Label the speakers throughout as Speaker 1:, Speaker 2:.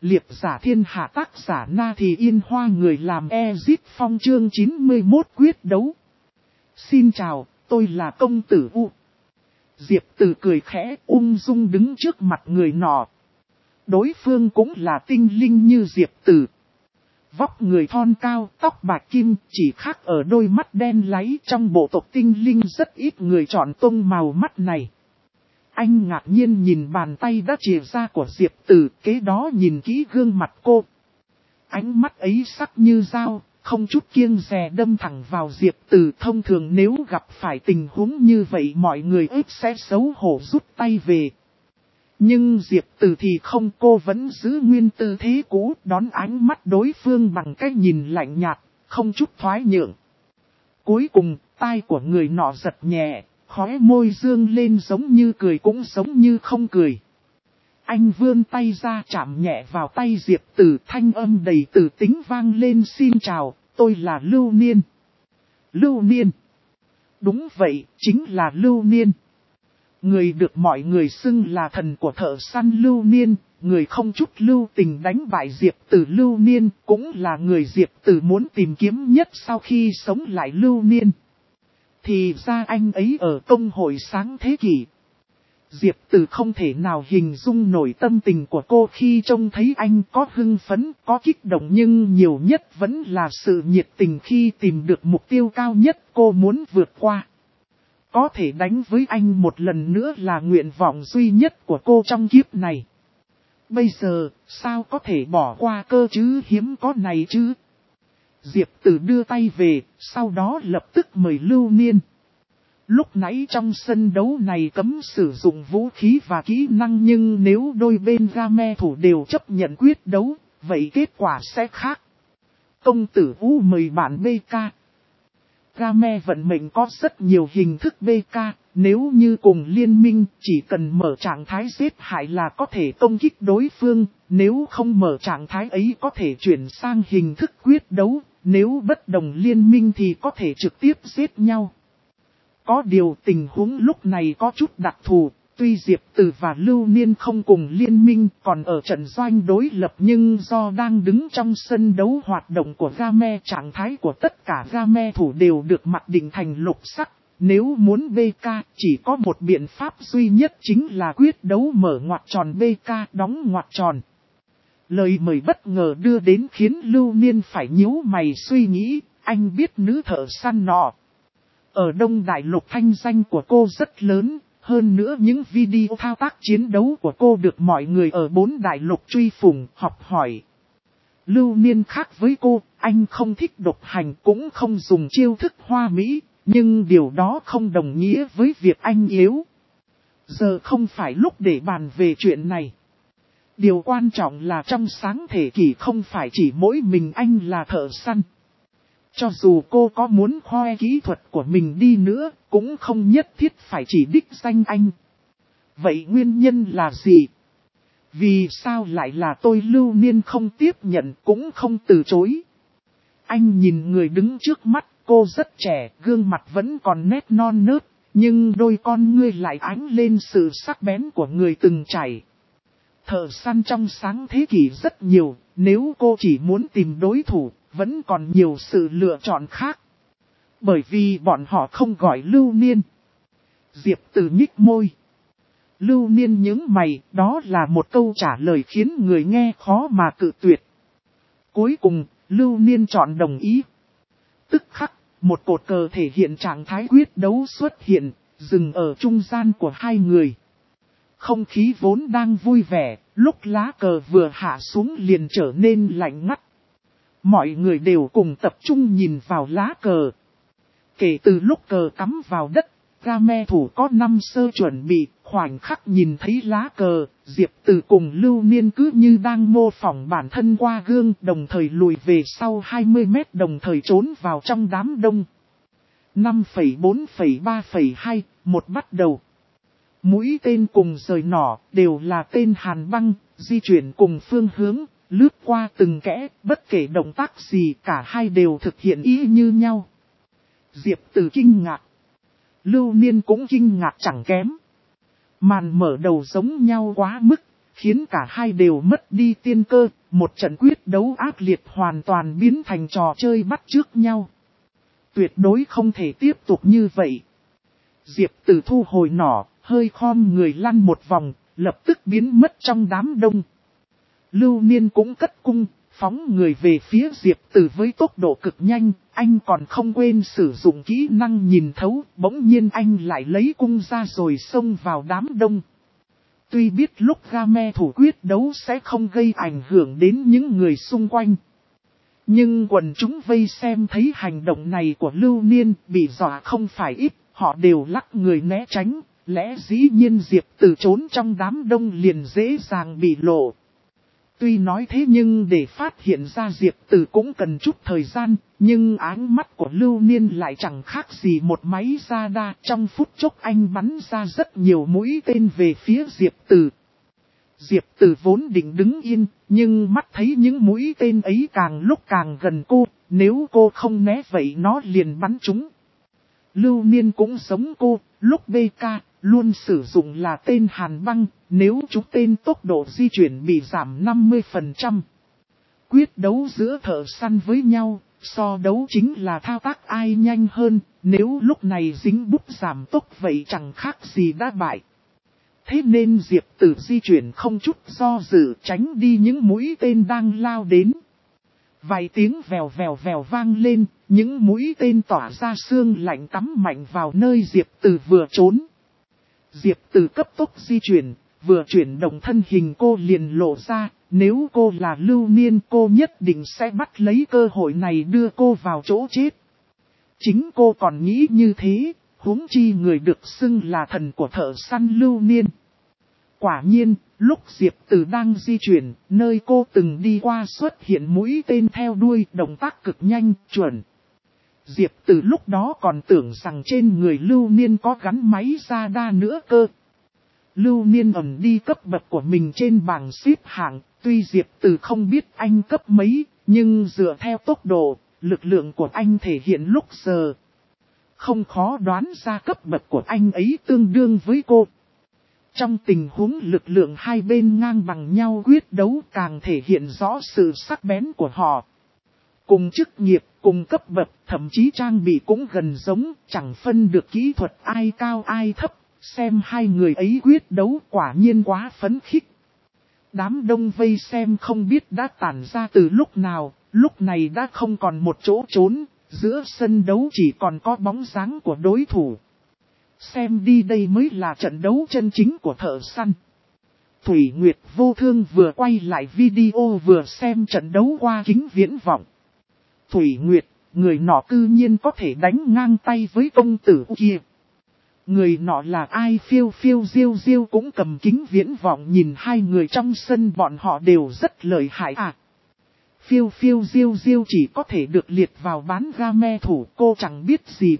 Speaker 1: Liệp giả thiên hạ tác giả Na Thì Yên Hoa người làm Ezit Phong chương 91 quyết đấu. Xin chào, tôi là công tử U. Diệp Từ cười khẽ ung dung đứng trước mặt người nọ. Đối phương cũng là tinh linh như Diệp Từ. Vóc người thon cao, tóc bạc kim, chỉ khác ở đôi mắt đen láy. Trong bộ tộc tinh linh rất ít người chọn tông màu mắt này. Anh ngạc nhiên nhìn bàn tay đã chìa ra của Diệp Từ, kế đó nhìn kỹ gương mặt cô. Ánh mắt ấy sắc như dao, không chút kiêng dè đâm thẳng vào Diệp Từ. Thông thường nếu gặp phải tình huống như vậy mọi người ít sẽ xấu hổ rút tay về. Nhưng Diệp Từ thì không, cô vẫn giữ nguyên tư thế cũ, đón ánh mắt đối phương bằng cái nhìn lạnh nhạt, không chút thoái nhượng. Cuối cùng, tai của người nọ giật nhẹ. Khóe môi dương lên giống như cười cũng giống như không cười. Anh vươn tay ra chạm nhẹ vào tay Diệp Từ, thanh âm đầy tử tính vang lên. Xin chào, tôi là Lưu Niên. Lưu Niên. Đúng vậy, chính là Lưu Niên. Người được mọi người xưng là thần của thợ săn Lưu Niên, người không chút lưu tình đánh bại Diệp Từ. Lưu Niên cũng là người Diệp Từ muốn tìm kiếm nhất sau khi sống lại. Lưu Niên. Thì ra anh ấy ở công hội sáng thế kỷ. Diệp Từ không thể nào hình dung nổi tâm tình của cô khi trông thấy anh, có hưng phấn, có kích động, nhưng nhiều nhất vẫn là sự nhiệt tình khi tìm được mục tiêu cao nhất cô muốn vượt qua. Có thể đánh với anh một lần nữa là nguyện vọng duy nhất của cô trong kiếp này. Bây giờ, sao có thể bỏ qua cơ chứ, hiếm có này chứ? Diệp Từ đưa tay về, sau đó lập tức mời Lưu Niên. Lúc nãy trong sân đấu này cấm sử dụng vũ khí và kỹ năng, nhưng nếu đôi bên game thủ đều chấp nhận quyết đấu, vậy kết quả sẽ khác. Công tử U mời bạn BK. Game vận mệnh có rất nhiều hình thức BK, nếu như cùng liên minh chỉ cần mở trạng thái giết hại là có thể công kích đối phương, nếu không mở trạng thái ấy có thể chuyển sang hình thức quyết đấu. Nếu bất đồng liên minh thì có thể trực tiếp giết nhau. Có điều tình huống lúc này có chút đặc thù, tuy Diệp Từ và Lưu Niên không cùng liên minh còn ở trận doanh đối lập, nhưng do đang đứng trong sân đấu hoạt động của game, trạng thái của tất cả game thủ đều được mặc định thành lục sắc. Nếu muốn BK chỉ có một biện pháp duy nhất, chính là quyết đấu mở ngoặc tròn BK đóng ngoặc tròn. Lời mời bất ngờ đưa đến khiến Lưu Niên phải nhíu mày suy nghĩ. Anh biết nữ thợ săn nọ ở Đông Đại Lục thanh danh của cô rất lớn, hơn nữa những video thao tác chiến đấu của cô được mọi người ở 4 đại lục truy phủng, học hỏi. Lưu Niên khác với cô, anh không thích độc hành cũng không dùng chiêu thức hoa mỹ, nhưng điều đó không đồng nghĩa với việc anh yếu. Giờ không phải lúc để bàn về chuyện này. Điều quan trọng là trong sáng thế kỷ không phải chỉ mỗi mình anh là thợ săn. Cho dù cô có muốn khoe kỹ thuật của mình đi nữa, cũng không nhất thiết phải chỉ đích danh anh. Vậy nguyên nhân là gì? Vì sao lại là tôi? Lưu Niên không tiếp nhận cũng không từ chối. Anh nhìn người đứng trước mắt, cô rất trẻ, gương mặt vẫn còn nét non nớt, nhưng đôi con ngươi lại ánh lên sự sắc bén của người từng trải. Thợ săn trong sáng thế kỷ rất nhiều, nếu cô chỉ muốn tìm đối thủ, vẫn còn nhiều sự lựa chọn khác. Bởi vì bọn họ không gọi Lưu Niên. Diệp Từ nhích môi. Lưu Niên nhướng mày, đó là một câu trả lời khiến người nghe khó mà cự tuyệt. Cuối cùng, Lưu Niên chọn đồng ý. Tức khắc, một cột cờ thể hiện trạng thái quyết đấu xuất hiện, dừng ở trung gian của hai người. Không khí vốn đang vui vẻ, lúc lá cờ vừa hạ xuống liền trở nên lạnh ngắt. Mọi người đều cùng tập trung nhìn vào lá cờ. Kể từ lúc cờ cắm vào đất, game thủ có 5 sơ chuẩn bị, khoảnh khắc nhìn thấy lá cờ, Diệp Từ cùng Lưu Niên cứ như đang mô phỏng bản thân qua gương, đồng thời lùi về sau 20 mét, đồng thời trốn vào trong đám đông. 5,4,3,2, một bắt đầu. Mũi tên cùng rời nỏ đều là tên hàn băng, di chuyển cùng phương hướng, lướt qua từng kẽ, bất kể động tác gì cả hai đều thực hiện y như nhau. Diệp Từ kinh ngạc. Lưu Niên cũng kinh ngạc chẳng kém. Màn mở đầu giống nhau quá mức, khiến cả hai đều mất đi tiên cơ, một trận quyết đấu ác liệt hoàn toàn biến thành trò chơi bắt chước nhau. Tuyệt đối không thể tiếp tục như vậy. Diệp Tử thu hồi nỏ, hơi khom người lăn một vòng, lập tức biến mất trong đám đông. Lưu Niên cũng cất cung, phóng người về phía Diệp Tử với tốc độ cực nhanh, anh còn không quên sử dụng kỹ năng nhìn thấu, bỗng nhiên anh lại lấy cung ra rồi xông vào đám đông. Tuy biết lúc Game thủ quyết đấu sẽ không gây ảnh hưởng đến những người xung quanh, nhưng quần chúng vây xem thấy hành động này của Lưu Niên bị dọa không phải ít, họ đều lắc người né tránh, lẽ dĩ nhiên Diệp Tử trốn trong đám đông liền dễ dàng bị lộ. Tuy nói thế nhưng để phát hiện ra Diệp Tử cũng cần chút thời gian, nhưng áng mắt của Lưu Niên lại chẳng khác gì một máy radar, trong phút chốc anh bắn ra rất nhiều mũi tên về phía Diệp Tử. Diệp Tử vốn định đứng yên, nhưng mắt thấy những mũi tên ấy càng lúc càng gần cô, nếu cô không né vậy nó liền bắn trúng. Lưu Niên cũng giống cô, lúc BK, luôn sử dụng là tên hàn băng, nếu trúng tên tốc độ di chuyển bị giảm 50%. Quyết đấu giữa thợ săn với nhau, so đấu chính là thao tác ai nhanh hơn, nếu lúc này dính bút giảm tốc vậy chẳng khác gì đã bại. Thế nên Diệp Tử di chuyển không chút do dự tránh đi những mũi tên đang lao đến. Vài tiếng vèo vèo vèo vang lên, những mũi tên tỏa ra sương lạnh cắm mạnh vào nơi Diệp Tử vừa trốn. Diệp Tử cấp tốc di chuyển, vừa chuyển động thân hình cô liền lộ ra, nếu cô là Lưu Niên cô nhất định sẽ bắt lấy cơ hội này đưa cô vào chỗ chết. Chính cô còn nghĩ như thế, huống chi người được xưng là thần của thợ săn Lưu Niên. Quả nhiên, lúc Diệp Tử đang di chuyển, nơi cô từng đi qua xuất hiện mũi tên theo đuôi, động tác cực nhanh, chuẩn. Diệp Tử lúc đó còn tưởng rằng trên người Lưu Niên có gắn máy radar nữa cơ. Lưu Niên ẩn đi cấp bậc của mình trên bảng xếp hạng, tuy Diệp Tử không biết anh cấp mấy, nhưng dựa theo tốc độ, lực lượng của anh thể hiện lúc giờ. Không khó đoán ra cấp bậc của anh ấy tương đương với cô. Trong tình huống lực lượng hai bên ngang bằng nhau quyết đấu càng thể hiện rõ sự sắc bén của họ. Cùng chức nghiệp, cùng cấp bậc, thậm chí trang bị cũng gần giống, chẳng phân được kỹ thuật ai cao ai thấp, xem hai người ấy quyết đấu quả nhiên quá phấn khích. Đám đông vây xem không biết đã tản ra từ lúc nào, lúc này đã không còn một chỗ trốn, giữa sân đấu chỉ còn có bóng dáng của đối thủ. Xem đi đây mới là trận đấu chân chính của thợ săn. Thủy Nguyệt Vô Thương vừa quay lại video vừa xem trận đấu qua kính viễn vọng. Thủy Nguyệt, người nọ cư nhiên có thể đánh ngang tay với công tử kia. Người nọ là ai? Phiêu Phiêu Diêu Diêu cũng cầm kính viễn vọng nhìn hai người trong sân, bọn họ đều rất lợi hại à. Phiêu Phiêu Diêu Diêu chỉ có thể được liệt vào bán game thủ, cô chẳng biết gì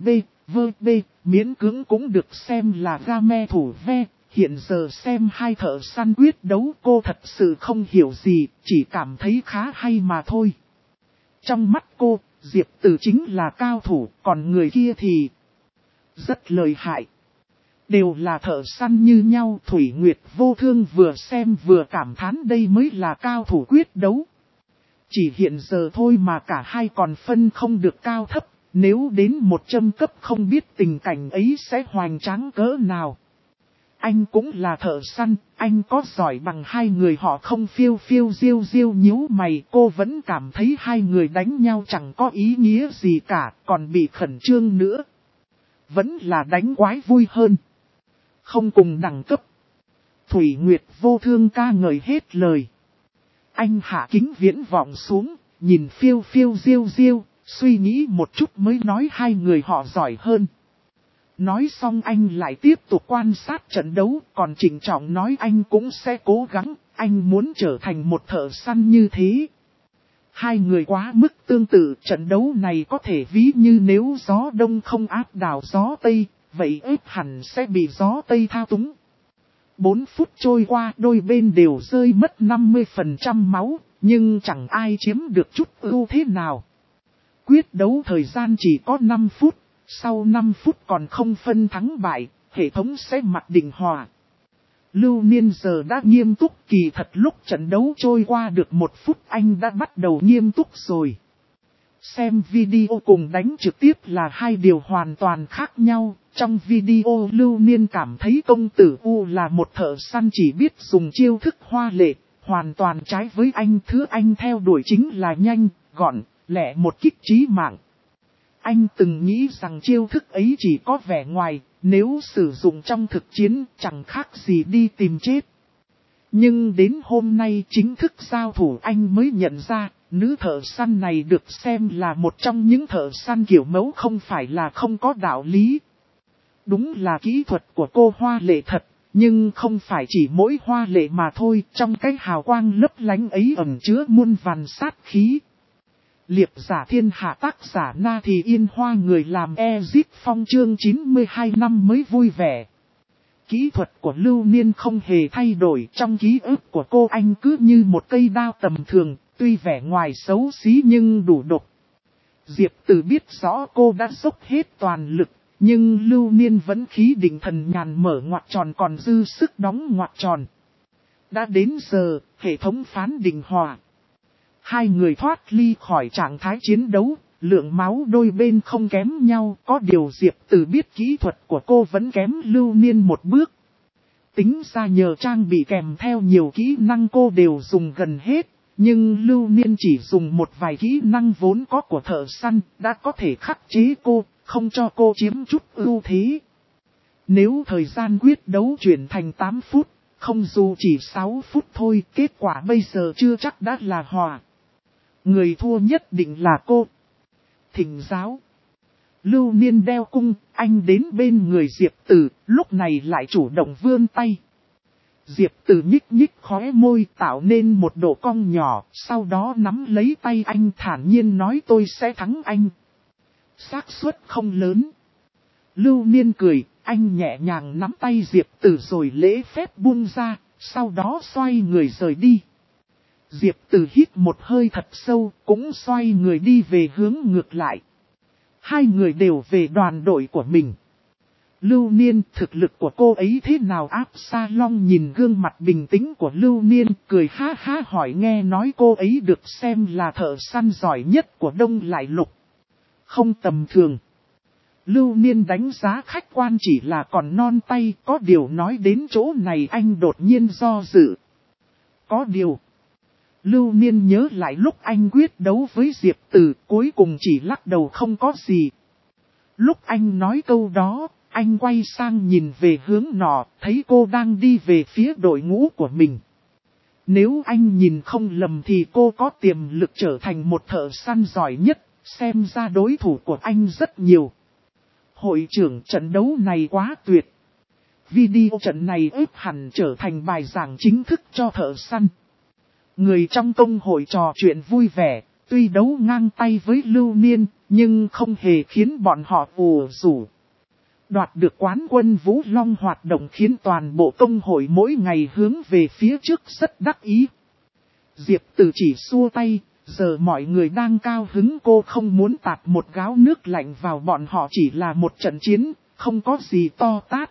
Speaker 1: miễn cưỡng cũng được xem là game thủ ve. Hiện giờ xem hai thợ săn quyết đấu cô thật sự không hiểu gì, chỉ cảm thấy khá hay mà thôi. Trong mắt cô, Diệp Tử chính là cao thủ, còn người kia thì rất lợi hại. Đều là thợ săn như nhau. Thủy Nguyệt Vô Thương vừa xem vừa cảm thán đây mới là cao thủ quyết đấu. Chỉ hiện giờ thôi mà cả hai còn phân không được cao thấp, nếu đến 100 cấp không biết tình cảnh ấy sẽ hoành tráng cỡ nào. Anh cũng là thợ săn, anh có giỏi bằng hai người họ không? Phiêu Phiêu Diêu Diêu nhíu mày, cô vẫn cảm thấy hai người đánh nhau chẳng có ý nghĩa gì cả, còn bị khẩn trương nữa. Vẫn là đánh quái vui hơn. Không cùng đẳng cấp. Thủy Nguyệt Vô Thương ca ngợi hết lời. Anh hạ kính viễn vọng xuống, nhìn Phiêu Phiêu Diêu Diêu, suy nghĩ một chút mới nói hai người họ giỏi hơn. Nói xong anh lại tiếp tục quan sát trận đấu, còn trịnh trọng nói anh cũng sẽ cố gắng, anh muốn trở thành một thợ săn như thế. Hai người quá mức tương tự, trận đấu này có thể ví như nếu gió đông không áp đảo gió tây, vậy ếp hẳn sẽ bị gió tây thao túng. 4 phút trôi qua, đôi bên đều rơi mất 50% máu, nhưng chẳng ai chiếm được chút ưu thế nào. Quyết đấu thời gian chỉ có 5 phút, sau 5 phút còn không phân thắng bại, hệ thống sẽ mặc định hòa. Lưu Niên giờ đã nghiêm túc, kỳ thật lúc trận đấu trôi qua được 1 phút anh đã bắt đầu nghiêm túc rồi. Xem video cùng đánh trực tiếp là 2 điều hoàn toàn khác nhau. Trong video Lưu Niên cảm thấy công tử U là một thợ săn chỉ biết dùng chiêu thức hoa lệ, hoàn toàn trái với anh. Thứ anh theo đuổi chính là nhanh, gọn, lẹ một kích chí mạng. Anh từng nghĩ rằng chiêu thức ấy chỉ có vẻ ngoài, nếu sử dụng trong thực chiến chẳng khác gì đi tìm chết. Nhưng đến hôm nay chính thức giao thủ anh mới nhận ra, nữ thợ săn này được xem là một trong những thợ săn kiểu mẫu không phải là không có đạo lý. Đúng là kỹ thuật của cô hoa lệ thật, nhưng không phải chỉ mỗi hoa lệ mà thôi, trong cái hào quang lấp lánh ấy ẩn chứa muôn vàn sát khí. Liệp giả thiên hạ tác giả Na Thì Yên Hoa, người làm Ezip Phong, chương 92 năm mới vui vẻ. Kỹ thuật của Lưu Niên không hề thay đổi, trong ký ức của cô anh cứ như một cây đao tầm thường, tuy vẻ ngoài xấu xí nhưng đủ độc. Diệp Từ biết rõ cô đã dốc hết toàn lực, nhưng Lưu Niên vẫn khí định thần nhàn mở ngoặc tròn còn dư sức đóng ngoặc tròn. Đã đến giờ, hệ thống phán định hòa. 2 người thoát ly khỏi trạng thái chiến đấu, lượng máu đôi bên không kém nhau, có điều Diệp Từ biết kỹ thuật của cô vẫn kém Lưu Niên 1 bước. Tính ra nhờ trang bị kèm theo nhiều kỹ năng cô đều dùng gần hết, nhưng Lưu Niên chỉ dùng một vài kỹ năng vốn có của thợ săn, đã có thể khắc chế cô, không cho cô chiếm chút ưu thế. Nếu thời gian quyết đấu chuyển thành 8 phút, không dù chỉ 6 phút thôi, kết quả bây giờ chưa chắc đã là hòa. Người thua nhất định là cô. Thỉnh giáo. Lưu Niên đeo cung, anh đến bên người Diệp Từ, lúc này lại chủ động vươn tay. Diệp Từ nhích nhích khóe môi tạo nên một độ cong nhỏ, sau đó nắm lấy tay anh thản nhiên nói tôi sẽ thắng anh. Xác suất không lớn. Lưu Niên cười, anh nhẹ nhàng nắm tay Diệp Từ rồi lễ phép buông ra, sau đó xoay người rời đi. Diệp Từ hít một hơi thật sâu, cũng xoay người đi về hướng ngược lại. 2 người đều về đoàn đội của mình. Lưu Niên, thực lực của cô ấy thế nào? Absalom nhìn gương mặt bình tĩnh của Lưu Niên, cười ha ha hỏi, nghe nói cô ấy được xem là thợ săn giỏi nhất của Đông Lại Lục. Không tầm thường. Lưu Niên đánh giá khách quan chỉ là còn non tay, có điều nói đến chỗ này anh đột nhiên do dự. Có điều. Lưu Niên nhớ lại lúc anh quyết đấu với Diệp Từ, cuối cùng chỉ lắc đầu không có gì. Lúc anh nói câu đó, anh quay sang nhìn về hướng nọ, thấy cô đang đi về phía đội ngũ của mình. Nếu anh nhìn không lầm thì cô có tiềm lực trở thành một thợ săn giỏi nhất, xem ra đối thủ của anh rất nhiều. Hội trưởng, trận đấu này quá tuyệt. Video trận này ếp hẳn trở thành bài giảng chính thức cho thợ săn. Người trong công hội trò chuyện vui vẻ, tuy đấu ngang tay với Lưu Niên, nhưng không hề khiến bọn họ ùa rủ. Đoạt được quán quân Vũ Long hoạt động khiến toàn bộ công hội mỗi ngày hướng về phía trước rất đắc ý. Diệp Từ chỉ xua tay, giờ mọi người đang cao hứng, cô không muốn tạt một gáo nước lạnh vào bọn họ, chỉ là một trận chiến, không có gì to tát.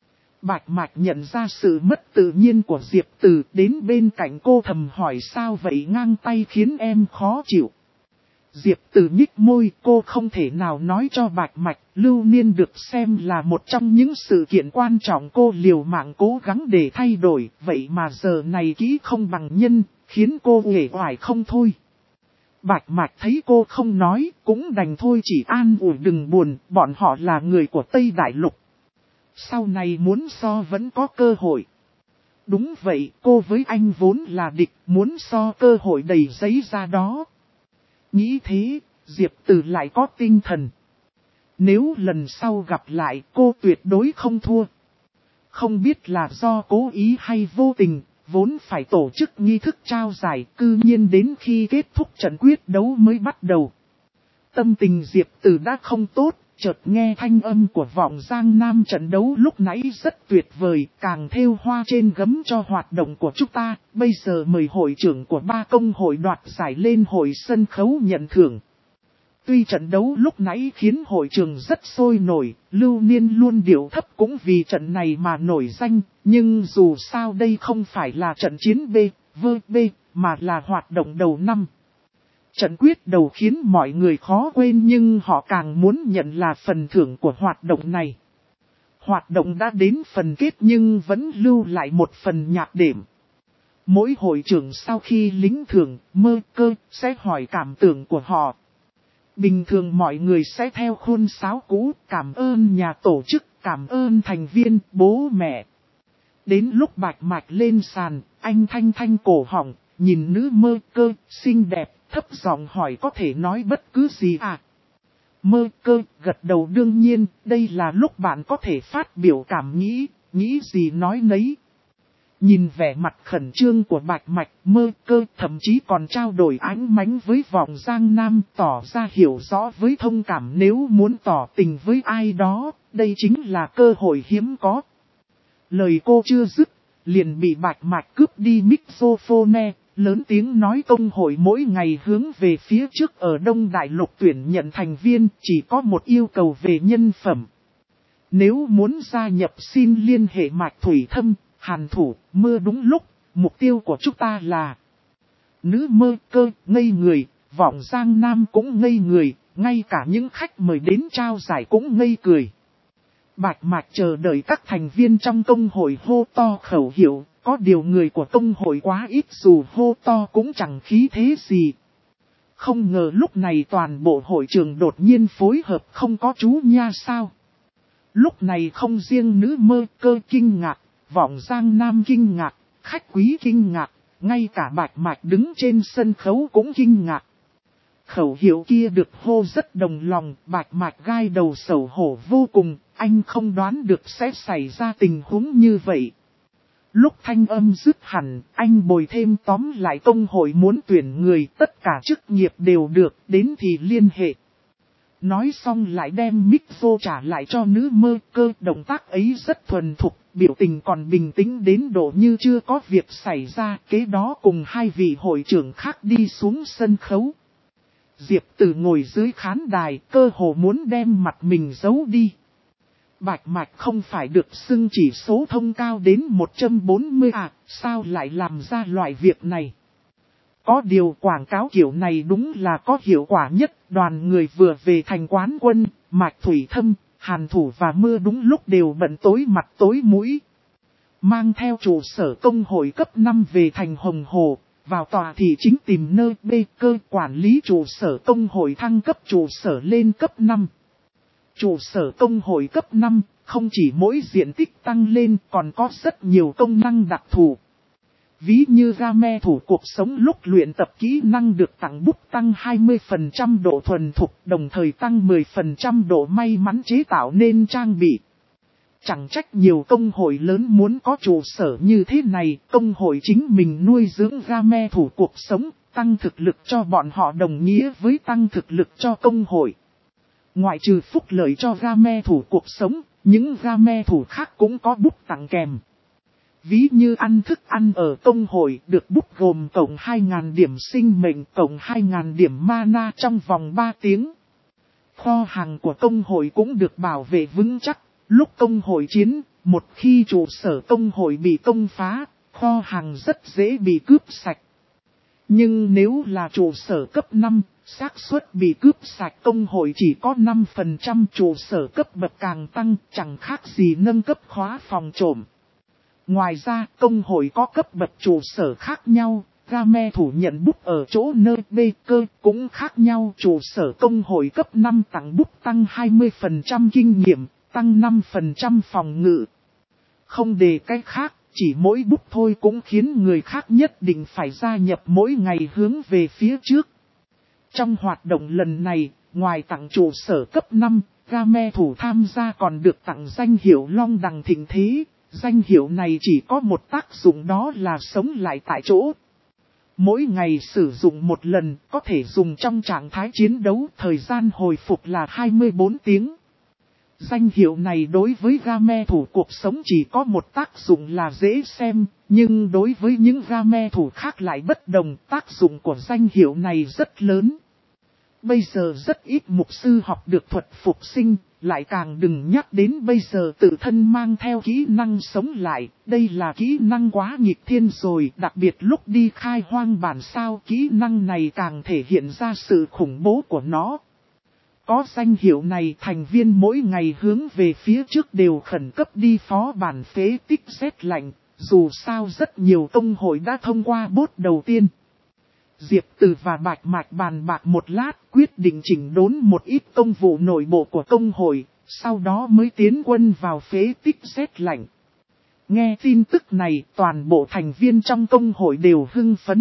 Speaker 1: Bạch Mạch nhận ra sự mất tự nhiên của Diệp Từ, đến bên cạnh cô thầm hỏi sao vậy, ngang tay khiến em khó chịu. Diệp Từ nhích môi, cô không thể nào nói cho Bạch Mạch, Lưu Niên được xem là một trong những sự kiện quan trọng cô liều mạng cố gắng để thay đổi, vậy mà giờ này kỹ không bằng nhân, khiến cô uể oải không thôi. Bạch Mạch thấy cô không nói, cũng đành thôi, chỉ an ủi đừng buồn, bọn họ là người của Tây Đại Lục. Sau này muốn so vẫn có cơ hội. Đúng vậy, cô với anh vốn là địch, muốn so cơ hội đầy giấy ra đó. Nghĩ thế, Diệp Từ lại có tinh thần. Nếu lần sau gặp lại cô tuyệt đối không thua. Không biết là do cố ý hay vô tình, vốn phải tổ chức nghi thức trao giải, cư nhiên đến khi kết thúc trận quyết đấu mới bắt đầu. Tâm tình Diệp Từ đã không tốt, chợt nghe thanh âm của Vọng Giang Nam, trận đấu lúc nãy rất tuyệt vời, càng thêu hoa trên gấm cho hoạt động của chúng ta, bây giờ mời hội trưởng của 3 công hội đoạt giải lên hội sân khấu nhận thưởng. Tuy trận đấu lúc nãy khiến hội trường rất sôi nổi, Lưu Niên luôn điệu thấp cũng vì trận này mà nổi danh, Nhưng dù sao đây không phải là trận chiến B, mà là hoạt động đầu năm. Trận quyết đầu khiến mọi người khó quên nhưng họ càng muốn nhận là phần thưởng của hoạt động này. Hoạt động đã đến phần kết nhưng vẫn lưu lại một phần nhạc đệm. Mỗi hội trưởng sau khi lĩnh thưởng, Mơ Cơ sẽ hỏi cảm tưởng của họ. Bình thường mọi người sẽ theo khuôn sáo cũ, cảm ơn nhà tổ chức, cảm ơn thành viên, bố mẹ. Đến lúc Bạch Mạch lên sàn, anh thanh cổ họng, nhìn nữ Mơ Cơ, xinh đẹp, thấp giọng hỏi có thể nói bất cứ gì à? Mơ Cơ gật đầu đương nhiên, đây là lúc bạn có thể phát biểu cảm nghĩ gì nói nấy. Nhìn vẻ mặt khẩn trương của Bạch Mạch, Mơ Cơ thậm chí còn trao đổi ánh mánh với Vọng Giang Nam tỏ ra hiểu rõ với thông cảm nếu muốn tỏ tình với ai đó, đây chính là cơ hội hiếm có. Lời cô chưa dứt, liền bị Bạch Mạch cướp đi microphone, lớn tiếng nói công hội mỗi ngày hướng về phía trước ở Đông Đại Lục tuyển nhận thành viên chỉ có một yêu cầu về nhân phẩm. Nếu muốn gia nhập xin liên hệ Mạch Thủy Thâm, Hàn Thủ, Mưa đúng lúc, mục tiêu của chúng ta là... Nữ Mơ Cơ ngây người, Vọng Giang Nam cũng ngây người, ngay cả những khách mời đến trao giải cũng ngây cười. Bạch Mạch chờ đợi các thành viên trong công hội hô to khẩu hiệu, có điều người của công hội quá ít dù hô to cũng chẳng khí thế gì. Không ngờ lúc này toàn bộ hội trường đột nhiên phối hợp không có chú nha sao. Lúc này không riêng nữ Mơ Cơ kinh ngạc, Vọng Giang Nam kinh ngạc, khách quý kinh ngạc, ngay cả Bạch Mạch đứng trên sân khấu cũng kinh ngạc. Khẩu hiệu kia được hô rất đồng lòng, Bạch Mạch gai đầu xấu hổ vô cùng, anh không đoán được sẽ xảy ra tình huống như vậy. Lúc thanh âm dứt hẳn, anh bồi thêm tóm lại công hội muốn tuyển người, tất cả chức nghiệp đều được, đến thì liên hệ. Nói xong lại đem micro trả lại cho nữ Mơ Cơ, động tác ấy rất thuần thục, biểu tình còn bình tĩnh đến độ như chưa có việc xảy ra, kế đó cùng hai vị hội trưởng khác đi xuống sân khấu. Diệp Tử ngồi dưới khán đài, cơ hồ muốn đem mặt mình giấu đi. Bạch Mạch không phải được xưng chỉ số thông cao đến 140 à, sao lại làm ra loại việc này? Có điều quảng cáo kiểu này đúng là có hiệu quả nhất, đoàn người vừa về thành quán quân, Mạch Thủy Thâm, Hàn Thủ và Mưa đúng lúc đều bận tối mặt tối mũi. Mang theo trụ sở công hội cấp 5 về thành Hồng Hồ, vào tòa thị chính tìm nơi cơ quản lý trụ sở công hội thăng cấp trụ sở lên cấp 5. Trụ sở công hội cấp 5, không chỉ mỗi diện tích tăng lên còn có rất nhiều công năng đặc thù. Ví như game thủ cuộc sống lúc luyện tập kỹ năng được tặng bút tăng 20% độ thuần thục, đồng thời tăng 10% độ may mắn chế tạo nên trang bị. Chẳng trách nhiều công hội lớn muốn có trụ sở như thế này, công hội chính mình nuôi dưỡng game thủ cuộc sống, tăng thực lực cho bọn họ đồng nghĩa với tăng thực lực cho công hội. Ngoại trừ phúc lợi cho game thủ cuộc sống, những game thủ khác cũng có bút tặng kèm. Ví như ăn thức ăn ở công hội được bút gồm cộng 2.000 điểm sinh mệnh, cộng 2.000 điểm mana trong vòng 3 tiếng. Kho hàng của công hội cũng được bảo vệ vững chắc. Lúc công hội chiến, một khi trụ sở công hội bị công phá, kho hàng rất dễ bị cướp sạch. Nhưng nếu là trụ sở cấp 5, xác suất bị cướp sạch công hội chỉ có 5%, trụ sở cấp bậc càng tăng, chẳng khác gì nâng cấp khóa phòng trộm. Ngoài ra, công hội có cấp bậc trụ sở khác nhau, game thủ nhận bút ở chỗ nơi cơ cũng khác nhau. Trụ sở công hội cấp 5 tặng bút tăng 20% kinh nghiệm, tăng 5% phòng ngự. Không đề cách khác, chỉ mỗi bút thôi cũng khiến người khác nhất định phải gia nhập mỗi ngày hướng về phía trước. Trong hoạt động lần này, ngoài tặng trụ sở cấp 5, game thủ tham gia còn được tặng danh hiệu Long Đằng Thịnh Thế. Danh hiệu này chỉ có một tác dụng, đó là sống lại tại chỗ. Mỗi ngày sử dụng một lần, có thể dùng trong trạng thái chiến đấu, thời gian hồi phục là 24 tiếng. Danh hiệu này đối với game thủ cuộc sống chỉ có một tác dụng là dễ xem, nhưng đối với những game thủ khác lại bất đồng, tác dụng của danh hiệu này rất lớn. Bây giờ rất ít mục sư học được thuật phục sinh, lại càng đừng nhắc đến bây giờ tự thân mang theo kỹ năng sống lại, đây là kỹ năng quá nghịch thiên rồi, đặc biệt lúc đi khai hoang bản sao kỹ năng này càng thể hiện ra sự khủng bố của nó. Có danh hiệu này thành viên mỗi ngày hướng về phía trước đều khẩn cấp đi phó bản phế tích rét lạnh, dù sao rất nhiều công hội đã thông qua bốt đầu tiên. Diệp Từ và Bạch Mạch bàn bạc một lát quyết định chỉnh đốn một ít công vụ nội bộ của công hội, sau đó mới tiến quân vào phế tích rét lạnh. Nghe tin tức này toàn bộ thành viên trong công hội đều hưng phấn.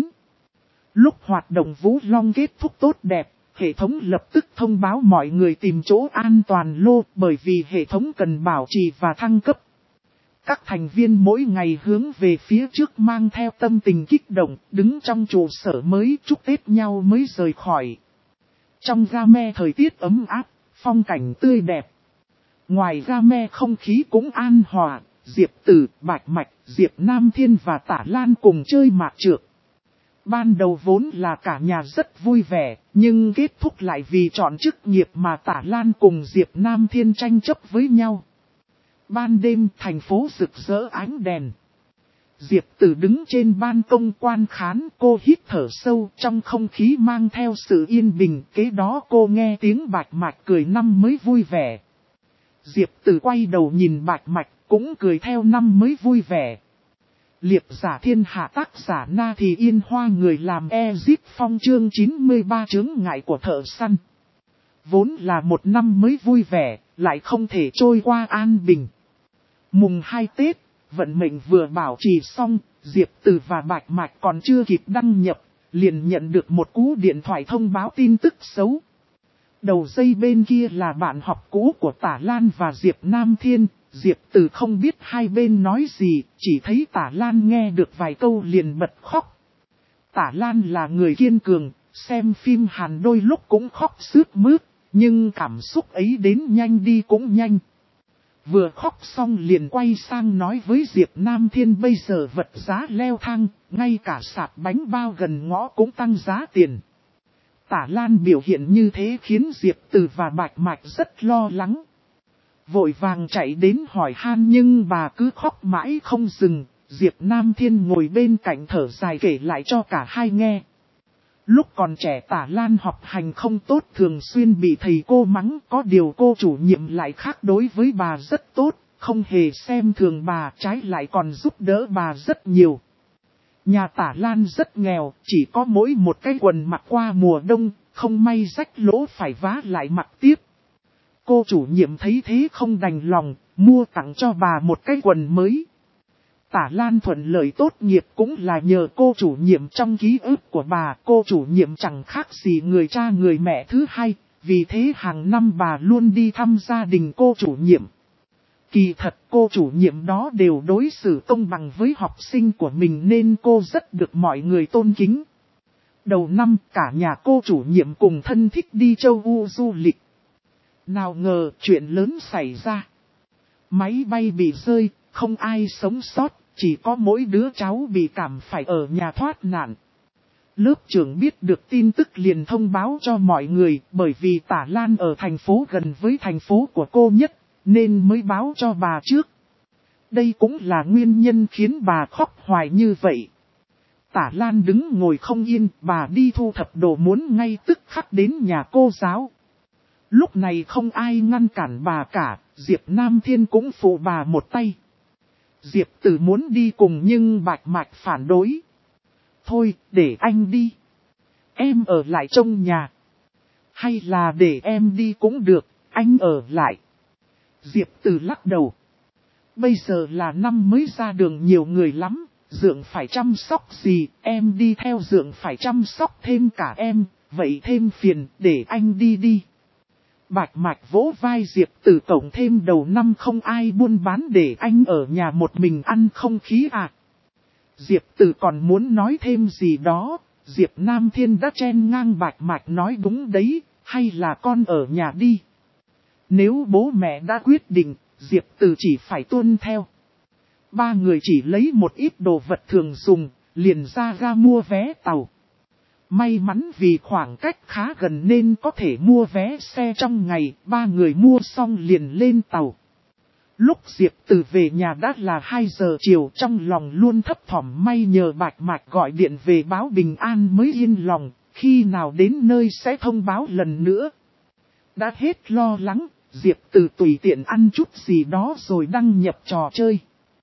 Speaker 1: Lúc hoạt động Vũ Long kết thúc tốt đẹp, hệ thống lập tức thông báo mọi người tìm chỗ an toàn lô bởi vì hệ thống cần bảo trì và thăng cấp. Các thành viên mỗi ngày hướng về phía trước mang theo tâm tình kích động, đứng trong trụ sở mới chúc Tết nhau mới rời khỏi. Trong game thời tiết ấm áp, phong cảnh tươi đẹp. Ngoài game không khí cũng an hòa, Diệp Từ, Bạch Mạch, Diệp Nam Thiên và Tả Lan cùng chơi mạc trược. Ban đầu vốn là cả nhà rất vui vẻ, nhưng kết thúc lại vì chọn chức nghiệp mà Tả Lan cùng Diệp Nam Thiên tranh chấp với nhau. Ban đêm thành phố rực rỡ ánh đèn. Diệp Từ đứng trên ban công quan khán, cô hít thở sâu trong không khí mang theo sự yên bình. Kế đó cô nghe tiếng Bạch Mạch cười năm mới vui vẻ. Diệp Từ quay đầu nhìn Bạch Mạch cũng cười theo năm mới vui vẻ. Liệp giả thiên hạ tác giả Na Thì Yên Hoa người làm Ezip Phong chương 93 chướng ngại của thợ săn. Vốn là một năm mới vui vẻ, lại không thể trôi qua an bình. Mùng 2 Tết, vận mệnh vừa bảo trì xong, Diệp Từ và Bạch Mạch còn chưa kịp đăng nhập, liền nhận được một cú điện thoại thông báo tin tức xấu. Đầu dây bên kia là bạn học cũ của Tả Lan và Diệp Nam Thiên. Diệp Từ không biết hai bên nói gì, chỉ thấy Tả Lan nghe được vài câu liền bật khóc. Tả Lan là người kiên cường, xem phim Hàn đôi lúc cũng khóc sướt mướt, nhưng cảm xúc ấy đến nhanh đi cũng nhanh. Vừa khóc xong liền quay sang nói với Diệp Nam Thiên bây giờ vật giá leo thang, ngay cả sạp bánh bao gần ngõ cũng tăng giá tiền. Tả Lan biểu hiện như thế khiến Diệp Từ và Bạch Mạch rất lo lắng. Vội vàng chạy đến hỏi han nhưng bà cứ khóc mãi không dừng, Diệp Nam Thiên ngồi bên cạnh thở dài kể lại cho cả hai nghe. Lúc còn trẻ Tả Lan học hành không tốt thường xuyên bị thầy cô mắng, có điều cô chủ nhiệm lại khác đối với bà rất tốt, không hề xem thường bà, trái lại còn giúp đỡ bà rất nhiều. Nhà Tả Lan rất nghèo, chỉ có mỗi một cái quần mặc qua mùa đông, không may rách lỗ phải vá lại mặc tiếp. Cô chủ nhiệm thấy thế không đành lòng, mua tặng cho bà một cái quần mới. Tả Lan thuận lợi tốt nghiệp cũng là nhờ cô chủ nhiệm. Trong ký ức của bà, cô chủ nhiệm chẳng khác gì người cha người mẹ thứ hai, vì thế hàng năm bà luôn đi thăm gia đình cô chủ nhiệm. Kỳ thật cô chủ nhiệm đó đều đối xử công bằng với học sinh của mình nên cô rất được mọi người tôn kính. Đầu năm cả nhà cô chủ nhiệm cùng thân thích đi châu Âu du lịch. Nào ngờ chuyện lớn xảy ra. Máy bay bị rơi, không ai sống sót, chỉ có mỗi đứa cháu bị cảm phải ở nhà thoát nạn. Lớp trưởng biết được tin tức liền thông báo cho mọi người, bởi vì Tả Lan ở thành phố gần với thành phố của cô nhất, nên mới báo cho bà trước. Đây cũng là nguyên nhân khiến bà khóc hoài như vậy. Tả Lan đứng ngồi không yên, bà đi thu thập đồ muốn ngay tức khắc đến nhà cô giáo. Lúc này không ai ngăn cản bà cả, Diệp Nam Thiên cũng phụ bà một tay. Diệp Từ muốn đi cùng nhưng Bạch Mạch phản đối. Thôi, để anh đi. Em ở lại trong nhà. Hay là để em đi cũng được, anh ở lại. Diệp Từ lắc đầu. Bây giờ là năm mới ra đường nhiều người lắm, Dượng phải chăm sóc gì, em đi theo Dượng phải chăm sóc thêm cả em, vậy thêm phiền, để anh đi đi. Bạch Mạch vỗ vai Diệp Từ cộng thêm đầu năm không ai buôn bán để anh ở nhà một mình ăn không khí à. Diệp Từ còn muốn nói thêm gì đó, Diệp Nam Thiên đã chen ngang Bạch Mạch nói đúng đấy, hay là con ở nhà đi. Nếu bố mẹ đã quyết định, Diệp Từ chỉ phải tuân theo. Ba người chỉ lấy một ít đồ vật thường dùng, liền ra ga mua vé tàu. May mắn vì khoảng cách khá gần nên có thể mua vé xe trong ngày, ba người mua xong liền lên tàu. Lúc Diệp Từ về nhà đã là 2 giờ chiều, trong lòng luôn thấp thỏm may nhờ Bạch Mạch gọi điện về báo bình an mới yên lòng, khi nào đến nơi sẽ thông báo lần nữa. Đã hết lo lắng, Diệp Từ tùy tiện ăn chút gì đó rồi đăng nhập trò chơi.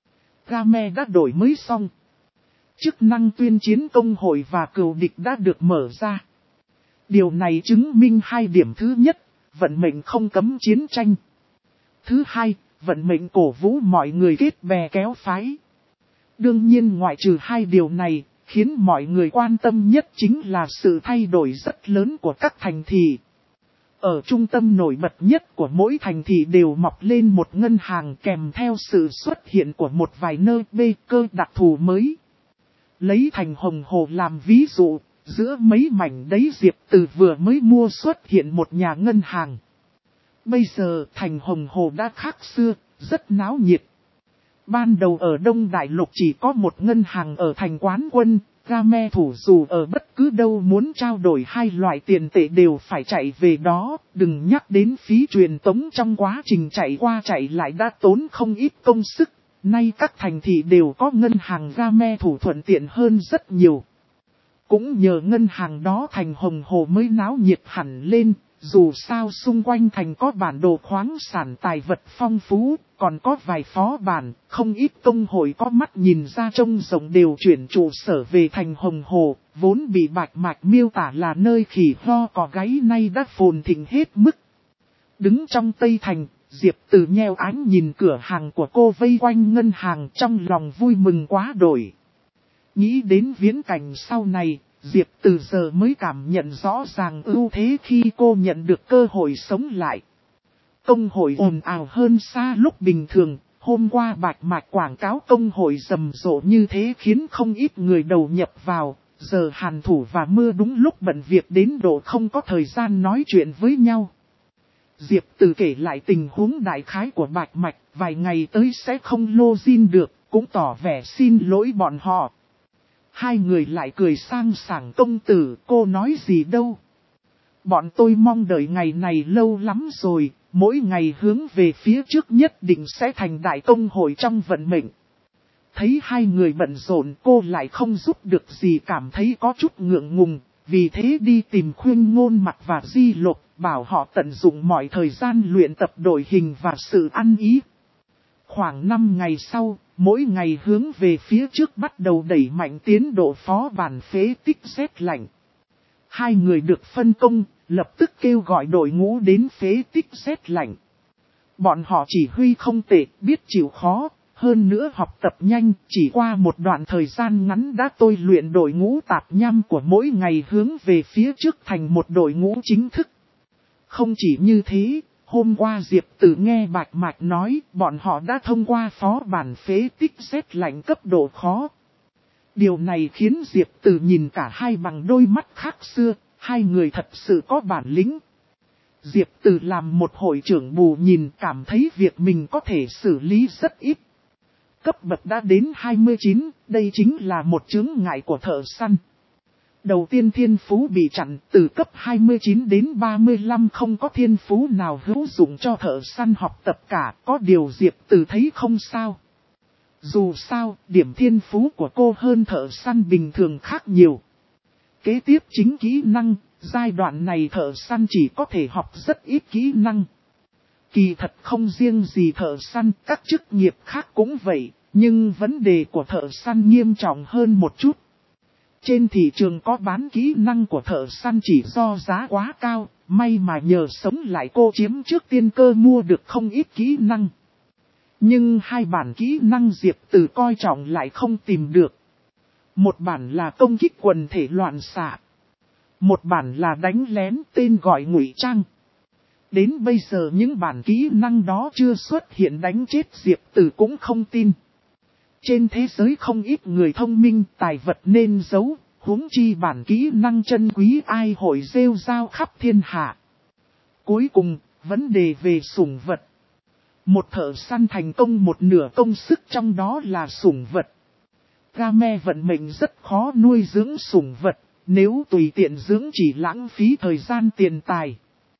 Speaker 1: Game đã đổi mới xong. Chức năng tuyên chiến công hội và cừu địch đã được mở ra. Điều này chứng minh 2 điểm: thứ nhất, vận mệnh không cấm chiến tranh. Thứ hai, vận mệnh cổ vũ mọi người kết bè kéo phái. Đương nhiên ngoại trừ 2 điều này, khiến mọi người quan tâm nhất chính là sự thay đổi rất lớn của các thành thị. Ở trung tâm nổi bật nhất của mỗi thành thị đều mọc lên một ngân hàng kèm theo sự xuất hiện của một vài nơi bê cơ đặc thù mới. Lấy thành Hồng Hồ làm ví dụ, giữa mấy mảnh đấy Diệp Từ vừa mới mua xuất hiện một nhà ngân hàng. Bây giờ thành Hồng Hồ đã khác xưa, rất náo nhiệt. Ban đầu ở Đông Đại Lục chỉ có một ngân hàng ở thành Quán Quân, Game thủ dù ở bất cứ đâu muốn trao đổi 2 loại tiền tệ đều phải chạy về đó, đừng nhắc đến phí truyền tống trong quá trình chạy qua chạy lại đã tốn không ít công sức. Nay các thành thị đều có ngân hàng Game thủ thuận tiện hơn rất nhiều. Cũng nhờ ngân hàng đó thành Hồng Hồ mới náo nhiệt hẳn lên, dù sao xung quanh thành có bản đồ khoáng sản tài vật phong phú, còn có vài phó bản, không ít công hội có mắt nhìn ra trông rộng đều chuyển trụ sở về thành Hồng Hồ, vốn bị Bạch Mạch miêu tả là nơi khỉ ho cò gáy nay đã phồn thịnh hết mức. Đứng trong Tây Thành, Diệp Từ nheo ánh nhìn cửa hàng của cô vây quanh ngân hàng trong lòng vui mừng quá đổi. Nghĩ đến viễn cảnh sau này, Diệp Từ giờ mới cảm nhận rõ ràng ưu thế khi cô nhận được cơ hội sống lại. Công hội ồn ào hơn xa lúc bình thường, hôm qua Bạch Mạch quảng cáo công hội rầm rộ như thế khiến không ít người đầu nhập vào, giờ Hàn Thủ và Mưa đúng lúc bận việc đến độ không có thời gian nói chuyện với nhau. Diệp Từ kể lại tình huống đại khái của Bạch Mạch, vài ngày tới sẽ không login được, cũng tỏ vẻ xin lỗi bọn họ. 2 người lại cười sang sảng. Công tử, cô nói gì đâu. Bọn tôi mong đợi ngày này lâu lắm rồi, mỗi ngày hướng về phía trước nhất định sẽ thành đại công hội trong vận mệnh. Thấy 2 người bận rộn cô lại không giúp được gì, cảm thấy có chút ngượng ngùng, vì thế đi tìm Khuyên Ngôn Mặt và Di Lộc, bảo họ tận dụng mọi thời gian luyện tập đội hình và sự ăn ý. Khoảng 5 ngày sau, mỗi ngày hướng về phía trước bắt đầu đẩy mạnh tiến độ phó bản phế tích rét lạnh. 2 người được phân công, lập tức kêu gọi đội ngũ đến phế tích rét lạnh. Bọn họ chỉ huy không tệ, biết chịu khó, hơn nữa học tập nhanh, chỉ qua một đoạn thời gian ngắn đã tôi luyện đội ngũ tạp nham của mỗi ngày hướng về phía trước thành một đội ngũ chính thức. Không chỉ như thế, hôm qua Diệp Từ nghe Bạch Mạch nói bọn họ đã thông qua phó bản phế tích rét lạnh cấp độ khó. Điều này khiến Diệp Từ nhìn cả 2 bằng đôi mắt khác xưa, 2 người thật sự có bản lĩnh. Diệp Từ làm một hội trưởng bù nhìn cảm thấy việc mình có thể xử lý rất ít. Cấp bậc đã đến 29, đây chính là một chướng ngại của thợ săn. Đầu tiên thiên phú bị chặn, từ cấp 29 đến 35 không có thiên phú nào hữu dụng cho thợ săn học tập cả, có điều Diệp Từ thấy không sao. Dù sao, điểm thiên phú của cô hơn thợ săn bình thường khác nhiều. Kế tiếp chính kỹ năng, giai đoạn này thợ săn chỉ có thể học rất ít kỹ năng. Kỳ thật không riêng gì thợ săn, các chức nghiệp khác cũng vậy, nhưng vấn đề của thợ săn nghiêm trọng hơn một chút. Trên thị trường có bán kỹ năng của thợ săn chỉ do giá quá cao, may mà nhờ sống lại cô chiếm trước tiên cơ mua được không ít kỹ năng. Nhưng 2 bản kỹ năng Diệp Từ coi trọng lại không tìm được. Một bản là công kích quần thể loạn xạ. Một bản là đánh lén tên gọi ngụy trang. Đến bây giờ những bản kỹ năng đó chưa xuất hiện, đánh chết Diệp Từ cũng không tin. Trên thế giới không ít người thông minh, tài vật nên giấu, huống chi bản kỹ năng chân quý ai hội rêu rao khắp thiên hạ. Cuối cùng, vấn đề về sủng vật. Một thợ săn thành công một nửa công sức trong đó là sủng vật. Game vận mệnh rất khó nuôi dưỡng sủng vật, nếu tùy tiện dưỡng chỉ lãng phí thời gian tiền tài.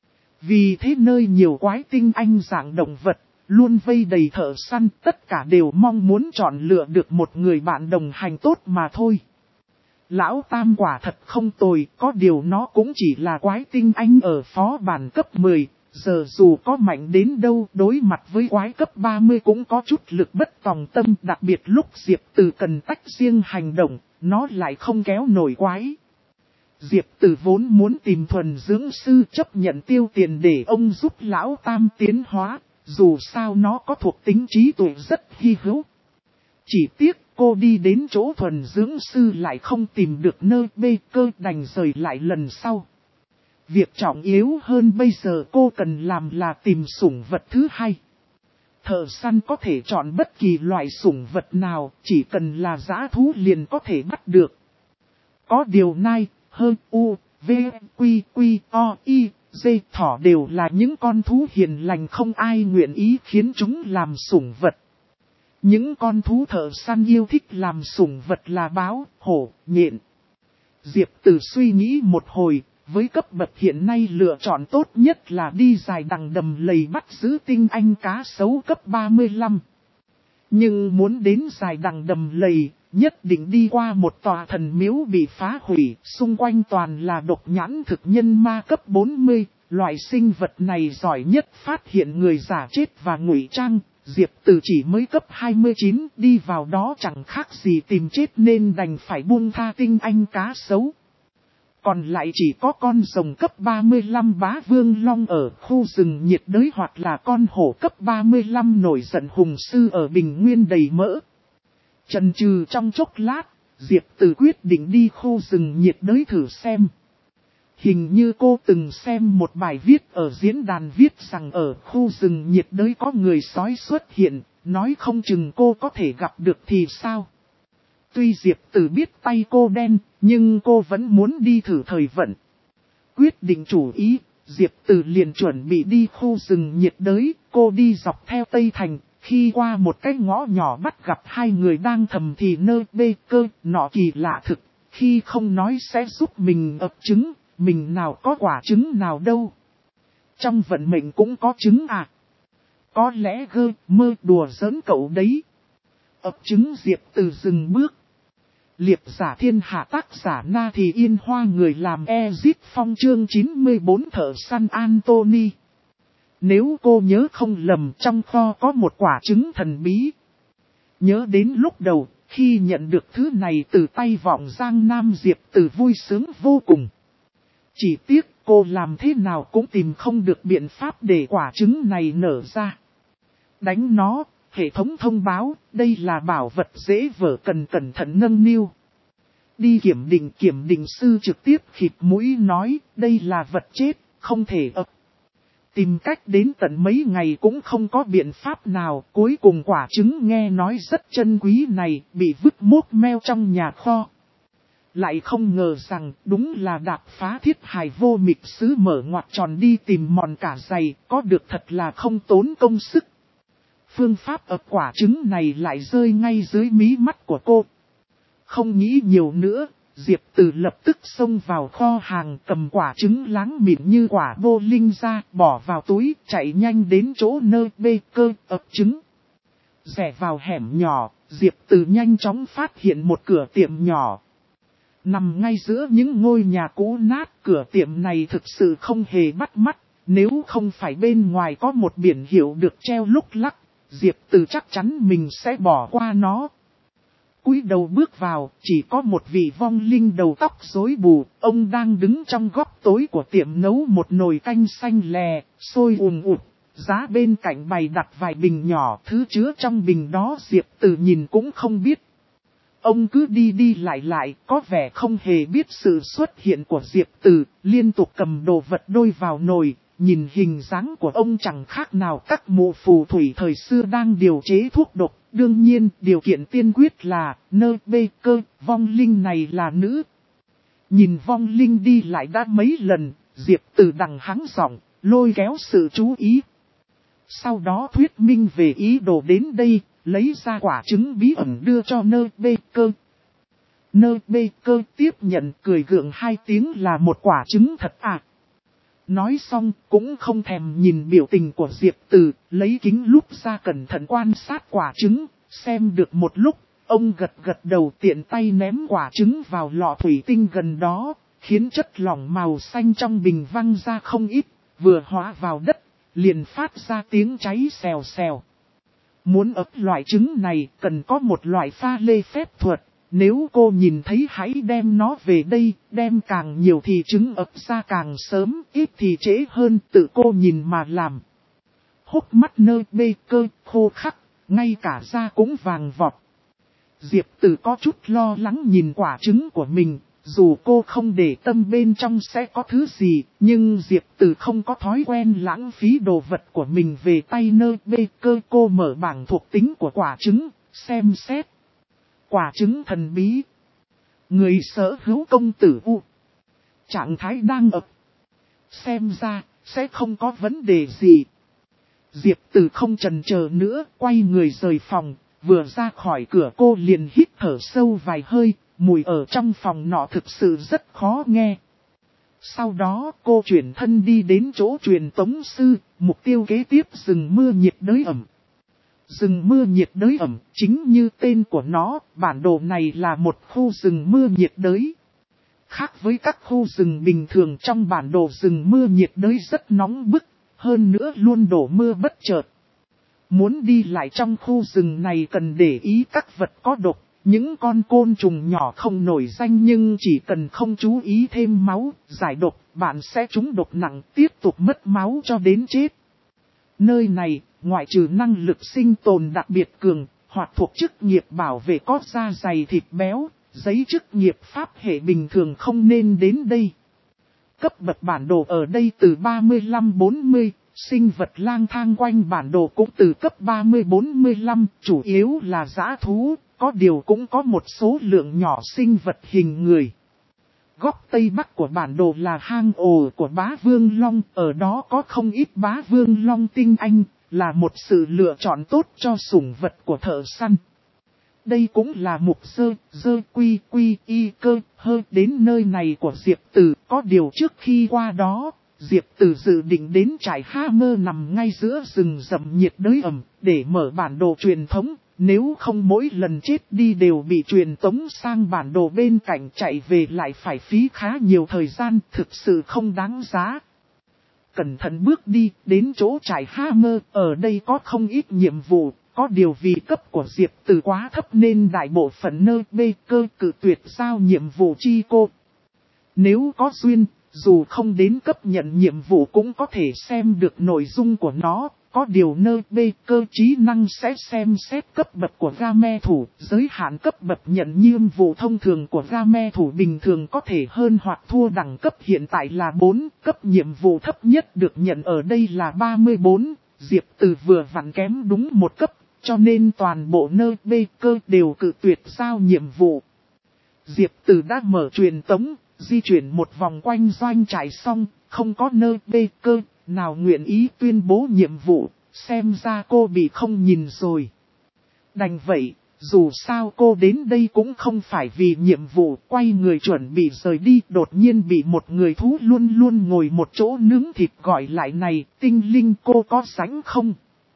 Speaker 1: Vì thế nơi nhiều quái tinh anh dạng động vật, luôn vây đầy thợ săn, tất cả đều mong muốn chọn lựa được một người bạn đồng hành tốt mà thôi. Lão Tam quả thật không tồi, có điều nó cũng chỉ là quái tinh anh ở phó bản cấp 10, giờ dù có mạnh đến đâu đối mặt với quái cấp 30 cũng có chút lực bất tòng tâm, đặc biệt lúc Diệp Từ cần tách riêng hành động, nó lại không kéo nổi quái. Diệp Từ vốn muốn tìm thuần dưỡng sư chấp nhận tiêu tiền để ông giúp Lão Tam tiến hóa, dù sao nó có thuộc tính trí tuệ rất hy hữu. Chỉ tiếc cô đi đến chỗ thuần dưỡng sư lại không tìm được nơi bê cơ, đành rời lại lần sau. Việc trọng yếu hơn bây giờ cô cần làm là tìm sủng vật thứ hai. Thợ săn có thể chọn bất kỳ loại sủng vật nào, chỉ cần là dã thú liền có thể bắt được. Có điều nai, hơ, u, v, quy, quy, o, y, dê, thỏ đều là những con thú hiền lành không ai nguyện ý khiến chúng làm sủng vật. Những con thú thợ săn yêu thích làm sủng vật là báo, hổ, nhện. Diệp Từ suy nghĩ một hồi, với cấp bậc hiện nay lựa chọn tốt nhất là đi dài đằng đầm lầy bắt giữ tinh anh cá sấu cấp 35. Nhưng muốn đến dài đằng đầm lầy, nhất định đi qua một tòa thần miếu bị phá hủy, xung quanh toàn là độc nhãn thực nhân ma cấp 40, loại sinh vật này giỏi nhất phát hiện người giả chết và ngụy trang. Diệp Từ chỉ mới cấp 29, đi vào đó chẳng khác gì tìm chết nên đành phải buông tha tinh anh cá sấu. Còn lại chỉ có con rồng cấp 35 bá vương long ở khu rừng nhiệt đới hoặc là con hổ cấp 35 nổi giận hùng sư ở bình nguyên đầy mỡ. Chần chừ trong chốc lát, Diệp Từ quyết định đi khu rừng nhiệt đới thử xem. Hình như cô từng xem một bài viết ở diễn đàn viết rằng ở khu rừng nhiệt đới có người sói xuất hiện, nói không chừng cô có thể gặp được thì sao. Tuy Diệp Từ biết tay cô đen, nhưng cô vẫn muốn đi thử thời vận. Quyết định chủ ý, Diệp Từ liền chuẩn bị đi khu rừng nhiệt đới, cô đi dọc theo Tây Thành, khi qua một cái ngõ nhỏ bắt gặp hai người đang thầm thì nơ bê cơ, nọ kỳ lạ thực, khi không nói sẽ giúp mình ấp trứng, mình nào có quả trứng nào đâu. Trong vận mệnh cũng có trứng à? Có lẽ gơ mơ đùa giỡn cậu đấy. Ấp trứng Diệp Từ dừng bước. Liệp giả thiên hạ tác giả Na Thì Yên Hoa người làm Ezit Phong chương 94 thợ săn Anthony. Nếu cô nhớ không lầm trong kho có một quả trứng thần bí. Nhớ đến lúc đầu, khi nhận được thứ này từ tay Vọng Giang Nam Diệp Từ vui sướng vô cùng. Chỉ tiếc cô làm thế nào cũng tìm không được biện pháp để quả trứng này nở ra. Đánh nó, hệ thống thông báo, đây là bảo vật dễ vỡ cần cẩn thận nâng niu. Đi kiểm định sư trực tiếp khịt mũi nói, đây là vật chết, không thể ập. Tìm cách đến tận mấy ngày cũng không có biện pháp nào, cuối cùng quả trứng nghe nói rất chân quý này, bị vứt mốt meo trong nhà kho. Lại không ngờ rằng, đúng là đạp phá thiết hài vô mịch sứ mở ngoặt tròn đi tìm mòn cả giày, có được thật là không tốn công sức. Phương pháp ập quả trứng này lại rơi ngay dưới mí mắt của cô. Không nghĩ nhiều nữa, Diệp Từ lập tức xông vào kho hàng cầm quả trứng láng mịn như quả bô linh ra, bỏ vào túi, chạy nhanh đến chỗ nơi bê cơ ập trứng. Rẽ vào hẻm nhỏ, Diệp Từ nhanh chóng phát hiện một cửa tiệm nhỏ. Nằm ngay giữa những ngôi nhà cũ nát, cửa tiệm này thực sự không hề bắt mắt, nếu không phải bên ngoài có một biển hiệu được treo lúc lắc, Diệp Từ chắc chắn mình sẽ bỏ qua nó. Cúi đầu bước vào, chỉ có một vị vong linh đầu tóc rối bù, ông đang đứng trong góc tối của tiệm nấu một nồi canh xanh lè, sôi ùn ụt, giá bên cạnh bày đặt vài bình nhỏ, thứ chứa trong bình đó Diệp Từ nhìn cũng không biết. Ông cứ đi lại, có vẻ không hề biết sự xuất hiện của Diệp Từ, liên tục cầm đồ vật đôi vào nồi, nhìn hình dáng của ông chẳng khác nào các mụ phù thủy thời xưa đang điều chế thuốc độc. Đương nhiên, điều kiện tiên quyết là, nơ bê cơ, vong linh này là nữ. Nhìn vong linh đi lại đã mấy lần, Diệp Từ đằng hắng giọng, lôi kéo sự chú ý. Sau đó thuyết minh về ý đồ đến đây, lấy ra quả trứng bí ẩn đưa cho nơ bê cơ. Nơ bê cơ tiếp nhận cười gượng hai tiếng là một quả trứng thật à. Nói xong cũng không thèm nhìn biểu tình của Diệp Từ, lấy kính lúp ra cẩn thận quan sát quả trứng, xem được một lúc, ông gật gật đầu tiện tay ném quả trứng vào lọ thủy tinh gần đó, khiến chất lỏng màu xanh trong bình văng ra không ít, vừa hóa vào đất, liền phát ra tiếng cháy xèo xèo. Muốn ấp loại trứng này cần có một loại pha lê phép thuật. Nếu cô nhìn thấy hãy đem nó về đây, đem càng nhiều thì trứng ấp ra càng sớm, ít thì trễ hơn, tự cô nhìn mà làm. Hốc mắt Nơ bê cơ khô khắc, ngay cả da cũng vàng vọt. Diệp Từ có chút lo lắng nhìn quả trứng của mình, dù cô không để tâm bên trong sẽ có thứ gì, nhưng Diệp Từ không có thói quen lãng phí đồ vật của mình về tay Nơ bê cơ. Cô mở bảng thuộc tính của quả trứng, xem xét. Quả trứng thần bí. Người sở hữu công tử U. Trạng thái đang ập. Xem ra, sẽ không có vấn đề gì. Diệp Từ không chần chờ nữa, quay người rời phòng. Vừa ra khỏi cửa cô liền hít thở sâu vài hơi, mùi ở trong phòng nọ thực sự rất khó nghe. Sau đó cô chuyển thân đi đến chỗ truyền tống sư, mục tiêu kế tiếp rừng mưa nhiệt đới ẩm. Rừng mưa nhiệt đới ẩm, chính như tên của nó, bản đồ này là một khu rừng mưa nhiệt đới. Khác với các khu rừng bình thường trong bản đồ rừng mưa nhiệt đới rất nóng bức, hơn nữa luôn đổ mưa bất chợt. Muốn đi lại trong khu rừng này cần để ý các vật có độc, những con côn trùng nhỏ không nổi danh nhưng chỉ cần không chú ý thêm máu, giải độc, bạn sẽ trúng độc nặng, tiếp tục mất máu cho đến chết. Nơi này, ngoại trừ năng lực sinh tồn đặc biệt cường, hoặc thuộc chức nghiệp bảo vệ có da dày thịt béo, giấy chức nghiệp pháp hệ bình thường không nên đến đây. Cấp bậc bản đồ ở đây từ 35-40, sinh vật lang thang quanh bản đồ cũng từ cấp 30-45, chủ yếu là dã thú, có điều cũng có một số lượng nhỏ sinh vật hình người. Góc Tây Bắc của bản đồ là hang ổ của bá vương long, ở đó có không ít bá vương long tinh anh, là một sự lựa chọn tốt cho sủng vật của thợ săn. Đây cũng là mục dơ quy y cơ hơi đến nơi này của Diệp Từ, có điều trước khi qua đó, Diệp Từ dự định đến trại Hammer nằm ngay giữa rừng rậm nhiệt đới ẩm, để mở bản đồ truyền thống. Nếu không mỗi lần chết đi đều bị truyền tống sang bản đồ bên cạnh chạy về lại phải phí khá nhiều thời gian, thực sự không đáng giá. Cẩn thận bước đi, đến chỗ trại Hammer, ở đây có không ít nhiệm vụ, có điều vì cấp của Diệp Từ quá thấp nên đại bộ phận Nơ bê cơ cự tuyệt giao nhiệm vụ chi cô. Nếu có duyên, dù không đến cấp nhận nhiệm vụ cũng có thể xem được nội dung của nó. Có điều Nơ bê cơ trí năng sẽ xem xét cấp bậc của game thủ, giới hạn cấp bậc nhận nhiệm vụ thông thường của game thủ bình thường có thể hơn hoặc thua đẳng cấp hiện tại là 4, cấp nhiệm vụ thấp nhất được nhận ở đây là 34, Diệp Từ vừa vặn kém đúng một cấp, cho nên toàn bộ Nơ bê cơ đều cự tuyệt giao nhiệm vụ. Diệp Từ đã mở truyền tống, di chuyển một vòng quanh doanh trại xong, không có Nơ bê cơ nào nguyện ý tuyên bố nhiệm vụ, xem ra cô bị không nhìn rồi. Đành vậy, dù sao cô đến đây cũng không phải vì nhiệm vụ, quay người chuẩn bị rời đi, đột nhiên bị một người thú luôn luôn ngồi một chỗ nướng thịt gọi lại này, tinh linh cô có sánh không?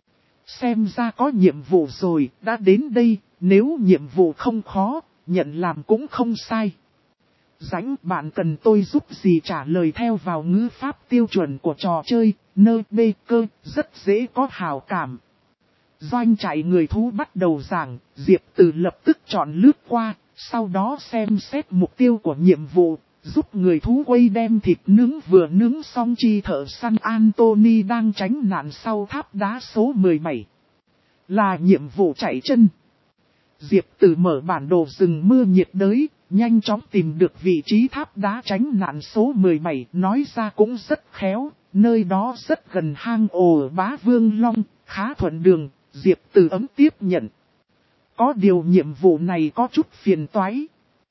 Speaker 1: Xem ra có nhiệm vụ rồi, đã đến đây, nếu nhiệm vụ không khó, nhận làm cũng không sai. Rãnh bạn cần tôi giúp gì trả lời theo vào ngữ pháp tiêu chuẩn của trò chơi, Nơ bê cơ, rất dễ có hào cảm. Doanh trại người thú bắt đầu giảng, Diệp Từ lập tức chọn lướt qua, sau đó xem xét mục tiêu của nhiệm vụ, giúp người thú quay đem thịt nướng vừa nướng xong chi thợ săn Anthony đang tránh nạn sau tháp đá số 17. Là nhiệm vụ chạy chân. Diệp Từ mở bản đồ rừng mưa nhiệt đới, nhanh chóng tìm được vị trí tháp đá tránh nạn số 17, nói ra cũng rất khéo, nơi đó rất gần hang ổ bá vương long, khá thuận đường, Diệp Từ ấm tiếp nhận. Có điều nhiệm vụ này có chút phiền toái.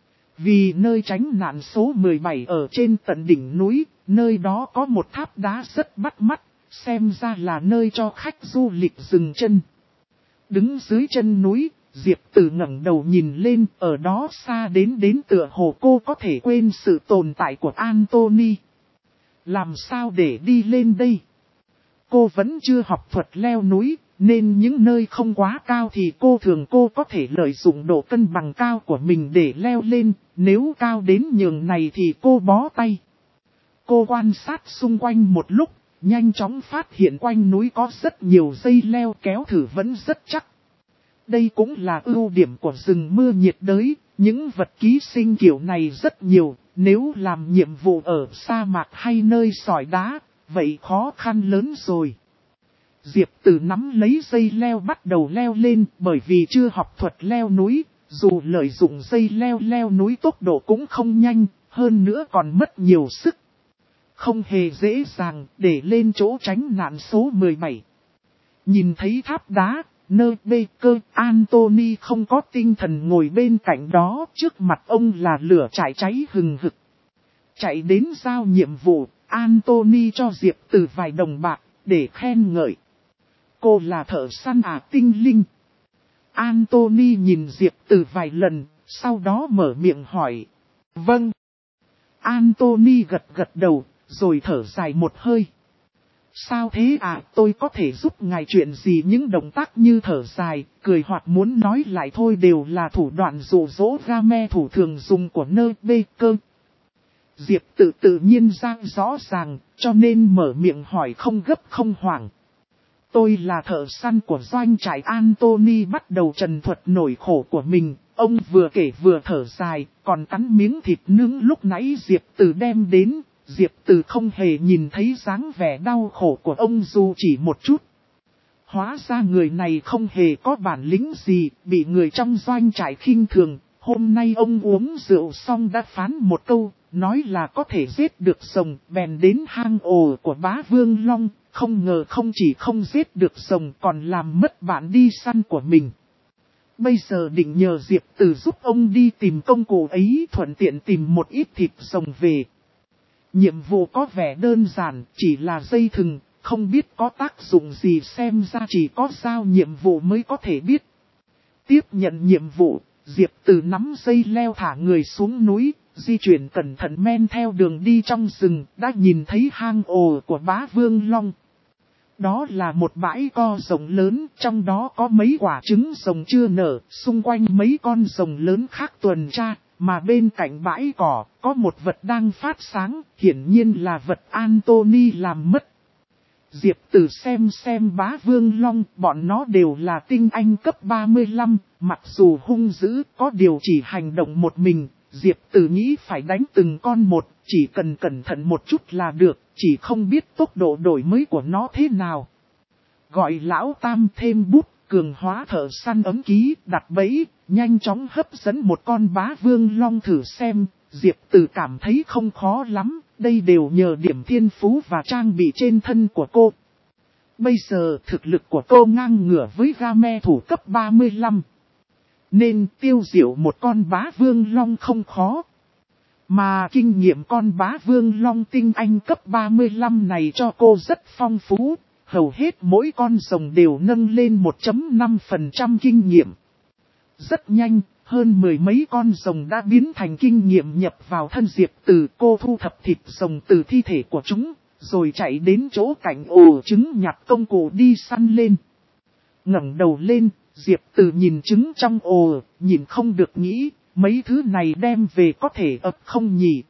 Speaker 1: Vì nơi tránh nạn số 17 ở trên tận đỉnh núi, nơi đó có một tháp đá rất bắt mắt, xem ra là nơi cho khách du lịch dừng chân. Đứng dưới chân núi, Diệp Từ ngẩng đầu nhìn lên, ở đó xa đến tựa hồ cô có thể quên sự tồn tại của Anthony. Làm sao để đi lên đây? Cô vẫn chưa học thuật leo núi, nên những nơi không quá cao thì cô có thể lợi dụng độ cân bằng cao của mình để leo lên, nếu cao đến nhường này thì cô bó tay. Cô quan sát xung quanh một lúc, nhanh chóng phát hiện quanh núi có rất nhiều dây leo kéo thử vẫn rất chắc. Đây cũng là ưu điểm của rừng mưa nhiệt đới, những vật ký sinh kiểu này rất nhiều, nếu làm nhiệm vụ ở sa mạc hay nơi sỏi đá, vậy khó khăn lớn rồi. Diệp Từ nắm lấy dây leo bắt đầu leo lên, bởi vì chưa học thuật leo núi, dù lợi dụng dây leo núi tốc độ cũng không nhanh, hơn nữa còn mất nhiều sức. Không hề dễ dàng để lên chỗ tránh nạn số 17. Nhìn thấy tháp đá, nơi bê cơ, Anthony không có tinh thần ngồi bên cạnh đó, trước mặt ông là lửa cháy hừng hực. Chạy đến giao nhiệm vụ, Anthony cho Diệp Từ vài đồng bạc, để khen ngợi. Cô là thợ săn tinh linh. Anthony nhìn Diệp Từ vài lần, sau đó mở miệng hỏi. Vâng. Anthony gật đầu, rồi thở dài một hơi. Sao thế tôi có thể giúp ngài chuyện gì? Những động tác như thở dài, cười hoặc muốn nói lại thôi đều là thủ đoạn dụ dỗ game thủ thường dùng của nơi bê cơ. Diệp Từ tự nhiên ra rõ ràng, cho nên mở miệng hỏi không gấp không hoảng. Tôi là thợ săn của doanh trại. Anthony bắt đầu trần thuật nỗi khổ của mình, ông vừa kể vừa thở dài, còn cắn miếng thịt nướng lúc nãy Diệp Từ đem đến. Diệp Từ không hề nhìn thấy dáng vẻ đau khổ của ông dù chỉ một chút. Hóa ra người này không hề có bản lĩnh gì, bị người trong doanh trại khinh thường. Hôm nay ông uống rượu xong đã phán một câu, nói là có thể giết được rồng, bèn đến hang ổ của bá Vương Long. Không ngờ không chỉ không giết được rồng còn làm mất bạn đi săn của mình. Bây giờ định nhờ Diệp Từ giúp ông đi tìm công cụ ấy, thuận tiện tìm một ít thịt rồng về. Nhiệm vụ có vẻ đơn giản, chỉ là dây thừng, không biết có tác dụng gì, xem ra chỉ có giao nhiệm vụ mới có thể biết. Tiếp nhận nhiệm vụ, Diệp Từ nắm dây leo thả người xuống núi, di chuyển cẩn thận men theo đường đi trong rừng, đã nhìn thấy hang ổ của bá Vương Long. Đó là một bãi co rồng lớn, trong đó có mấy quả trứng rồng chưa nở, xung quanh mấy con rồng lớn khác tuần tra, mà bên cạnh bãi cỏ, có một vật đang phát sáng, hiển nhiên là vật Anthony làm mất. Diệp Từ xem bá Vương Long, bọn nó đều là tinh anh cấp 35, mặc dù hung dữ, có điều chỉ hành động một mình. Diệp Từ nghĩ phải đánh từng con một, chỉ cần cẩn thận một chút là được, chỉ không biết tốc độ đổi mới của nó thế nào. Gọi lão Tam thêm bút, cường hóa thợ săn ấm ký, đặt bẫy, nhanh chóng hấp dẫn một con bá Vương Long thử xem. Diệp Từ cảm thấy không khó lắm, đây đều nhờ điểm thiên phú và trang bị trên thân của cô. Bây giờ thực lực của cô ngang ngửa với game thủ cấp 35. Nên tiêu diệu một con bá Vương Long không khó. Mà kinh nghiệm con bá Vương Long tinh anh cấp 35 này cho cô rất phong phú. Hầu hết mỗi con rồng đều nâng lên 1.5% kinh nghiệm. Rất nhanh, hơn mười mấy con rồng đã biến thành kinh nghiệm nhập vào thân Diệp Từ. Cô thu thập thịt rồng từ thi thể của chúng, rồi chạy đến chỗ cạnh ổ trứng nhặt công cụ đi săn lên. Ngẩng đầu lên, Diệp Từ nhìn trứng trong ổ, nhìn không được nghĩ, mấy thứ này đem về có thể ập không nhỉ.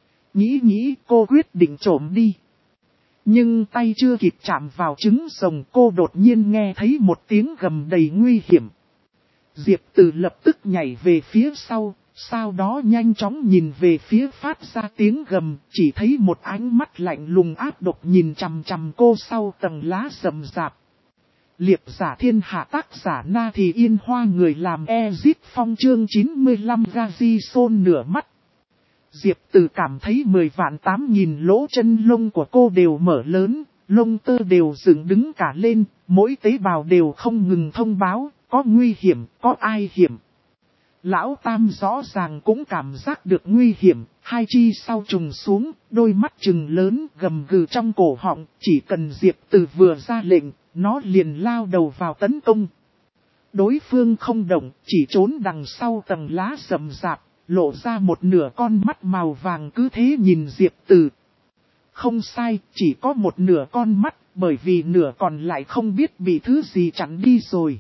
Speaker 1: Nghĩ cô quyết định trộm đi. Nhưng tay chưa kịp chạm vào trứng rồng, cô đột nhiên nghe thấy một tiếng gầm đầy nguy hiểm. Diệp Từ lập tức nhảy về phía sau đó nhanh chóng nhìn về phía phát ra tiếng gầm, chỉ thấy một ánh mắt lạnh lùng ác độc nhìn chằm chằm cô sau tầng lá rậm rạp. Liệp giả thiên hạ, tác giả Na Thì Yên Hoa, người làm Ezit Phong, chương 95 Gazi Son nửa mắt. Diệp Từ cảm thấy 10.000 lỗ chân lông của cô đều mở lớn, lông tơ đều dựng đứng cả lên, mỗi tế bào đều không ngừng thông báo, có nguy hiểm, có ai hiểm. Lão Tam rõ ràng cũng cảm giác được nguy hiểm, hai chi sau trùng xuống, đôi mắt trừng lớn gầm gừ trong cổ họng, chỉ cần Diệp Từ vừa ra lệnh, nó liền lao đầu vào tấn công. Đối phương không động, chỉ trốn đằng sau tầng lá rậm rạp, lộ ra một nửa con mắt màu vàng cứ thế nhìn Diệp Từ. Không sai, chỉ có một nửa con mắt, bởi vì nửa còn lại không biết bị thứ gì chặn đi rồi.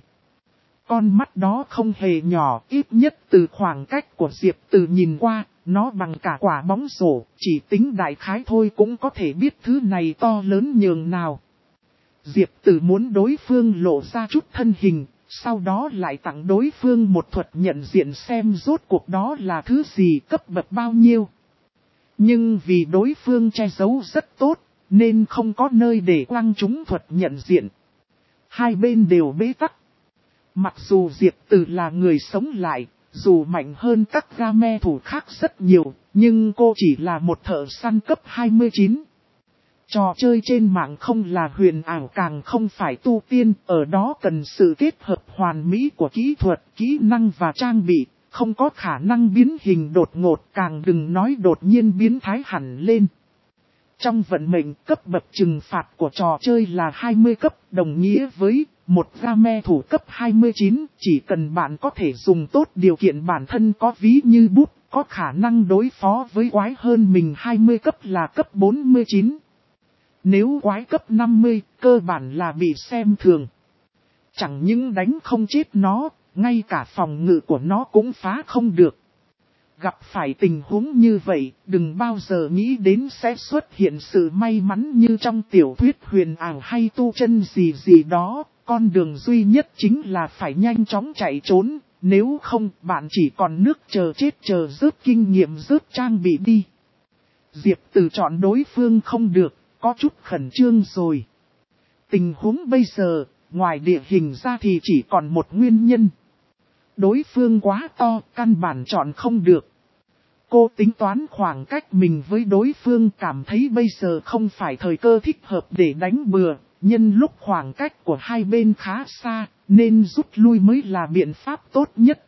Speaker 1: Con mắt đó không hề nhỏ, ít nhất từ khoảng cách của Diệp Từ nhìn qua, nó bằng cả quả bóng rổ, chỉ tính đại khái thôi cũng có thể biết thứ này to lớn nhường nào. Diệp Từ muốn đối phương lộ ra chút thân hình, sau đó lại tặng đối phương một thuật nhận diện xem rốt cuộc đó là thứ gì, cấp bậc bao nhiêu. Nhưng vì đối phương che giấu rất tốt, nên không có nơi để quăng chúng thuật nhận diện. Hai bên đều bế tắc. Mặc dù Diệp Từ là người sống lại, dù mạnh hơn các game thủ khác rất nhiều, nhưng cô chỉ là một thợ săn cấp 29. Trò chơi trên mạng không là huyền ảo càng không phải tu tiên, ở đó cần sự kết hợp hoàn mỹ của kỹ thuật, kỹ năng và trang bị, không có khả năng biến hình đột ngột, càng đừng nói đột nhiên biến thái hẳn lên. Trong vận mệnh, cấp bậc trừng phạt của trò chơi là 20 cấp, đồng nghĩa với một game thủ cấp 29, chỉ cần bạn có thể dùng tốt điều kiện bản thân có ví như bút, có khả năng đối phó với quái hơn mình 20 cấp là cấp 49. Nếu quái cấp 50, cơ bản là bị xem thường. Chẳng những đánh không chết nó, ngay cả phòng ngự của nó cũng phá không được. Gặp phải tình huống như vậy, đừng bao giờ nghĩ đến sẽ xuất hiện sự may mắn như trong tiểu thuyết huyền ảo hay tu chân gì gì đó. Con đường duy nhất chính là phải nhanh chóng chạy trốn, nếu không bạn chỉ còn nước chờ chết chờ rớt kinh nghiệm rớt trang bị đi. Diệp Từ chọn đối phương không được, có chút khẩn trương rồi. Tình huống bây giờ, ngoài địa hình ra thì chỉ còn một nguyên nhân. Đối phương quá to, căn bản chọn không được. Cô tính toán khoảng cách mình với đối phương, cảm thấy bây giờ không phải thời cơ thích hợp để đánh bừa, nhân lúc khoảng cách của hai bên khá xa, nên rút lui mới là biện pháp tốt nhất.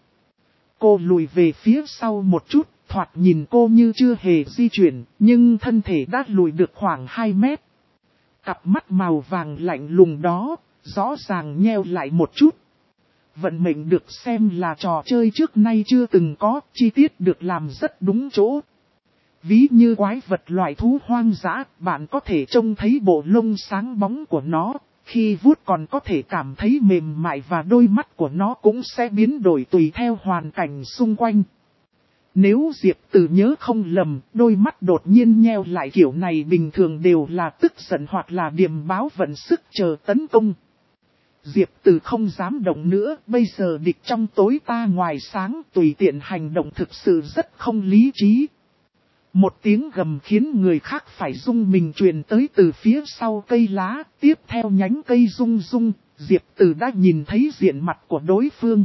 Speaker 1: Cô lùi về phía sau một chút, thoạt nhìn cô như chưa hề di chuyển, nhưng thân thể đã lùi được khoảng 2 mét. Cặp mắt màu vàng lạnh lùng đó, rõ ràng nheo lại một chút. Vận mệnh được xem là trò chơi trước nay chưa từng có, chi tiết được làm rất đúng chỗ. Ví như quái vật loại thú hoang dã, bạn có thể trông thấy bộ lông sáng bóng của nó, khi vuốt còn có thể cảm thấy mềm mại và đôi mắt của nó cũng sẽ biến đổi tùy theo hoàn cảnh xung quanh. Nếu Diệp Từ nhớ không lầm, đôi mắt đột nhiên nheo lại kiểu này bình thường đều là tức giận hoặc là điềm báo vận sức chờ tấn công. Diệp Từ không dám động nữa, bây giờ địch trong tối ta ngoài sáng, tùy tiện hành động thực sự rất không lý trí. Một tiếng gầm khiến người khác phải rung mình truyền tới từ phía sau cây lá, tiếp theo nhánh cây rung rung, Diệp Từ đã nhìn thấy diện mặt của đối phương.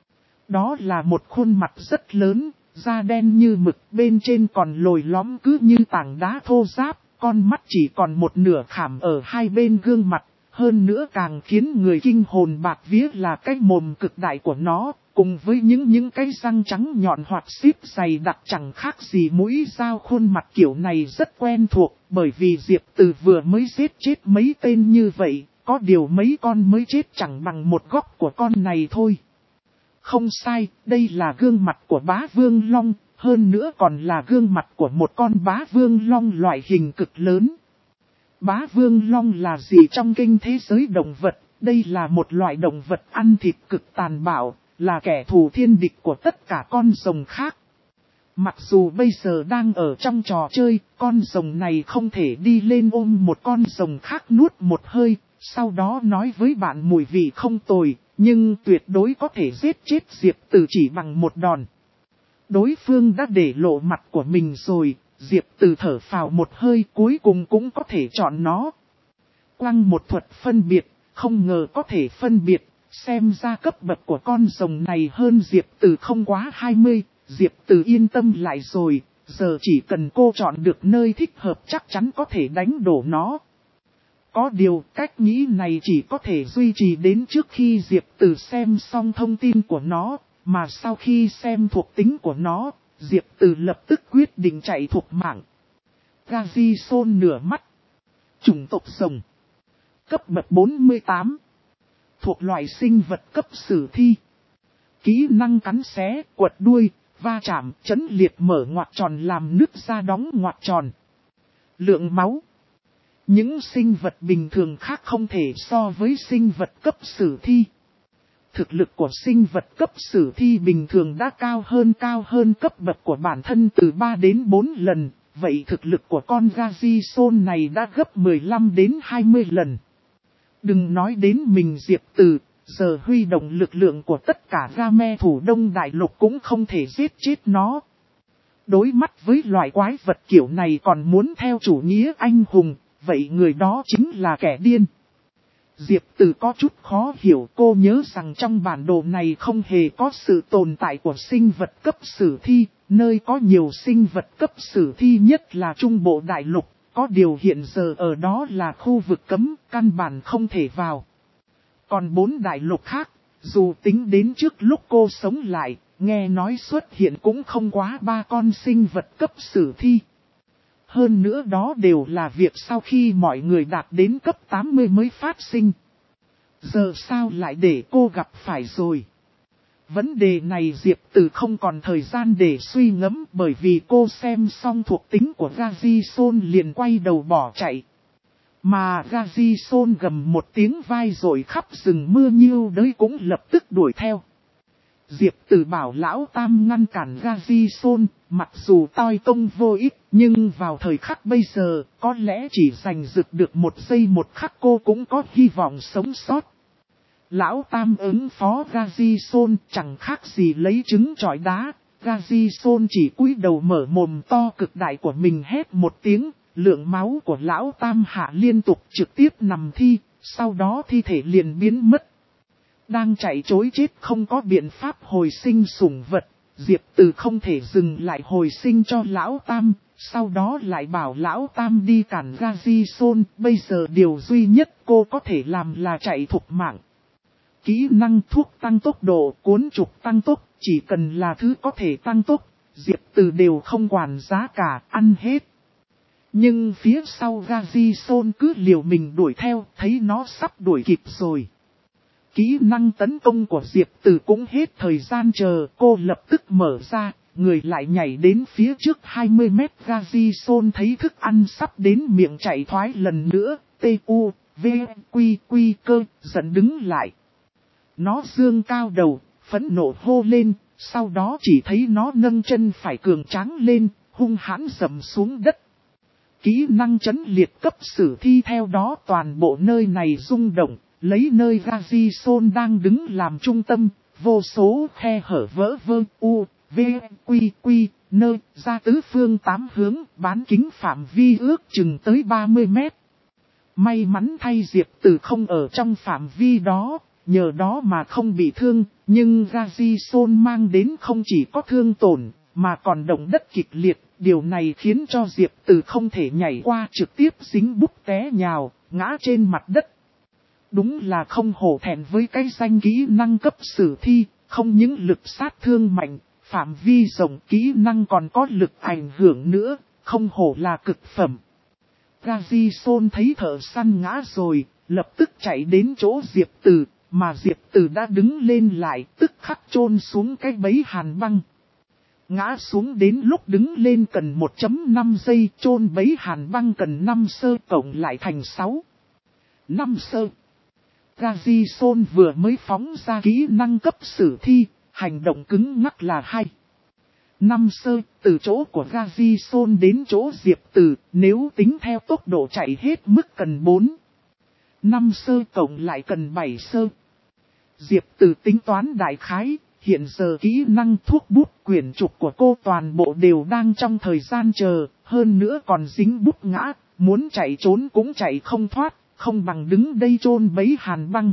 Speaker 1: Đó là một khuôn mặt rất lớn, da đen như mực, bên trên còn lồi lõm cứ như tảng đá thô ráp, con mắt chỉ còn một nửa khảm ở hai bên gương mặt. Hơn nữa càng khiến người kinh hồn bạt vía là cái mồm cực đại của nó, cùng với những cái răng trắng nhọn hoặc xíp dày đặc chẳng khác gì mũi dao. Khuôn mặt kiểu này rất quen thuộc, bởi vì Diệp Từ vừa mới giết chết mấy tên như vậy, có điều mấy con mới chết chẳng bằng một góc của con này thôi. Không sai, đây là gương mặt của bá vương long, hơn nữa còn là gương mặt của một con bá vương long loại hình cực lớn. Bá vương long là gì trong kinh thế giới động vật? Đây là một loại động vật ăn thịt cực tàn bạo, là kẻ thù thiên địch của tất cả con rồng khác. Mặc dù bây giờ đang ở trong trò chơi, con rồng này không thể đi lên ôm một con rồng khác nuốt một hơi, sau đó nói với bạn mùi vị không tồi, nhưng tuyệt đối có thể giết chết Diệp Từ chỉ bằng một đòn. Đối phương đã để lộ mặt của mình rồi. Diệp Từ thở phào một hơi, cuối cùng cũng có thể chọn nó. Quăng một thuật phân biệt, không ngờ có thể phân biệt, xem ra cấp bậc của con rồng này hơn Diệp Từ không quá 20, Diệp Từ yên tâm lại rồi, giờ chỉ cần cô chọn được nơi thích hợp chắc chắn có thể đánh đổ nó. Có điều cách nghĩ này chỉ có thể duy trì đến trước khi Diệp Từ xem xong thông tin của nó, mà sau khi xem thuộc tính của nó, Diệp Từ lập tức quyết định chạy thục mạng. Gazison nửa mắt. Chủng tộc rồng. Cấp bậc 48. thuộc loại sinh vật cấp sử thi. Kỹ năng cắn xé, quật đuôi, va chạm, chấn liệt mở ngoặc tròn làm nứt ra đóng ngoặc tròn. Lượng máu. Những sinh vật bình thường khác không thể so với sinh vật cấp sử thi. Thực lực của sinh vật cấp sử thi bình thường đã cao hơn cấp bậc của bản thân từ 3 đến 4 lần. Vậy thực lực của con Gazisol này đã gấp 15 đến 20 lần. Đừng nói đến mình Diệp Từ, giờ huy động lực lượng của tất cả Game thủ Đông Đại Lục cũng không thể giết chết nó. Đối mắt với loại quái vật kiểu này còn muốn theo chủ nghĩa anh hùng, vậy người đó chính là kẻ điên. Diệp Từ có chút khó hiểu, cô nhớ rằng trong bản đồ này không hề có sự tồn tại của sinh vật cấp sử thi, nơi có nhiều sinh vật cấp sử thi nhất là Trung Bộ Đại Lục, có điều hiện giờ ở đó là khu vực cấm, căn bản không thể vào. Còn 4 đại lục khác, dù tính đến trước lúc cô sống lại, nghe nói xuất hiện cũng không quá 3 con sinh vật cấp sử thi. Hơn nữa đó đều là việc sau khi mọi người đạt đến cấp 80 mới phát sinh. Giờ sao lại để cô gặp phải rồi? Vấn đề này Diệp Từ không còn thời gian để suy ngẫm bởi vì cô xem xong thuộc tính của Gazisol liền quay đầu bỏ chạy. Mà Gazisol gầm một tiếng vai rồi khắp rừng mưa nhiêu đấy cũng lập tức đuổi theo. Diệp Từ bảo lão tam ngăn cản Gazisol, mặc dù toi công vô ích, nhưng vào thời khắc bây giờ, có lẽ chỉ giành giật được một giây một khắc cô cũng có hy vọng sống sót. Lão tam ứng phó Gazisol chẳng khác gì lấy trứng chọi đá, Gazisol chỉ cúi đầu mở mồm to cực đại của mình hét một tiếng, lượng máu của lão tam hạ liên tục trực tiếp nằm thi, sau đó thi thể liền biến mất. Đang chạy trối chết không có biện pháp hồi sinh sủng vật, Diệp Từ không thể dừng lại hồi sinh cho lão tam, sau đó lại bảo lão tam đi cản Gazisol, bây giờ điều duy nhất cô có thể làm là chạy thục mạng. Kỹ năng thuốc tăng tốc độ, cuốn trục tăng tốc, chỉ cần là thứ có thể tăng tốc, Diệp Từ đều không quản giá cả, ăn hết. Nhưng phía sau Gazisol cứ liều mình đuổi theo, thấy nó sắp đuổi kịp rồi. Kỹ năng tấn công của Diệp Từ cũng hết thời gian chờ, cô lập tức mở ra, người lại nhảy đến phía trước 20 mét. Gazisol thấy thức ăn sắp đến miệng chạy thoái lần nữa, T.U. V. Quy cơ, giận đứng lại. Nó dương cao đầu, phẫn nộ hô lên, sau đó chỉ thấy nó nâng chân phải cường tráng lên, hung hãn dầm xuống đất. Kỹ năng chấn liệt cấp sử thi theo đó toàn bộ nơi này rung động, lấy nơi Gazisol đang đứng làm trung tâm, vô số khe hở vỡ vơ v, quy, nơi ra tứ phương 8 hướng, bán kính phạm vi ước chừng tới 30 mét. May mắn thay Diệp Từ không ở trong phạm vi đó, nhờ đó mà không bị thương, nhưng Gazisol mang đến không chỉ có thương tổn, mà còn động đất kịch liệt, điều này khiến cho Diệp Từ không thể nhảy qua trực tiếp dính búp té nhào, ngã trên mặt đất. Đúng là không hổ thẹn với cái danh kỹ năng cấp sử thi, không những lực sát thương mạnh, phạm vi rộng kỹ năng còn có lực ảnh hưởng nữa, không hổ là cực phẩm. Gazisol thấy thợ săn ngã rồi, lập tức chạy đến chỗ Diệp Từ, mà Diệp Từ đã đứng lên lại, tức khắc chôn xuống cái bẫy hàn băng. Ngã xuống đến lúc đứng lên cần 1.5 giây, chôn bẫy hàn băng cần 5 sơ cộng lại thành 6. 5 sơ. Gazisol vừa mới phóng ra kỹ năng cấp sử thi, hành động cứng ngắc là 2. 5 sơ, từ chỗ của Gazisol đến chỗ Diệp Từ, nếu tính theo tốc độ chạy hết mức cần 4. 5 sơ cộng lại cần 7 sơ. Diệp Từ tính toán đại khái, hiện giờ kỹ năng thuốc bút quyển trục của cô toàn bộ đều đang trong thời gian chờ, hơn nữa còn dính bút ngã, muốn chạy trốn cũng chạy không thoát, không bằng đứng đây chôn bẫy hàn băng.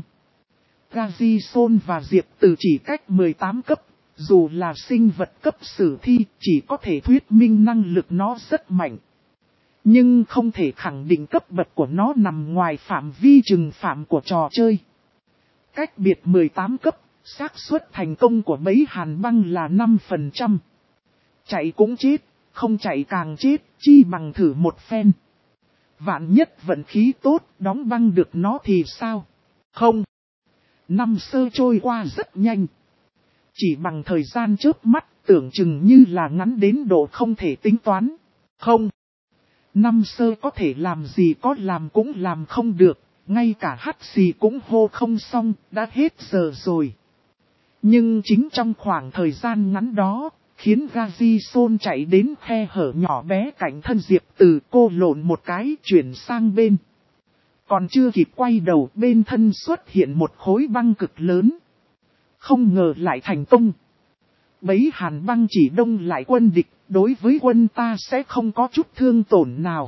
Speaker 1: Gazisol và Diệp Từ chỉ cách 18 cấp, dù là sinh vật cấp sử thi, chỉ có thể thuyết minh năng lực nó rất mạnh. Nhưng không thể khẳng định cấp bậc của nó nằm ngoài phạm vi trừng phạm của trò chơi. Cách biệt 18 cấp, xác suất thành công của bẫy hàn băng là 5%. Chạy cũng chết, không chạy càng chết, chi bằng thử một phen. Vạn nhất vận khí tốt, đóng băng được nó thì sao? Không. Năm sơ trôi qua rất nhanh. Chỉ bằng thời gian chớp mắt, tưởng chừng như là ngắn đến độ không thể tính toán. Không. Năm sơ có thể làm gì có làm cũng làm không được, ngay cả hắt xì cũng hô không xong, đã hết giờ rồi. Nhưng chính trong khoảng thời gian ngắn đó, khiến Gazison chạy đến khe hở nhỏ bé cạnh thân Diệp Từ, cô lộn một cái chuyển sang bên. Còn chưa kịp quay đầu, bên thân xuất hiện một khối băng cực lớn. Không ngờ lại thành công. Bấy hàn băng chỉ đông lại quân địch, đối với quân ta sẽ không có chút thương tổn nào.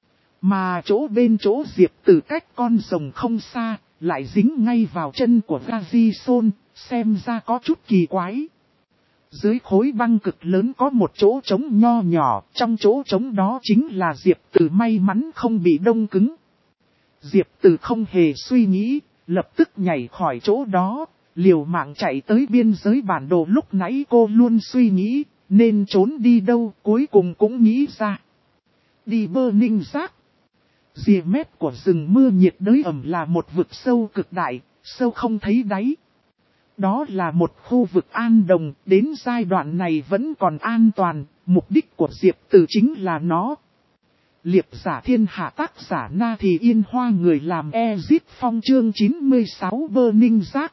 Speaker 1: Mà chỗ bên chỗ Diệp Từ cách con rồng không xa, lại dính ngay vào chân của Gazison, xem ra có chút kỳ quái. Dưới khối băng cực lớn có một chỗ trống nho nhỏ, trong chỗ trống đó chính là Diệp Từ may mắn không bị đông cứng. Diệp Từ không hề suy nghĩ, lập tức nhảy khỏi chỗ đó, liều mạng chạy tới biên giới bản đồ lúc nãy cô luôn suy nghĩ, nên trốn đi đâu cuối cùng cũng nghĩ ra. Đi Burning Giác. Rìa mép của rừng mưa nhiệt đới ẩm là một vực sâu cực đại, sâu không thấy đáy. Đó là một khu vực an đồng, đến giai đoạn này vẫn còn an toàn, mục đích của Diệp Từ chính là nó. Liệp giả thiên hạ tác giả Na Thì Yên Hoa, người làm Ezit Phong chương 96 Burning Giác.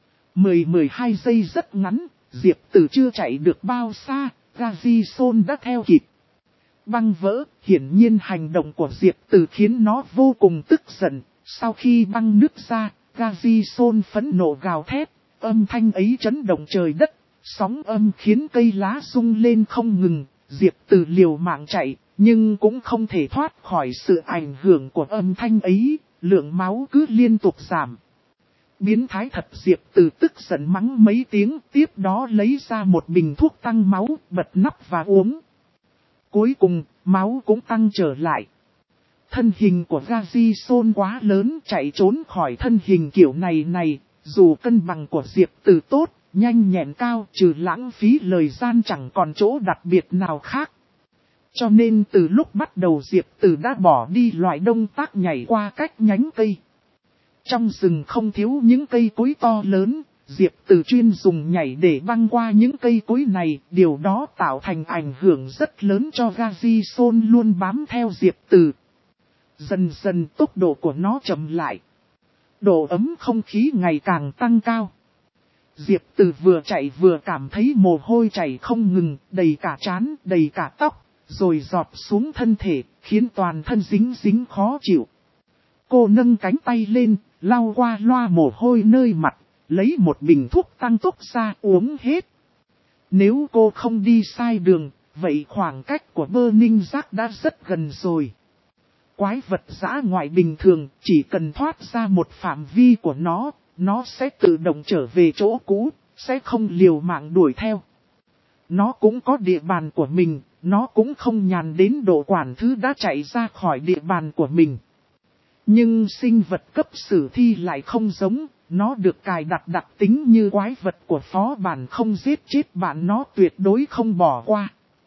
Speaker 1: 10-12 giây rất ngắn, Diệp Từ chưa chạy được bao xa, Gazison đã theo kịp. Băng vỡ, hiển nhiên hành động của Diệp Từ khiến nó vô cùng tức giận. Sau khi băng nứt ra, Gazison phẫn nộ gào thét, âm thanh ấy chấn động trời đất, sóng âm khiến cây lá rung lên không ngừng. Diệp Từ liều mạng chạy, nhưng cũng không thể thoát khỏi sự ảnh hưởng của âm thanh ấy, lượng máu cứ liên tục giảm. Biến thái thật, Diệp Từ tức giận mắng mấy tiếng, tiếp đó lấy ra một bình thuốc tăng máu, bật nắp và uống. Cuối cùng, máu cũng tăng trở lại. Thân hình của Gazison quá lớn, chạy trốn khỏi thân hình kiểu này, dù cân bằng của Diệp Từ tốt, nhanh nhẹn cao, trừ lãng phí lời gian chẳng còn chỗ đặc biệt nào khác. Cho nên từ lúc bắt đầu Diệp Từ đã bỏ đi loại động tác nhảy qua cách nhánh cây. Trong rừng không thiếu những cây cối to lớn, Diệp Từ chuyên dùng nhảy để băng qua những cây cối này, điều đó tạo thành ảnh hưởng rất lớn cho Gazison luôn bám theo Diệp Từ. Dần dần tốc độ của nó chậm lại. Độ ấm không khí ngày càng tăng cao. Diệp Từ vừa chạy vừa cảm thấy mồ hôi chảy không ngừng, đầy cả trán, đầy cả tóc, rồi giọt xuống thân thể, khiến toàn thân dính dính khó chịu. Cô nâng cánh tay lên, lau qua loa mồ hôi nơi mặt, lấy một bình thuốc tăng tốc ra uống hết. Nếu cô không đi sai đường, vậy khoảng cách của Burning Giác đã rất gần rồi. Quái vật dã ngoại bình thường, chỉ cần thoát ra một phạm vi của nó sẽ tự động trở về chỗ cũ, sẽ không liều mạng đuổi theo. Nó cũng có địa bàn của mình, nó cũng không nhàn đến độ quản thứ đã chạy ra khỏi địa bàn của mình. Nhưng sinh vật cấp sử thi lại không giống, nó được cài đặt đặc tính như quái vật của phó bản, không giết chết bạn nó tuyệt đối không bỏ qua.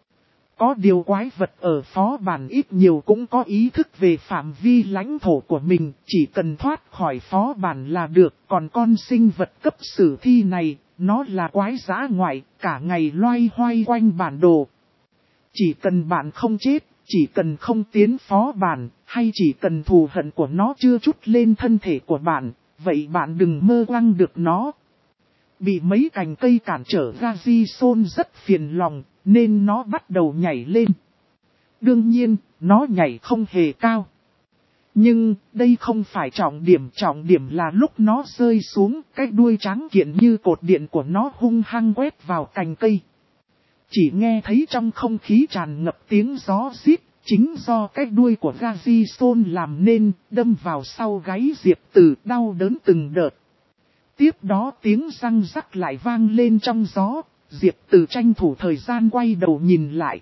Speaker 1: Có điều quái vật ở phó bản ít nhiều cũng có ý thức về phạm vi lãnh thổ của mình, chỉ cần thoát khỏi phó bản là được. Còn con sinh vật cấp sử thi này, nó là quái dã ngoại, cả ngày loay hoay quanh bản đồ. Chỉ cần bạn không chết, chỉ cần không tiến phó bản, hay chỉ cần thù hận của nó chưa trút lên thân thể của bạn, vậy bạn đừng mơ quăng được nó. Bị mấy cành cây cản trở, Gazison rất phiền lòng, nên nó bắt đầu nhảy lên. Đương nhiên, nó nhảy không hề cao. Nhưng, đây không phải trọng điểm là lúc nó rơi xuống, cái đuôi trắng kiện như cột điện của nó hung hăng quét vào cành cây. Chỉ nghe thấy trong không khí tràn ngập tiếng gió rít, chính do cái đuôi của Gazison làm nên, đâm vào sau gáy Diệp Từ, đau đớn từng đợt. Tiếp đó tiếng răng rắc lại vang lên trong gió, Diệp Từ tranh thủ thời gian quay đầu nhìn lại.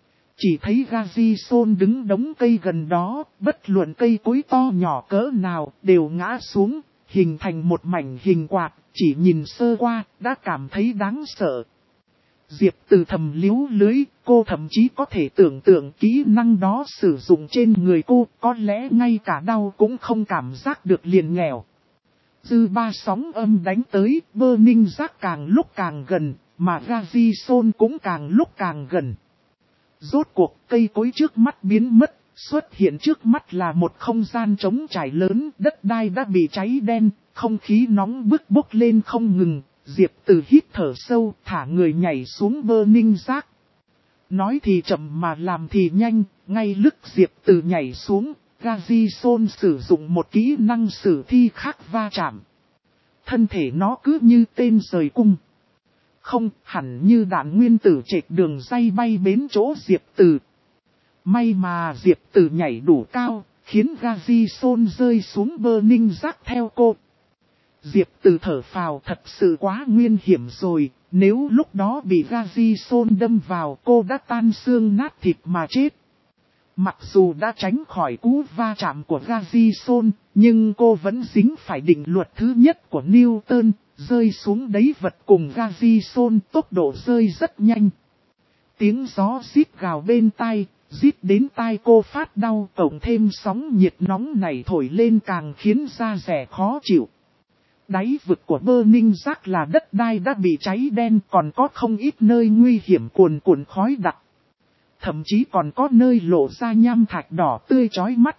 Speaker 1: Chỉ thấy Gazison đứng đống cây gần đó, bất luận cây cối to nhỏ cỡ nào đều ngã xuống, hình thành một mảnh hình quạt, chỉ nhìn sơ qua đã cảm thấy đáng sợ. Diệp Từ thầm liếu lưới, cô thậm chí có thể tưởng tượng kỹ năng đó sử dụng trên người cô, có lẽ ngay cả đau cũng không cảm giác được liền nghèo. Dư ba sóng âm đánh tới, Burning Jack càng lúc càng gần, mà Garrison cũng càng lúc càng gần. Rốt cuộc cây cối trước mắt biến mất, xuất hiện trước mắt là một không gian trống trải lớn, đất đai đã bị cháy đen, không khí nóng bức bốc lên không ngừng. Diệp Từ hít thở sâu, thả người nhảy xuống Burning Jack. Nói thì chậm mà làm thì nhanh, ngay lúc Diệp Từ nhảy xuống, Garrison sử dụng một kỹ năng sử thi khác va chạm. Thân thể nó cứ như tên rời cung. Không, hẳn như đạn nguyên tử chệch đường ray bay đến chỗ Diệp Từ. May mà Diệp Từ nhảy đủ cao, khiến Garrison rơi xuống Burning Jack theo cô. Diệp Từ thở phào, thật sự quá nguy hiểm rồi, nếu lúc đó bị Garrison đâm vào cô đã tan xương nát thịt mà chết. Mặc dù đã tránh khỏi cú va chạm của Garrison, nhưng cô vẫn dính phải định luật thứ nhất của Newton, rơi xuống đáy vật cùng Garrison, tốc độ rơi rất nhanh. Tiếng gió rít gào bên tai, rít đến tai cô phát đau, cộng thêm sóng nhiệt nóng này thổi lên càng khiến da rẻ khó chịu. Đáy vực của Burning Jack là đất đai đã bị cháy đen, còn có không ít nơi nguy hiểm cuồn cuộn khói đặc. Thậm chí còn có nơi lộ ra nham thạch đỏ tươi chói mắt.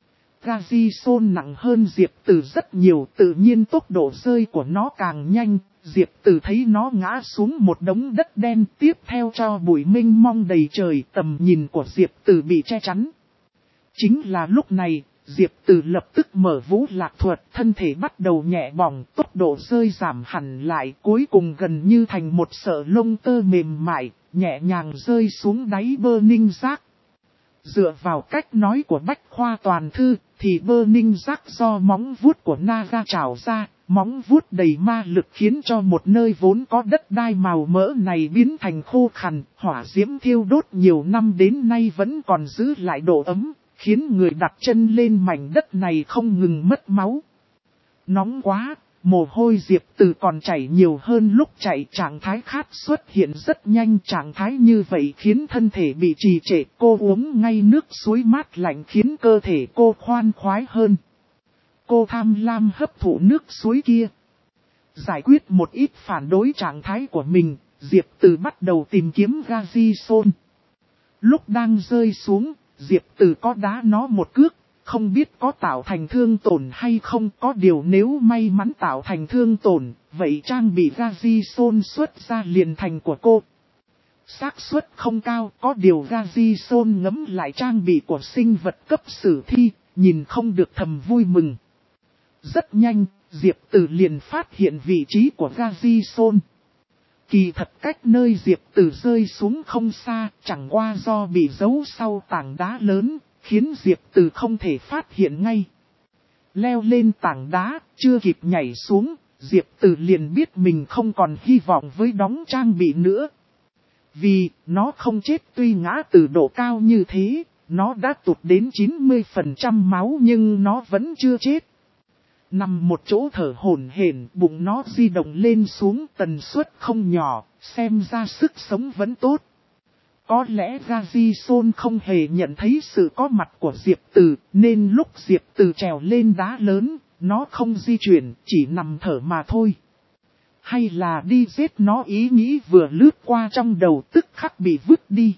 Speaker 1: Garrison nặng hơn Diệp Từ rất nhiều, tự nhiên tốc độ rơi của nó càng nhanh. Diệp Từ thấy nó ngã xuống một đống đất đen, tiếp theo cho bụi mênh mông đầy trời, tầm nhìn của Diệp Từ bị che chắn. Chính là lúc này, Diệp Từ lập tức mở vũ lạc thuật, thân thể bắt đầu nhẹ bỏng, tốc độ rơi giảm hẳn lại, cuối cùng gần như thành một sợi lông tơ mềm mại, nhẹ nhàng rơi xuống đáy Burning Jack. Dựa vào cách nói của Bách Khoa Toàn Thư, thì Burning Jack do móng vuốt của Naga trào ra, móng vuốt đầy ma lực khiến cho một nơi vốn có đất đai màu mỡ này biến thành khô khằn, hỏa diễm thiêu đốt nhiều năm đến nay vẫn còn giữ lại độ ấm, khiến người đặt chân lên mảnh đất này không ngừng mất máu. Nóng quá, mồ hôi Diệp Từ còn chảy nhiều hơn lúc chạy, trạng thái khát xuất hiện rất nhanh, trạng thái như vậy khiến thân thể bị trì trệ, cô uống ngay nước suối mát lạnh khiến cơ thể cô khoan khoái hơn. Cô tham lam hấp thụ nước suối kia. Giải quyết một ít phản đối trạng thái của mình, Diệp Từ bắt đầu tìm kiếm Garrison. Lúc đang rơi xuống, Diệp Từ có đá nó một cước, không biết có tạo thành thương tổn hay không, có điều nếu may mắn tạo thành thương tổn, vậy trang bị Garrison xuất ra liền thành của cô. Xác suất không cao, có điều Garrison ngấm lại trang bị của sinh vật cấp sử thi, nhìn không được thầm vui mừng. Rất nhanh, Diệp Từ liền phát hiện vị trí của Garrison. Kỳ thật cách nơi Diệp Từ rơi xuống không xa, chẳng qua do bị giấu sau tảng đá lớn, khiến Diệp Từ không thể phát hiện ngay. Leo lên tảng đá, chưa kịp nhảy xuống, Diệp Từ liền biết mình không còn hy vọng với đóng trang bị nữa. Vì, nó không chết tuy ngã từ độ cao như thế, nó đã tụt đến 90% máu nhưng nó vẫn chưa chết. Nằm một chỗ thở hổn hển, bụng nó di động lên xuống tần suất không nhỏ, xem ra sức sống vẫn tốt. Có lẽ Garrison không hề nhận thấy sự có mặt của Diệp Từ, nên lúc Diệp Từ trèo lên đá lớn, nó không di chuyển, chỉ nằm thở mà thôi. Hay là đi giết nó, ý nghĩ vừa lướt qua trong đầu tức khắc bị vứt đi.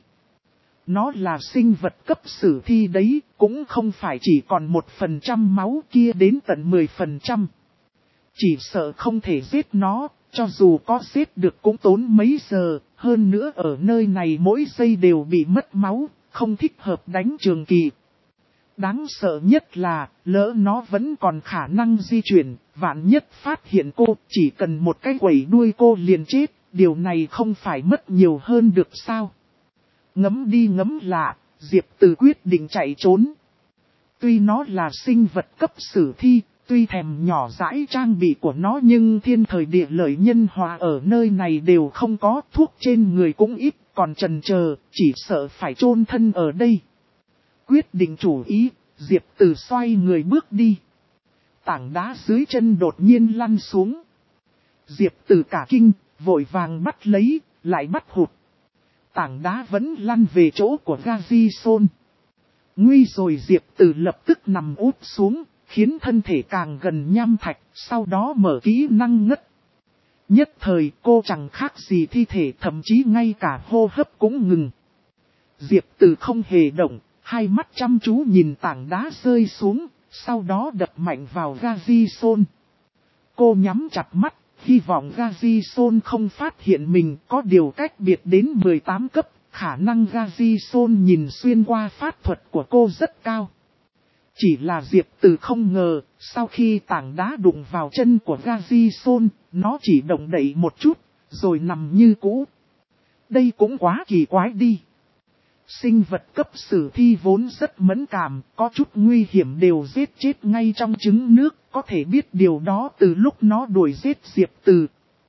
Speaker 1: Nó là sinh vật cấp sử thi đấy, cũng không phải chỉ còn 1% máu kia đến tận 10%. Chỉ sợ không thể giết nó, cho dù có giết được cũng tốn mấy giờ, hơn nữa ở nơi này mỗi giây đều bị mất máu, không thích hợp đánh trường kỳ. Đáng sợ nhất là, lỡ nó vẫn còn khả năng di chuyển, vạn nhất phát hiện cô, chỉ cần một cái quẩy đuôi cô liền chết, điều này không phải mất nhiều hơn được sao? Ngấm đi ngấm lạ, Diệp Từ quyết định chạy trốn. Tuy nó là sinh vật cấp sử thi, tuy thèm nhỏ dãi trang bị của nó nhưng thiên thời địa lợi nhân hòa ở nơi này đều không có, thuốc trên người cũng ít, còn chần chờ, chỉ sợ phải chôn thân ở đây. Quyết định chủ ý, Diệp Từ xoay người bước đi. Tảng đá dưới chân đột nhiên lăn xuống. Diệp Từ cả kinh, vội vàng bắt lấy, lại bắt hụt. Tảng đá vẫn lăn về chỗ của Garrison. Nguy rồi, Diệp Từ lập tức nằm úp xuống, khiến thân thể càng gần nham thạch, sau đó mở kỹ năng ngất. Nhất thời cô chẳng khác gì thi thể, thậm chí ngay cả hô hấp cũng ngừng. Diệp Từ không hề động, hai mắt chăm chú nhìn tảng đá rơi xuống, sau đó đập mạnh vào Gazison. Cô nhắm chặt mắt, hy vọng Gazison không phát hiện mình, có điều cách biệt đến 18 cấp, khả năng Gazison nhìn xuyên qua pháp thuật của cô rất cao. Chỉ là Diệp Từ không ngờ, sau khi tảng đá đụng vào chân của Gazison, nó chỉ động đậy một chút, rồi nằm như cũ. Đây cũng quá kỳ quái đi. Sinh vật cấp sử thi vốn rất mẫn cảm, có chút nguy hiểm đều giết chết ngay trong trứng nước, có thể biết điều đó từ lúc nó đuổi giết Diệp Từ.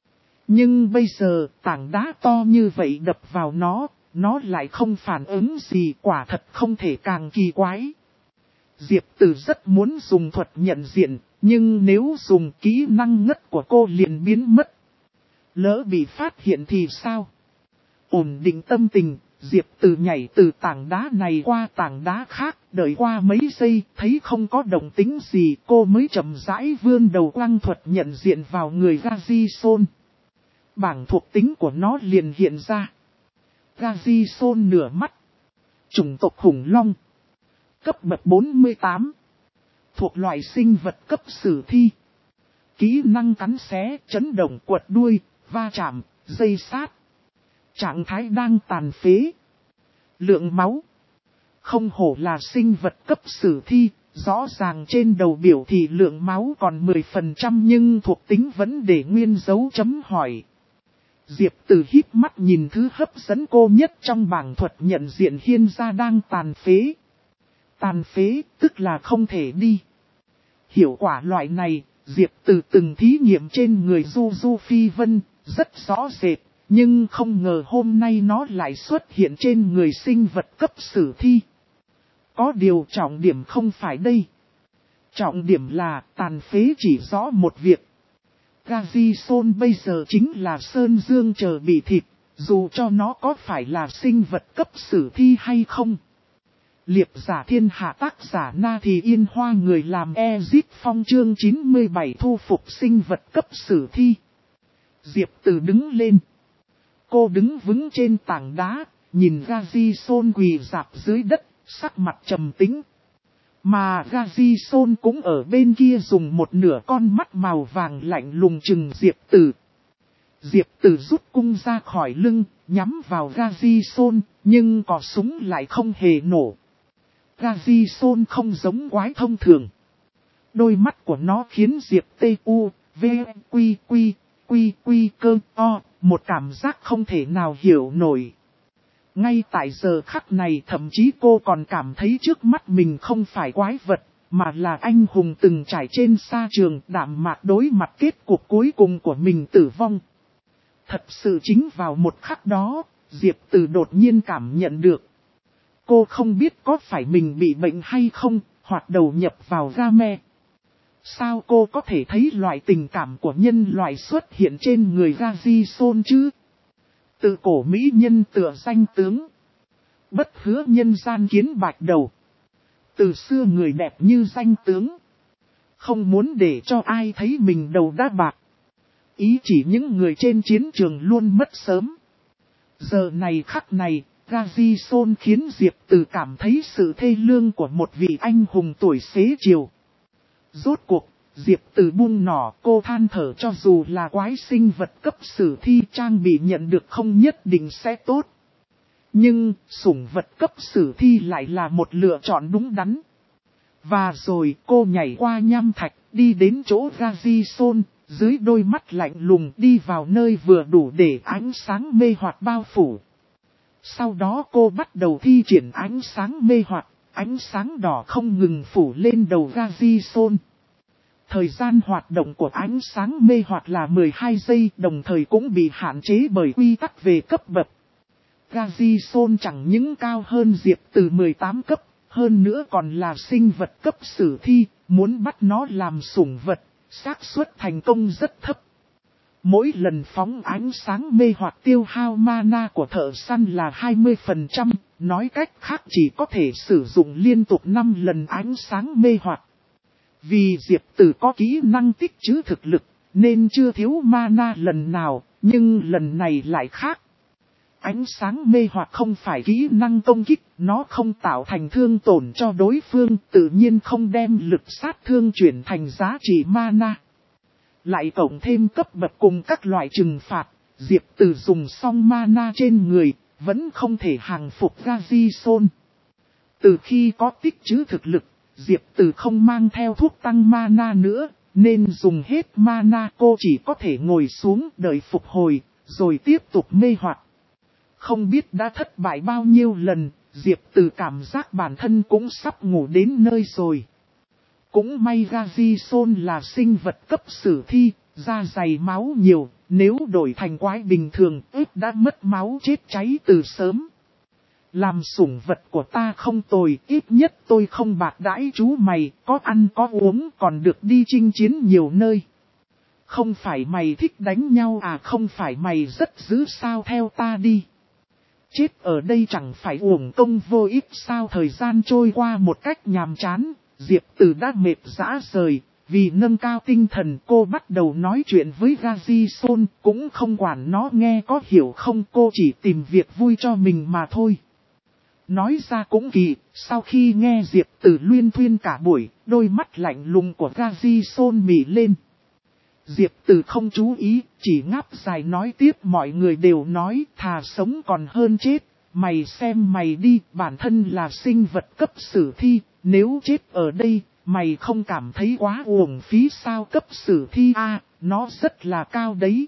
Speaker 1: Nhưng bây giờ, tảng đá to như vậy đập vào nó lại không phản ứng gì, quả thật không thể càng kỳ quái. Diệp Từ rất muốn dùng thuật nhận diện, nhưng nếu dùng kỹ năng ngất của cô liền biến mất. Lỡ bị phát hiện thì sao? Ổn định tâm tình, Diệp Từ nhảy từ tảng đá này qua tảng đá khác, đợi qua mấy giây, thấy không có động tĩnh gì, cô mới chậm rãi vươn đầu quăng thuật nhận diện vào người Gazison. Bảng thuộc tính của nó liền hiện ra. Gazison nửa mắt. Chủng tộc khủng long. Cấp bậc 48. Thuộc loại sinh vật cấp sử thi. Kỹ năng cắn xé, chấn động, quật đuôi, va chạm, dây sát. Trạng thái đang tàn phế. Lượng máu. Không hổ là sinh vật cấp sử thi, rõ ràng trên đầu biểu thì lượng máu còn 10% nhưng thuộc tính vẫn để nguyên dấu chấm hỏi. Diệp Từ híp mắt nhìn thứ hấp dẫn cô nhất trong bảng thuật nhận diện hiện ra đang tàn phế. Tàn phế tức là không thể đi. Hiệu quả loại này, Diệp Từ từng thí nghiệm trên người Du Phi Vân, rất rõ rệt. Nhưng không ngờ hôm nay nó lại xuất hiện trên người sinh vật cấp sử thi. Có điều trọng điểm không phải đây. Trọng điểm là tàn phế chỉ rõ một việc. Gazison bây giờ chính là Sơn Dương chờ bị thịt, dù cho nó có phải là sinh vật cấp sử thi hay không. Liệp giả thiên hạ tác giả Na Thì Yên Hoa, người làm Ezit Phong chương 97 thu phục sinh vật cấp sử thi. Diệp Từ đứng lên. Cô đứng vững trên tảng đá, nhìn Gazison quỳ rạp dưới đất, sắc mặt trầm tĩnh. Mà Gazison cũng ở bên kia dùng một nửa con mắt màu vàng lạnh lùng chừng Diệp Từ. Diệp Từ rút cung ra khỏi lưng, nhắm vào Gazison, nhưng cò súng lại không hề nổ. Gazison không giống quái thông thường. Đôi mắt của nó khiến Diệp Quy cơ o, một cảm giác không thể nào hiểu nổi. Ngay tại giờ khắc này thậm chí cô còn cảm thấy trước mắt mình không phải quái vật, mà là anh hùng từng trải trên sa trường đạm mạc đối mặt kết cục cuối cùng của mình tử vong. Thật sự chính vào một khắc đó, Diệp Từ đột nhiên cảm nhận được. Cô không biết có phải mình bị bệnh hay không, hoặc đầu nhập vào game. Sao cô có thể thấy loại tình cảm của nhân loại xuất hiện trên người Gazison chứ? Từ cổ mỹ nhân tựa danh tướng. Bất hứa nhân gian kiến bạch đầu. Từ xưa người đẹp như danh tướng. Không muốn để cho ai thấy mình đầu đã bạc. Ý chỉ những người trên chiến trường luôn mất sớm. Giờ này khắc này, Gazison khiến Diệp Từ cảm thấy sự thê lương của một vị anh hùng tuổi xế chiều. Rốt cuộc, Diệp Từ buông nỏ, cô than thở cho dù là quái sinh vật cấp sử thi trang bị nhận được không nhất định sẽ tốt. Nhưng, sủng vật cấp sử thi lại là một lựa chọn đúng đắn. Và rồi cô nhảy qua nham thạch, đi đến chỗ Gazison, dưới đôi mắt lạnh lùng đi vào nơi vừa đủ để ánh sáng mê hoặc bao phủ. Sau đó cô bắt đầu thi triển ánh sáng mê hoặc, ánh sáng đỏ không ngừng phủ lên đầu Gazison. Thời gian hoạt động của ánh sáng mê hoặc là 12 giây, đồng thời cũng bị hạn chế bởi quy tắc về cấp bậc. Gazison chẳng những cao hơn Diệp Từ 18 cấp, hơn nữa còn là sinh vật cấp sử thi, muốn bắt nó làm sủng vật, xác suất thành công rất thấp. Mỗi lần phóng ánh sáng mê hoặc tiêu hao mana của thợ săn là 20%, nói cách khác chỉ có thể sử dụng liên tục 5 lần ánh sáng mê hoặc. Vì Diệp Tử có kỹ năng tích trữ thực lực, nên chưa thiếu mana lần nào, nhưng lần này lại khác. Ánh sáng mê hoặc không phải kỹ năng công kích, nó không tạo thành thương tổn cho đối phương, tự nhiên không đem lực sát thương chuyển thành giá trị mana. Lại cộng thêm cấp bậc cùng các loại trừng phạt, Diệp Tử dùng xong mana trên người, vẫn không thể hàng phục Gazison. Từ khi có tích trữ thực lực, Diệp Tử không mang theo thuốc tăng mana nữa, nên dùng hết mana cô chỉ có thể ngồi xuống đợi phục hồi, rồi tiếp tục mê hoặc. Không biết đã thất bại bao nhiêu lần, Diệp Tử cảm giác bản thân cũng sắp ngủ đến nơi rồi. Cũng may Gazison là sinh vật cấp sử thi, da dày máu nhiều, nếu đổi thành quái bình thường ít đã mất máu chết cháy từ sớm. Làm sủng vật của ta không tồi, ít nhất tôi không bạc đãi chú mày, có ăn có uống còn được đi chinh chiến nhiều nơi. Không phải mày thích đánh nhau à, không phải mày rất dữ sao, theo ta đi. Chết ở đây chẳng phải uổng công vô ích sao. Thời gian trôi qua một cách nhàm chán, Diệp Tử đã mệt rã rời. Vì nâng cao tinh thần cô bắt đầu nói chuyện với Gazison, cũng không quản nó nghe có hiểu không, cô chỉ tìm việc vui cho mình mà thôi. Nói ra cũng kỳ, sau khi nghe Diệp Tử luyên thuyên cả buổi, đôi mắt lạnh lùng của Gazison mị lên. Diệp Tử không chú ý, chỉ ngáp dài nói tiếp, mọi người đều nói thà sống còn hơn chết, mày xem mày đi, bản thân là sinh vật cấp sử thi, nếu chết ở đây, mày không cảm thấy quá uổng phí sao? Cấp sử thi nó rất là cao đấy.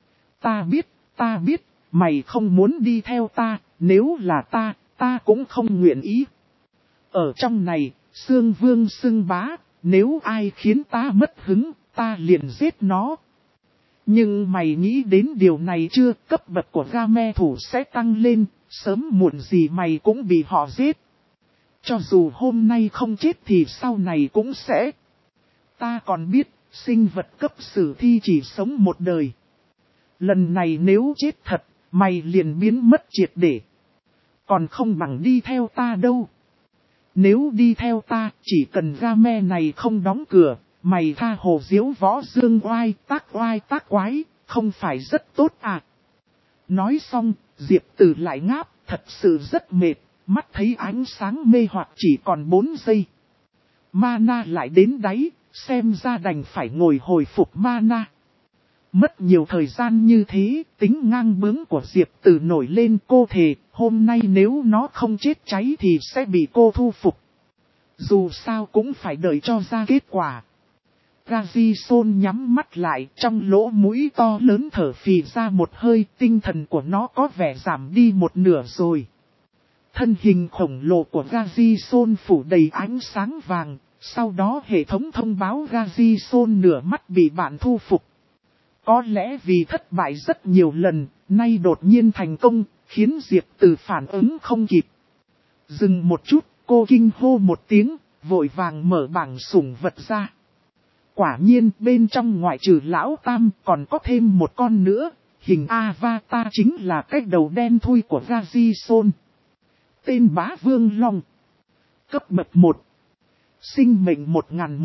Speaker 1: Ta biết, mày không muốn đi theo ta, nếu là ta cũng không nguyện ý. Ở trong này, Xương Vương xưng bá, nếu ai khiến ta mất hứng, ta liền giết nó. Nhưng mày nghĩ đến điều này chưa? Cấp bậc của Game thủ sẽ tăng lên, sớm muộn gì mày cũng bị họ giết. Cho dù hôm nay không chết thì sau này cũng sẽ. Ta còn biết, sinh vật cấp sử thi chỉ sống một đời. Lần này nếu chết thật, mày liền biến mất triệt để. Còn không bằng đi theo ta đâu. Nếu đi theo ta, chỉ cần Game này không đóng cửa, mày tha hồ diếu võ dương oai tác quái, không phải rất tốt à? Nói xong, Diệp Tử lại ngáp, thật sự rất mệt, mắt thấy ánh sáng mê hoặc chỉ còn 4 giây. Mana lại đến đáy, xem ra đành phải ngồi hồi phục mana. Mất nhiều thời gian như thế, tính ngang bướng của Diệp Tử nổi lên, cô thề, hôm nay nếu nó không chết cháy thì sẽ bị cô thu phục. Dù sao cũng phải đợi cho ra kết quả. Gazison nhắm mắt lại, trong lỗ mũi to lớn thở phì ra một hơi, tinh thần của nó có vẻ giảm đi một nửa rồi. Thân hình khổng lồ của Gazison phủ đầy ánh sáng vàng, sau đó hệ thống thông báo Gazison nửa mắt bị bạn thu phục. Có lẽ vì thất bại rất nhiều lần, nay đột nhiên thành công, khiến Diệp Tử phản ứng không kịp. Dừng một chút, cô kinh hô một tiếng, vội vàng mở bảng sủng vật ra. Quả nhiên bên trong ngoại trừ lão tam còn có thêm một con nữa, hình avatar chính là cái đầu đen thui của Gazison. Tên Bá Vương Long. Cấp bậc 1. Sinh mệnh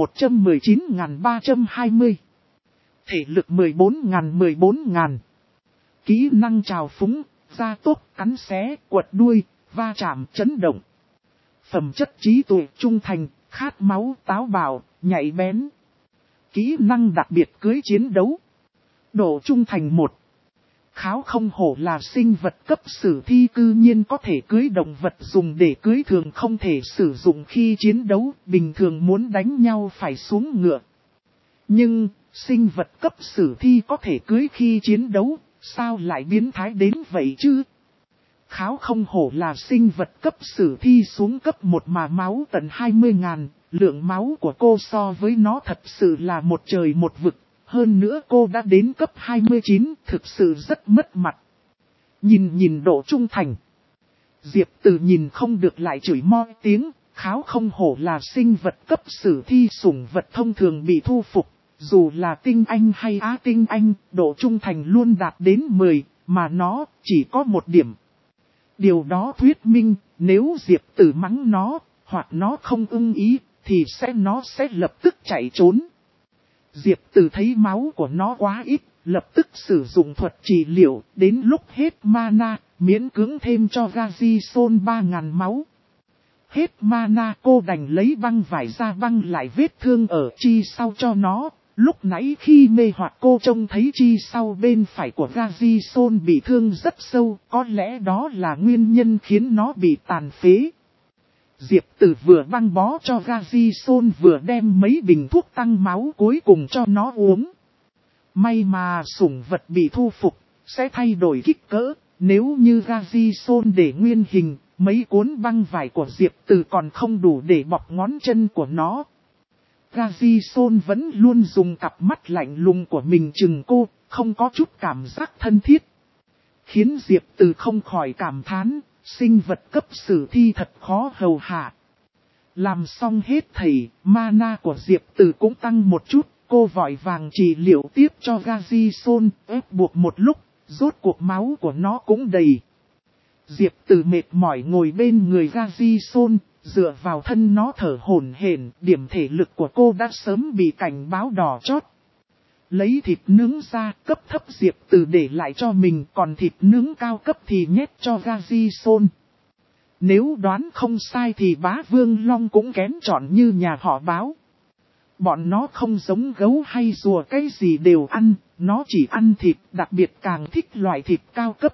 Speaker 1: 1119.320. Thể lực 14.000. Kỹ năng trào phúng, gia tốc, cắn xé, quật đuôi, va chạm, chấn động. Phẩm chất trí tuệ, trung thành, khát máu, táo bạo, nhạy bén. Kỹ năng đặc biệt cưới chiến đấu. Độ trung thành 1. Kháo không hổ là sinh vật cấp sử thi, cư nhiên có thể cưới động vật dùng để cưới, thường không thể sử dụng khi chiến đấu, bình thường muốn đánh nhau phải xuống ngựa. Nhưng, sinh vật cấp sử thi có thể cưới khi chiến đấu, sao lại biến thái đến vậy chứ? Kháo không hổ là sinh vật cấp sử thi xuống cấp 1 mà máu tận 20.000, lượng máu của cô so với nó thật sự là một trời một vực. Hơn nữa cô đã đến cấp 29, thực sự rất mất mặt. Nhìn độ trung thành. Diệp Tử nhìn không được lại chửi mo tiếng, kháo không hổ là sinh vật cấp sử thi, sủng vật thông thường bị thu phục. Dù là tinh anh hay á tinh anh, độ trung thành luôn đạt đến 10, mà nó chỉ có 1 điểm. Điều đó thuyết minh, nếu Diệp Tử mắng nó, hoặc nó không ưng ý, thì nó sẽ lập tức chạy trốn. Diệp Từ thấy máu của nó quá ít, lập tức sử dụng thuật trị liệu, đến lúc hết mana, miễn cưỡng thêm cho Gazison 3.000 máu. Hết mana cô đành lấy băng vải ra băng lại vết thương ở chi sau cho nó. Lúc nãy khi mê hoặc cô trông thấy chi sau bên phải của Gazison bị thương rất sâu, có lẽ đó là nguyên nhân khiến nó bị tàn phế. Diệp Từ vừa băng bó cho Gazison vừa đem mấy bình thuốc tăng máu cuối cùng cho nó uống. May mà sủng vật bị thu phục, sẽ thay đổi kích cỡ, nếu như Gazison để nguyên hình, mấy cuốn băng vải của Diệp Từ còn không đủ để bọc ngón chân của nó. Gazison vẫn luôn dùng cặp mắt lạnh lùng của mình chừng cô, không có chút cảm giác thân thiết. Khiến Diệp Từ không khỏi cảm thán, sinh vật cấp sử thi thật khó hầu hạ. Làm xong hết thảy, mana của Diệp Từ cũng tăng một chút, cô vội vàng trị liệu tiếp cho Gazison, ép buộc một lúc, rốt cuộc máu của nó cũng đầy. Diệp Từ mệt mỏi ngồi bên người Gazison, dựa vào thân nó thở hổn hển, điểm thể lực của cô đã sớm bị cảnh báo đỏ chót. Lấy thịt nướng ra, cấp thấp Diệp Từ để lại cho mình, còn thịt nướng cao cấp thì nhét cho Gazison. Nếu đoán không sai thì bá Vương Long cũng kén chọn như nhà họ báo. Bọn nó không giống gấu hay rùa cái gì đều ăn, nó chỉ ăn thịt, đặc biệt càng thích loại thịt cao cấp.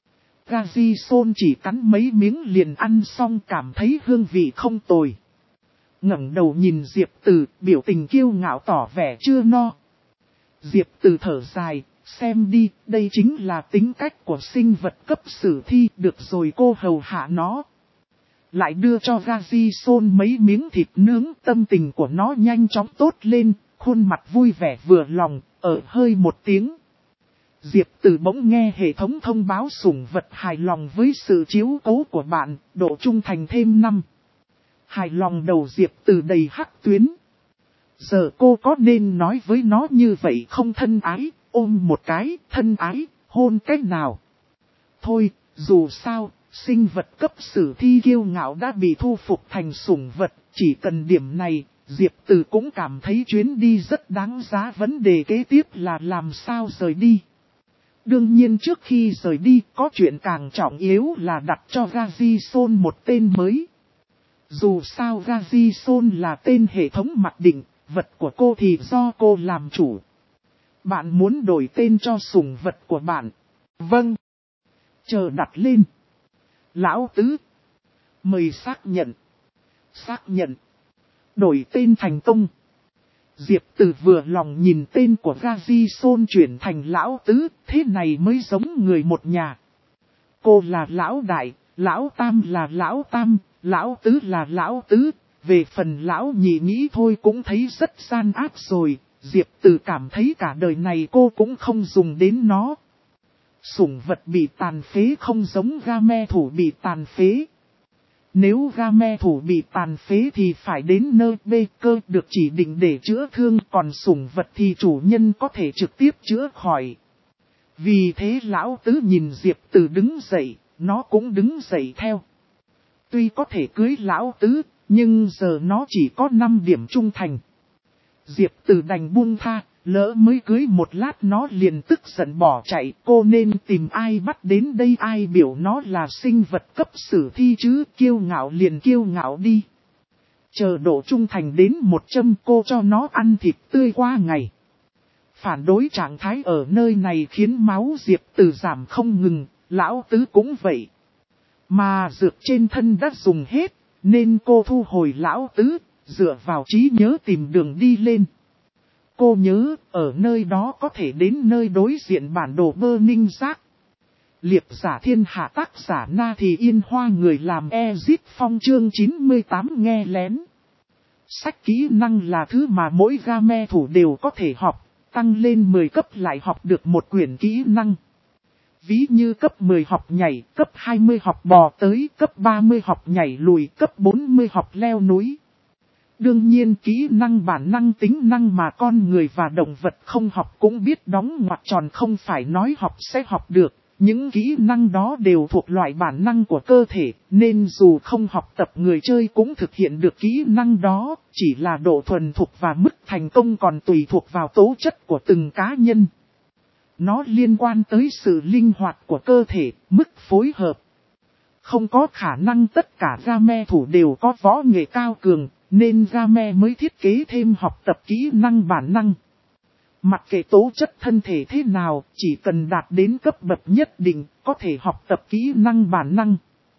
Speaker 1: Gazison chỉ cắn mấy miếng liền ăn xong, cảm thấy hương vị không tồi. Ngẩng đầu nhìn Diệp Từ, biểu tình kiêu ngạo tỏ vẻ chưa no. Diệp Từ thở dài, xem đi, đây chính là tính cách của sinh vật cấp sử thi, được rồi cô hầu hạ nó. Lại đưa cho Gazison mấy miếng thịt nướng, tâm tình của nó nhanh chóng tốt lên, khuôn mặt vui vẻ vừa lòng, hơi một tiếng. Diệp Từ bỗng nghe hệ thống thông báo sủng vật hài lòng với sự chiếu cố của bạn, độ trung thành thêm 5. Hài lòng đầu Diệp Từ đầy hắc tuyến. Giờ cô có nên nói với nó như vậy không thân ái, ôm một cái, thân ái, hôn cách nào? Thôi, dù sao, sinh vật cấp sử thi kiêu ngạo đã bị thu phục thành sủng vật, chỉ cần điểm này, Diệp Từ cũng cảm thấy chuyến đi rất đáng giá. Vấn đề kế tiếp là làm sao rời đi. Đương nhiên trước khi rời đi, có chuyện càng trọng yếu là đặt cho Gazison một tên mới. Dù sao Gazison là tên hệ thống mặc định, vật của cô thì do cô làm chủ. Bạn muốn đổi tên cho sủng vật của bạn? Vâng. Chờ đặt lên. Lão Tứ. Mời xác nhận. Xác nhận. Đổi tên thành công. Diệp Từ vừa lòng nhìn tên của Gazison chuyển thành Lão Tứ, thế này mới giống người một nhà. Cô là Lão Đại, Lão Tam là Lão Tam, Lão Tứ là Lão Tứ. Về phần Lão Nhị nghĩ thôi cũng thấy rất gian ác rồi, Diệp Từ cảm thấy cả đời này cô cũng không dùng đến nó. Sủng vật bị tàn phế không giống Game thủ bị tàn phế. Nếu Game thủ bị tàn phế thì phải đến nơi bê cơ được chỉ định để chữa thương, còn sủng vật thì chủ nhân có thể trực tiếp chữa khỏi. Vì thế Lão Tứ nhìn Diệp Từ đứng dậy, nó cũng đứng dậy theo. Tuy có thể cưới Lão Tứ, nhưng giờ nó chỉ có 5 điểm trung thành. Diệp Từ đành buông tha, lỡ mới cưới một lát nó liền tức giận bỏ chạy. Cô nên tìm ai bắt đến đây, ai biểu nó là sinh vật cấp sử thi chứ, kiêu ngạo liền kiêu ngạo đi. Chờ độ trung thành đến 100 cô cho nó ăn thịt tươi qua ngày. Phản đối trạng thái ở nơi này khiến máu Diệp Từ giảm không ngừng, Lão Tứ cũng vậy. Mà dược trên thân đã dùng hết, nên cô thu hồi Lão Tứ, dựa vào trí nhớ tìm đường đi lên. Cô nhớ, ở nơi đó có thể đến nơi đối diện bản đồ Burning Giác. Liệp giả thiên hạ tác giả Na Thì Yên Hoa, người làm Ezit Phong chương 98 nghe lén. Sách kỹ năng là thứ mà mỗi game thủ đều có thể học, tăng lên 10 cấp lại học được một quyển kỹ năng. Ví như cấp 10 học nhảy, cấp 20 học bò tới, cấp 30 học nhảy lùi, cấp 40 học leo núi. Đương nhiên kỹ năng bản năng tính năng mà con người và động vật không học cũng biết đóng ngoặc tròn, không phải nói học sẽ học được, Những kỹ năng đó đều thuộc loại bản năng của cơ thể, nên dù không học tập người chơi cũng thực hiện được kỹ năng đó, chỉ là độ thuần thục và mức thành công còn tùy thuộc vào tố chất của từng cá nhân. Nó liên quan tới sự linh hoạt của cơ thể, mức phối hợp. Không có khả năng tất cả game thủ đều có võ nghệ cao cường, nên game mới thiết kế thêm học tập kỹ năng bản năng. Mặc kệ tố chất thân thể thế nào, chỉ cần đạt đến cấp bậc nhất định, có thể học tập kỹ năng bản năng.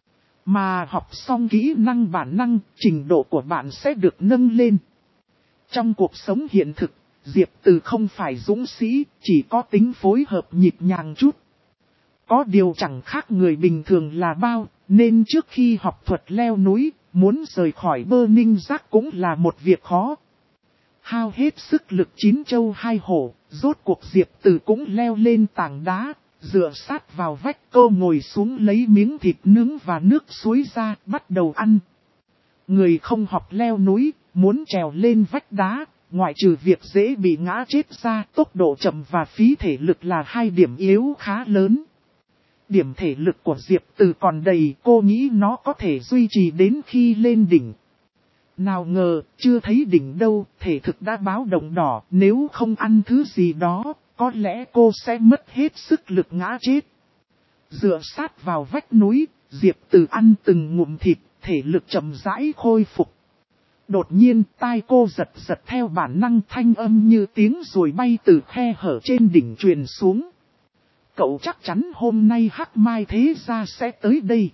Speaker 1: Mà học xong kỹ năng bản năng, trình độ của bạn sẽ được nâng lên. Trong cuộc sống hiện thực, Diệp Từ không phải dũng sĩ, chỉ có tính phối hợp nhịp nhàng chút. Có điều chẳng khác người bình thường là bao, nên trước khi học thuật leo núi, muốn rời khỏi Burning Giác cũng là một việc khó. Hao hết sức lực 9 châu 2 hổ, rốt cuộc Diệp Từ cũng leo lên tảng đá, dựa sát vào vách cô ngồi xuống lấy miếng thịt nướng và nước suối ra, bắt đầu ăn. Người không học leo núi, muốn trèo lên vách đá, ngoại trừ việc dễ bị ngã chết ra, tốc độ chậm và phí thể lực là hai điểm yếu khá lớn. Điểm thể lực của Diệp Từ còn đầy, cô nghĩ nó có thể duy trì đến khi lên đỉnh. Nào ngờ, chưa thấy đỉnh đâu, thể thực đã báo động đỏ, nếu không ăn thứ gì đó, có lẽ cô sẽ mất hết sức lực ngã chết. Dựa sát vào vách núi, Diệp Từ ăn từng ngụm thịt, thể lực chậm rãi khôi phục. Đột nhiên, tai cô giật giật theo bản năng, thanh âm như tiếng ruồi bay từ khe hở trên đỉnh truyền xuống. Cậu chắc chắn hôm nay Hắc Mai Thế Gia sẽ tới đây.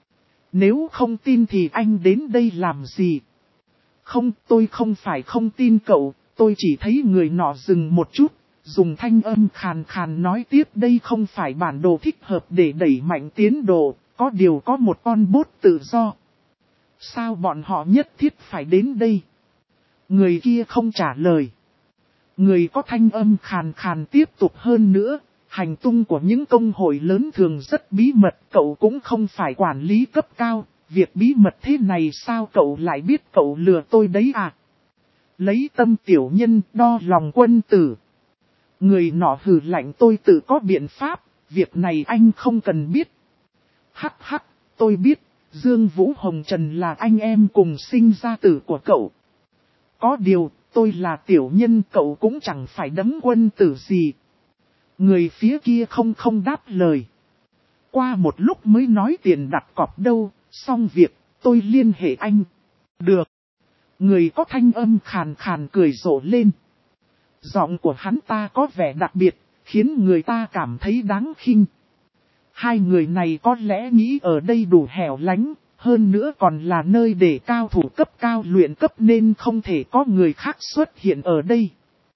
Speaker 1: Nếu không tin thì anh đến đây làm gì? Không, tôi không phải không tin cậu, tôi chỉ thấy người nọ dừng một chút, dùng thanh âm khàn khàn nói tiếp, đây không phải bản đồ thích hợp để đẩy mạnh tiến độ, có điều có một con bốt tự do. Sao bọn họ nhất thiết phải đến đây? Người kia không trả lời. Người có thanh âm khàn khàn tiếp tục hơn nữa, hành tung của những công hội lớn thường rất bí mật, cậu cũng không phải quản lý cấp cao. Việc bí mật thế này sao cậu lại biết, cậu lừa tôi đấy à? Lấy tâm tiểu nhân đo lòng quân tử. Người nọ hừ lạnh, tôi tự có biện pháp, việc này anh không cần biết. Hắc hắc, tôi biết, Dương Vũ Hồng Trần là anh em cùng sinh ra tử của cậu. Có điều, tôi là tiểu nhân, cậu cũng chẳng phải đấng quân tử gì. Người phía kia không đáp lời. Qua một lúc mới nói tiền đặt cọc đâu. Xong việc, tôi liên hệ anh. Được. Người có thanh âm khàn khàn cười rộ lên. Giọng của hắn ta có vẻ đặc biệt, khiến người ta cảm thấy đáng khinh. Hai người này có lẽ nghĩ ở đây đủ hẻo lánh, hơn nữa còn là nơi để cao thủ cấp cao luyện cấp nên không thể có người khác xuất hiện ở đây.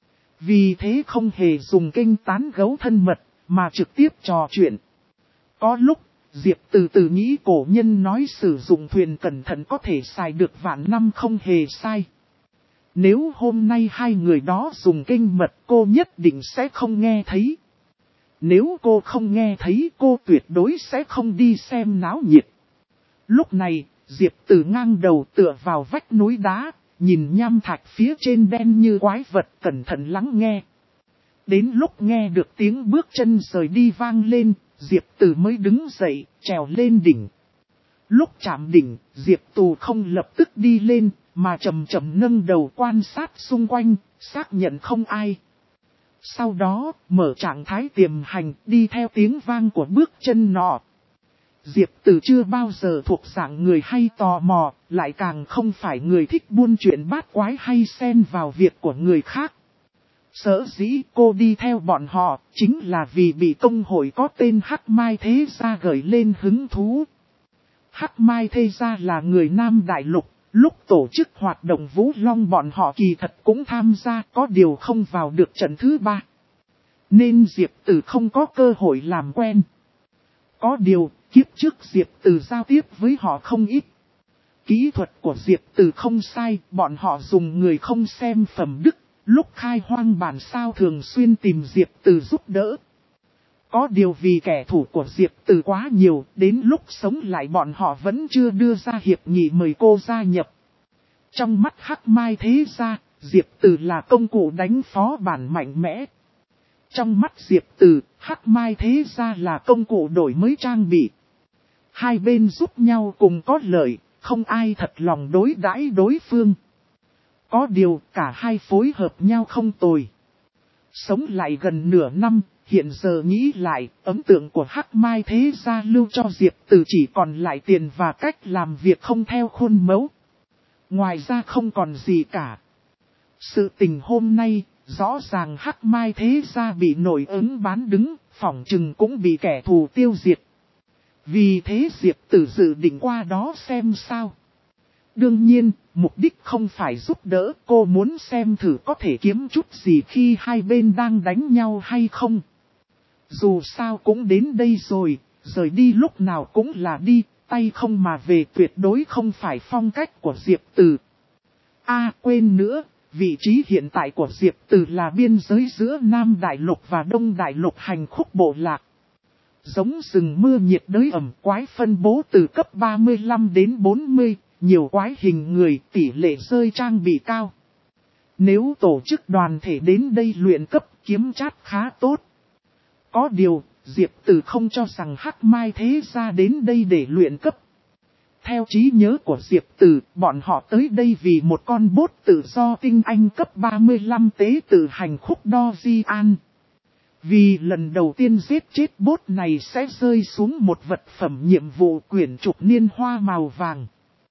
Speaker 1: Vì thế không hề dùng kênh tán gẫu thân mật, mà trực tiếp trò chuyện. Có lúc, Diệp từ nghĩ cổ nhân nói sử dụng thuyền cẩn thận có thể xài được vạn năm không hề sai. Nếu hôm nay hai người đó dùng kênh mật, cô nhất định sẽ không nghe thấy. Nếu cô không nghe thấy, cô tuyệt đối sẽ không đi xem náo nhiệt. Lúc này, Diệp Từ ngang đầu tựa vào vách núi đá, nhìn nham thạch phía trên đen như quái vật, cẩn thận lắng nghe. Đến lúc nghe được tiếng bước chân rời đi vang lên, Diệp Từ mới đứng dậy, trèo lên đỉnh. Lúc chạm đỉnh, Diệp Từ không lập tức đi lên, mà chậm chậm nâng đầu quan sát xung quanh, xác nhận không ai. Sau đó, mở trạng thái tiềm hành, đi theo tiếng vang của bước chân nọ. Diệp Từ chưa bao giờ thuộc dạng người hay tò mò, lại càng không phải người thích buôn chuyện bát quái hay xen vào việc của người khác. Sở dĩ cô đi theo bọn họ, chính là vì bị công hội có tên Hắc Mai Thế Gia gợi lên hứng thú. Hắc Mai Thế Gia là người Nam Đại Lục, lúc tổ chức hoạt động Vũ Long bọn họ kỳ thật cũng tham gia, có điều không vào được trận thứ 3. Nên Diệp Từ không có cơ hội làm quen. Có điều, kiếp trước Diệp Từ giao tiếp với họ không ít. Kỹ thuật của Diệp Từ không sai, bọn họ dùng người không xem phẩm đức. Lúc khai hoang bản sao thường xuyên tìm Diệp Từ giúp đỡ. Có điều vì kẻ thủ của Diệp Từ quá nhiều, đến lúc sống lại bọn họ vẫn chưa đưa ra hiệp nghị mời cô gia nhập. Trong mắt Hắc Mai Thế Gia, Diệp Từ là công cụ đánh phó bản mạnh mẽ. Trong mắt Diệp Từ, Hắc Mai thế ra là công cụ đổi mới trang bị. Hai bên giúp nhau cùng có lợi, không ai thật lòng đối đãi đối phương. Có điều cả hai phối hợp nhau không tồi. Sống lại gần nửa năm, hiện giờ nghĩ lại, ấn tượng của Hắc Mai thế gia lưu cho Diệp Từ chỉ còn lại tiền và cách làm việc không theo khuôn mẫu. Ngoài ra không còn gì cả. Sự tình hôm nay, rõ ràng Hắc Mai thế gia bị nổi ứng bán đứng, phỏng chừng cũng bị kẻ thù tiêu diệt. Vì thế Diệp Tử dự định qua đó xem sao. Đương nhiên, mục đích không phải giúp đỡ, cô muốn xem thử có thể kiếm chút gì khi hai bên đang đánh nhau hay không. Dù sao cũng đến đây rồi, rời đi lúc nào cũng là đi, tay không mà về tuyệt đối không phải phong cách của Diệp Tử. Quên nữa, vị trí hiện tại của Diệp Tử là biên giới giữa Nam Đại Lục và Đông Đại Lục hành khúc bộ lạc. Giống rừng mưa nhiệt đới ẩm quái phân bố từ cấp 35 đến 40, nhiều quái hình người tỷ lệ rơi trang bị cao. Nếu tổ chức đoàn thể đến đây luyện cấp kiếm chát khá tốt. Có điều, Diệp Tử không cho rằng Hắc Mai thế gia đến đây để luyện cấp. Theo trí nhớ của Diệp Tử, bọn họ tới đây vì một con bốt tự do tinh anh cấp 35 tế tự hành khúc đo di an. Vì lần đầu tiên giết chết bốt này sẽ rơi xuống một vật phẩm nhiệm vụ quyển trục niên hoa màu vàng.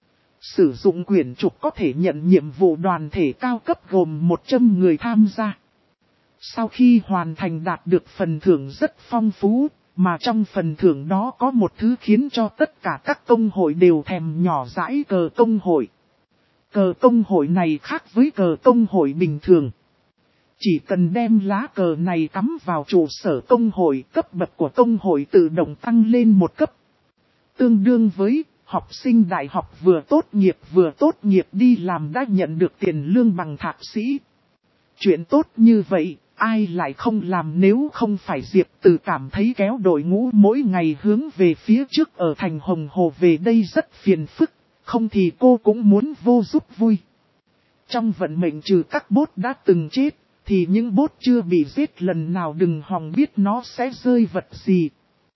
Speaker 1: Sử dụng quyển trục có thể nhận nhiệm vụ đoàn thể cao cấp gồm 100 người tham gia. Sau khi hoàn thành đạt được phần thưởng rất phong phú, mà trong phần thưởng đó có một thứ khiến cho tất cả các công hội đều thèm nhỏ dãi cờ công hội. Cờ công hội này khác với cờ công hội bình thường. Chỉ cần đem lá cờ này cắm vào trụ sở công hội, cấp bậc của công hội tự động tăng lên một cấp. Tương đương với học sinh đại học vừa tốt nghiệp đi làm đã nhận được tiền lương bằng thạc sĩ. Chuyện tốt như vậy, ai lại không làm nếu không phải Diệp Tử cảm thấy kéo đội ngũ mỗi ngày hướng về phía trước ở thành Hồng Hồ về đây rất phiền phức, không thì cô cũng muốn vô giúp vui. Trong vận mệnh trừ các bốt đã từng chết, thì những bốt chưa bị giết lần nào đừng hòng biết nó sẽ rơi vật gì.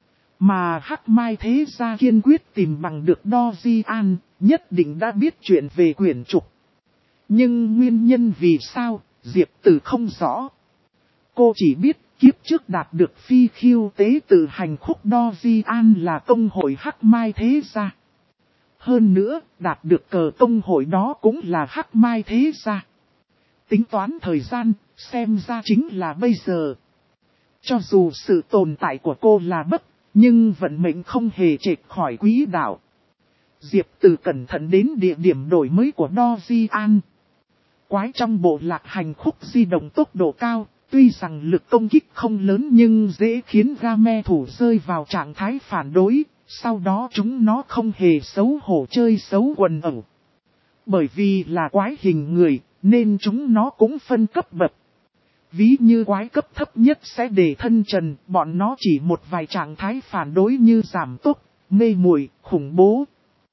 Speaker 1: Mà Hắc Mai thế gia kiên quyết tìm bằng được đo di an, nhất định đã biết chuyện về quyển trục. Nhưng nguyên nhân vì sao, Diệp Tử không rõ. Cô chỉ biết kiếp trước đạt được phi khiêu tế tự hành khúc đo di an là công hội Hắc Mai thế gia. Hơn nữa, đạt được cờ công hội đó cũng là Hắc Mai thế gia. Tính toán thời gian, xem ra chính là bây giờ. Cho dù sự tồn tại của cô là bất, nhưng vận mệnh không hề chệch khỏi quỹ đạo. Diệp Tử cẩn thận đến địa điểm đổi mới của đo di an. Quái trong bộ lạc hành khúc di động tốc độ cao, tuy rằng lực công kích không lớn nhưng dễ khiến game thủ rơi vào trạng thái phản đối, sau đó chúng nó không hề xấu hổ chơi xấu quần ẩu. Bởi vì là quái hình người, nên chúng nó cũng phân cấp bậc. Ví như quái cấp thấp nhất sẽ để thân trần, bọn nó chỉ một vài trạng thái phản đối như giảm tốc, mê muội, khủng bố.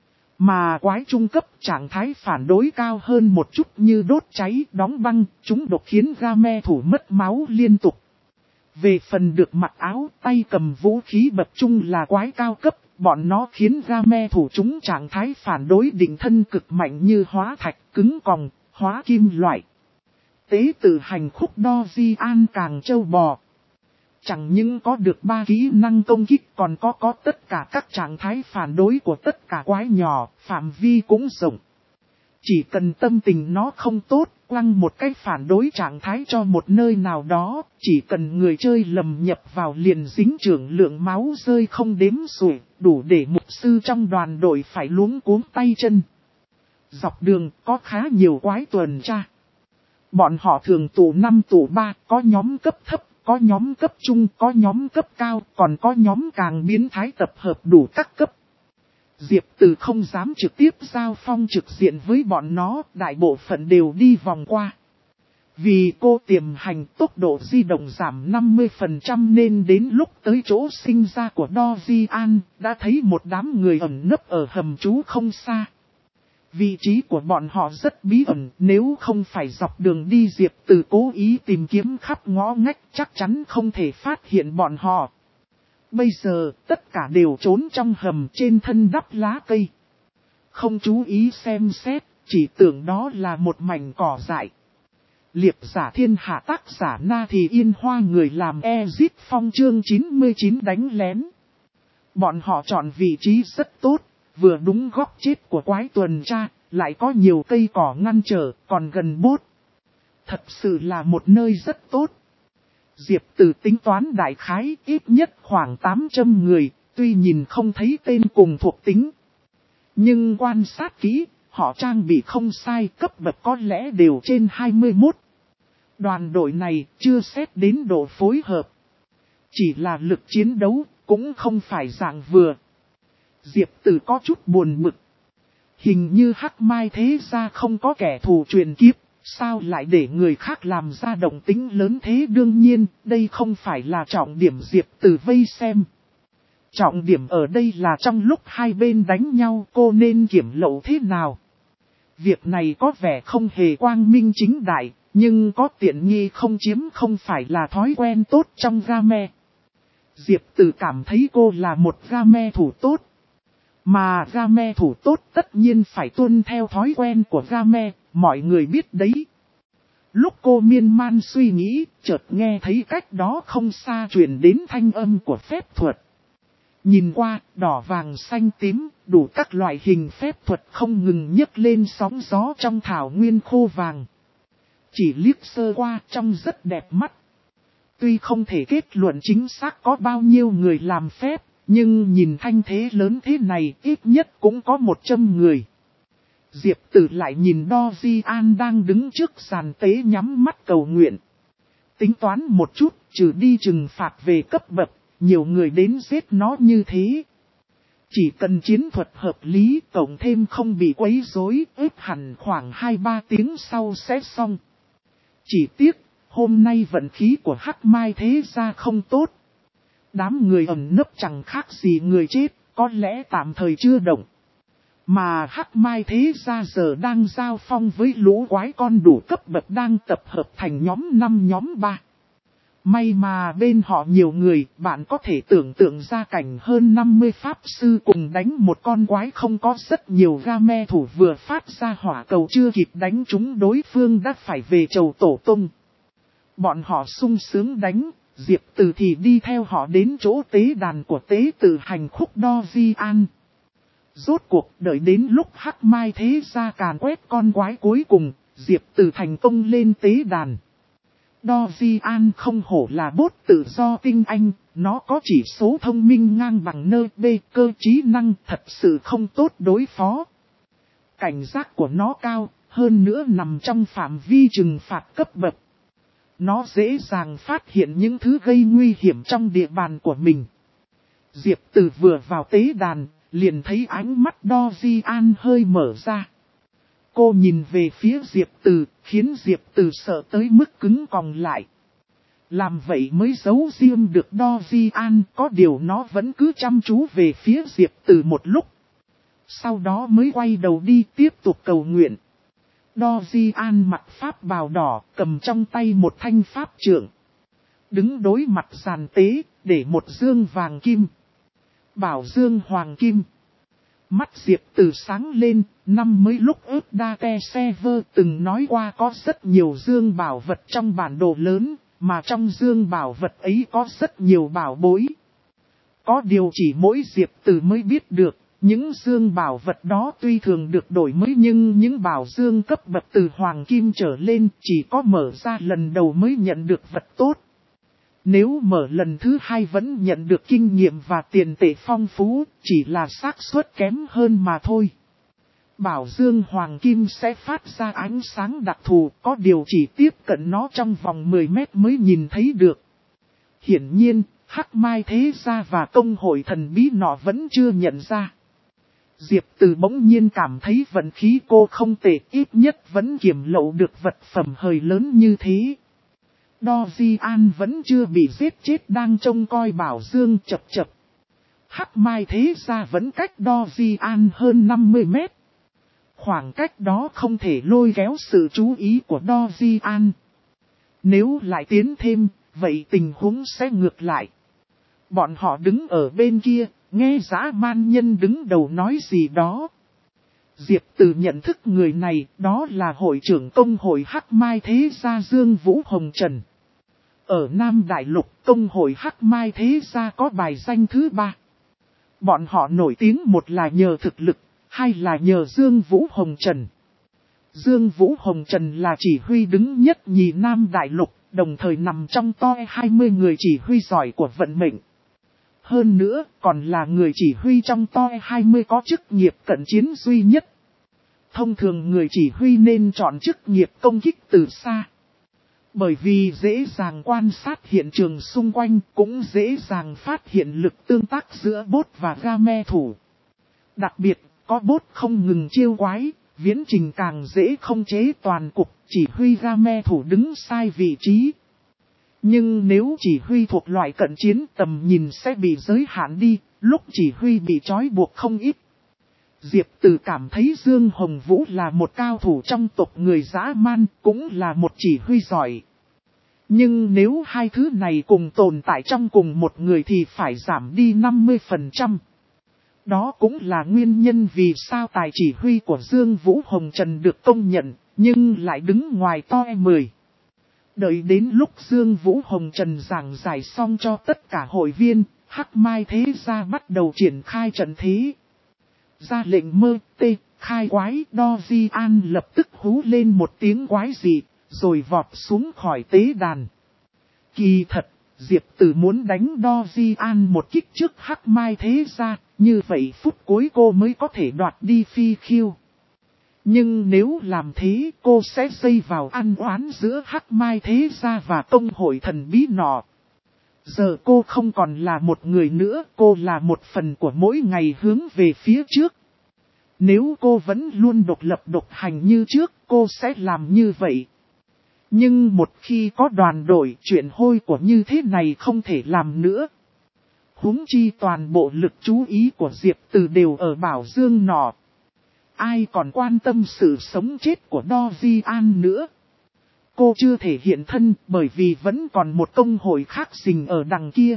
Speaker 1: Mà quái trung cấp trạng thái phản đối cao hơn một chút như đốt cháy, đóng băng, chúng độc khiến game thủ mất máu liên tục. Về phần được mặc áo, tay cầm vũ khí bậc trung là quái cao cấp, bọn nó khiến game thủ chúng trạng thái phản đối định thân cực mạnh như hóa thạch, cứng còng, hóa kim loại. Tế tự hành khúc đo di an càng trâu bò. Chẳng những có được 3 kỹ năng công kích còn có tất cả các trạng thái phản đối của tất cả quái nhỏ, phạm vi cũng rộng. Chỉ cần tâm tình nó không tốt, quăng một cái phản đối trạng thái cho một nơi nào đó, chỉ cần người chơi lầm nhập vào liền dính trưởng lượng máu rơi không đếm xuể, đủ để mục sư trong đoàn đội phải luống cuống tay chân. Dọc đường có khá nhiều quái tuần tra. Bọn họ thường tụ 5 tụ 3, có nhóm cấp thấp, có nhóm cấp trung, có nhóm cấp cao, còn có nhóm càng biến thái tập hợp đủ các cấp. Diệp Tử không dám trực tiếp giao phong trực diện với bọn nó, đại bộ phận đều đi vòng qua. Vì cô tiềm hành tốc độ di động giảm 50% nên đến lúc tới chỗ sinh ra của đo di an, đã thấy một đám người ẩn nấp ở hầm trú không xa. Vị trí của bọn họ rất bí ẩn, nếu không phải dọc đường đi Diệp Từ cố ý tìm kiếm khắp ngõ ngách chắc chắn không thể phát hiện bọn họ. Bây giờ tất cả đều trốn trong hầm trên thân đắp lá cây. Không chú ý xem xét, chỉ tưởng đó là một mảnh cỏ dại. Liệp giả thiên hạ tác giả Na Thì Yên Hoa người làm Ezit Phong chương 99 đánh lén. Bọn họ chọn vị trí rất tốt, vừa đúng góc chết của quái tuần tra, lại có nhiều cây cỏ ngăn trở, còn gần bốt. Thật sự là một nơi rất tốt. Diệp Từ tính toán đại khái ít nhất khoảng 800 người, tuy nhìn không thấy tên cùng thuộc tính. Nhưng quan sát kỹ, họ trang bị không sai, cấp bậc có lẽ đều trên 21. Đoàn đội này chưa xét đến độ phối hợp. Chỉ là lực chiến đấu, cũng không phải dạng vừa. Diệp Từ có chút buồn bực. Hình như Hắc Mai thế gia không có kẻ thù truyền kiếp, sao lại để người khác làm ra động tĩnh lớn thế? Đương nhiên, đây không phải là trọng điểm Diệp Từ vây xem. Trọng điểm ở đây là trong lúc hai bên đánh nhau cô nên kiểm lậu thế nào. Việc này có vẻ không hề quang minh chính đại, nhưng có tiện nghi không chiếm không phải là thói quen tốt trong game. Diệp Từ cảm thấy cô là một game thủ tốt. Mà game thủ tốt tất nhiên phải tuân theo thói quen của game, mọi người biết đấy. Lúc cô miên man suy nghĩ, chợt nghe thấy cách đó không xa truyền đến thanh âm của phép thuật. Nhìn qua, đỏ vàng xanh tím, đủ các loại hình phép thuật không ngừng nhấc lên sóng gió trong thảo nguyên khô vàng. Chỉ liếc sơ qua trông rất đẹp mắt. Tuy không thể kết luận chính xác có bao nhiêu người làm phép, nhưng nhìn thanh thế lớn thế này ít nhất cũng có 100 người. Diệp Từ lại nhìn Doji An đang đứng trước sàn tế nhắm mắt cầu nguyện. Tính toán một chút, trừ đi trừng phạt về cấp bậc, nhiều người đến giết nó như thế. Chỉ cần chiến thuật hợp lý, cộng thêm không bị quấy rối, ếp hẳn khoảng 2-3 tiếng sau sẽ xong. Chỉ tiếc, hôm nay vận khí của Hắc Mai thế gia không tốt. Đám người ẩn nấp chẳng khác gì người chết, có lẽ tạm thời chưa động. Mà Hắc Mai thế gia giờ đang giao phong với lũ quái con đủ cấp bậc đang tập hợp thành nhóm 5 nhóm 3. May mà bên họ nhiều người, bạn có thể tưởng tượng ra cảnh hơn 50 pháp sư cùng đánh một con quái không có rất nhiều game thủ vừa phát ra hỏa cầu chưa kịp đánh chúng đối phương đã phải về chầu tổ tung. Bọn họ sung sướng đánh, Diệp Từ thì đi theo họ đến chỗ tế đàn của tế tử hành khúc Doji An. Rốt cuộc đợi đến lúc Hắc Mai thế gia càn quét con quái cuối cùng, Diệp Từ thành công lên tế đàn. Doji An không hổ là bot tự do tinh anh, nó có chỉ số thông minh ngang bằng nơi B, cơ trí năng thật sự không tốt đối phó. Cảnh giác của nó cao, hơn nữa nằm trong phạm vi trừng phạt cấp bậc. Nó dễ dàng phát hiện những thứ gây nguy hiểm trong địa bàn của mình. Diệp Từ vừa vào tế đàn, liền thấy ánh mắt Doji An hơi mở ra. Cô nhìn về phía Diệp Từ, khiến Diệp Từ sợ tới mức cứng còng lại. Làm vậy mới giấu riêng được Doji An, có điều nó vẫn cứ chăm chú về phía Diệp Từ một lúc. Sau đó mới quay đầu đi tiếp tục cầu nguyện. Doji An mặc pháp bào đỏ, cầm trong tay một thanh pháp trượng. Đứng đối mặt giàn tế, để một dương vàng kim. Bảo dương hoàng kim. Mắt Diệp Từ sáng lên, năm mới lúc ước Date Sever từng nói qua có rất nhiều dương bảo vật trong bản đồ lớn, mà trong dương bảo vật ấy có rất nhiều bảo bối. Có điều chỉ mỗi Diệp Từ mới biết được, những dương bảo vật đó tuy thường được đổi mới nhưng những bảo dương cấp bậc từ hoàng kim trở lên chỉ có mở ra lần đầu mới nhận được vật tốt. Nếu mở lần thứ hai vẫn nhận được kinh nghiệm và tiền tệ phong phú, chỉ là xác suất kém hơn mà thôi. Bảo dương hoàng kim sẽ phát ra ánh sáng đặc thù, có điều chỉ tiếp cận nó trong vòng 10 mét mới nhìn thấy được. Hiển nhiên, Hắc Mai thế gia và công hội thần bí nọ vẫn chưa nhận ra. Diệp Từ bỗng nhiên cảm thấy vận khí cô không tệ, ít nhất vẫn kiểm lậu được vật phẩm hời lớn như thế. Doji An vẫn chưa bị giết chết đang trông coi bảo dương chập chập. Hắc Mai thế gia vẫn cách Doji An hơn 50 mét. Khoảng cách đó không thể lôi kéo sự chú ý của Do-ji-an. Nếu lại tiến thêm, vậy tình huống sẽ ngược lại. Bọn họ đứng ở bên kia, nghe dã man nhân đứng đầu nói gì đó. Diệp Từ nhận thức người này, đó là hội trưởng công hội Hắc Mai Thế Gia Dương Vũ Hồng Trần. Ở Nam Đại Lục, công hội Hắc Mai Thế Gia có bài danh thứ 3. Bọn họ nổi tiếng một là nhờ thực lực, hai là nhờ Dương Vũ Hồng Trần. Dương Vũ Hồng Trần là chỉ huy đứng nhất nhì Nam Đại Lục, đồng thời nằm trong top 20 người chỉ huy giỏi của vận mệnh. Hơn nữa, còn là người chỉ huy trong top 20 có chức nghiệp cận chiến duy nhất. Thông thường người chỉ huy nên chọn chức nghiệp công kích từ xa. Bởi vì dễ dàng quan sát hiện trường xung quanh, cũng dễ dàng phát hiện lực tương tác giữa bot và game thủ. Đặc biệt, có bot không ngừng chiêu quái, viễn trình càng dễ không chế toàn cục, chỉ huy game thủ đứng sai vị trí. Nhưng nếu chỉ huy thuộc loại cận chiến, tầm nhìn sẽ bị giới hạn đi, lúc chỉ huy bị trói buộc không ít. Diệp Từ cảm thấy Dương Hồng Vũ là một cao thủ trong tộc người dã man, cũng là một chỉ huy giỏi. Nhưng nếu hai thứ này cùng tồn tại trong cùng một người thì phải giảm đi 50%. Đó cũng là nguyên nhân vì sao tài chỉ huy của Dương Vũ Hồng Trần được công nhận, nhưng lại đứng ngoài top 10. Đợi đến lúc Dương Vũ Hồng Trần giảng giải xong cho tất cả hội viên, Hắc Mai Thế Gia bắt đầu triển khai trận thế. Ra lệnh mơ tê, khai quái, Do-ji-an lập tức hú lên một tiếng quái dị, rồi vọt xuống khỏi tế đàn. Kỳ thật, Diệp Từ muốn đánh Do-ji-an một kích trước Hắc Mai Thế Gia, như vậy phút cuối cô mới có thể đoạt đi phi khiêu. Nhưng nếu làm thế, cô sẽ dây vào ăn oán giữa Hắc Mai Thế Gia và công hội thần bí nọ. Giờ cô không còn là một người nữa, cô là một phần của mỗi ngày hướng về phía trước. Nếu cô vẫn luôn độc lập độc hành như trước, cô sẽ làm như vậy. Nhưng một khi có đoàn đội, chuyện hôi của như thế này không thể làm nữa. Huống chi toàn bộ lực chú ý của Diệp Từ đều ở Bảo Dương nọ. Ai còn quan tâm sự sống chết của Do-ji-an nữa. Cô chưa thể hiện thân bởi vì vẫn còn một công hội khác rình ở đằng kia.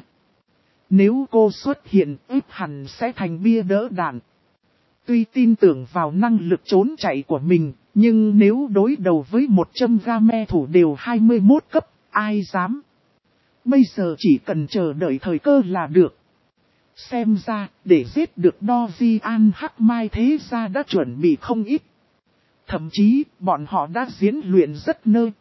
Speaker 1: Nếu cô xuất hiện, ít hẳn sẽ thành bia đỡ đạn. Tuy tin tưởng vào năng lực trốn chạy của mình, nhưng nếu đối đầu với 100 game thủ đều 21 cấp, ai dám. Bây giờ chỉ cần chờ đợi thời cơ là được. Xem ra, để giết được Do-ji-an Hắc Mai Thế Gia đã chuẩn bị không ít. Thậm chí, bọn họ đã diễn luyện rất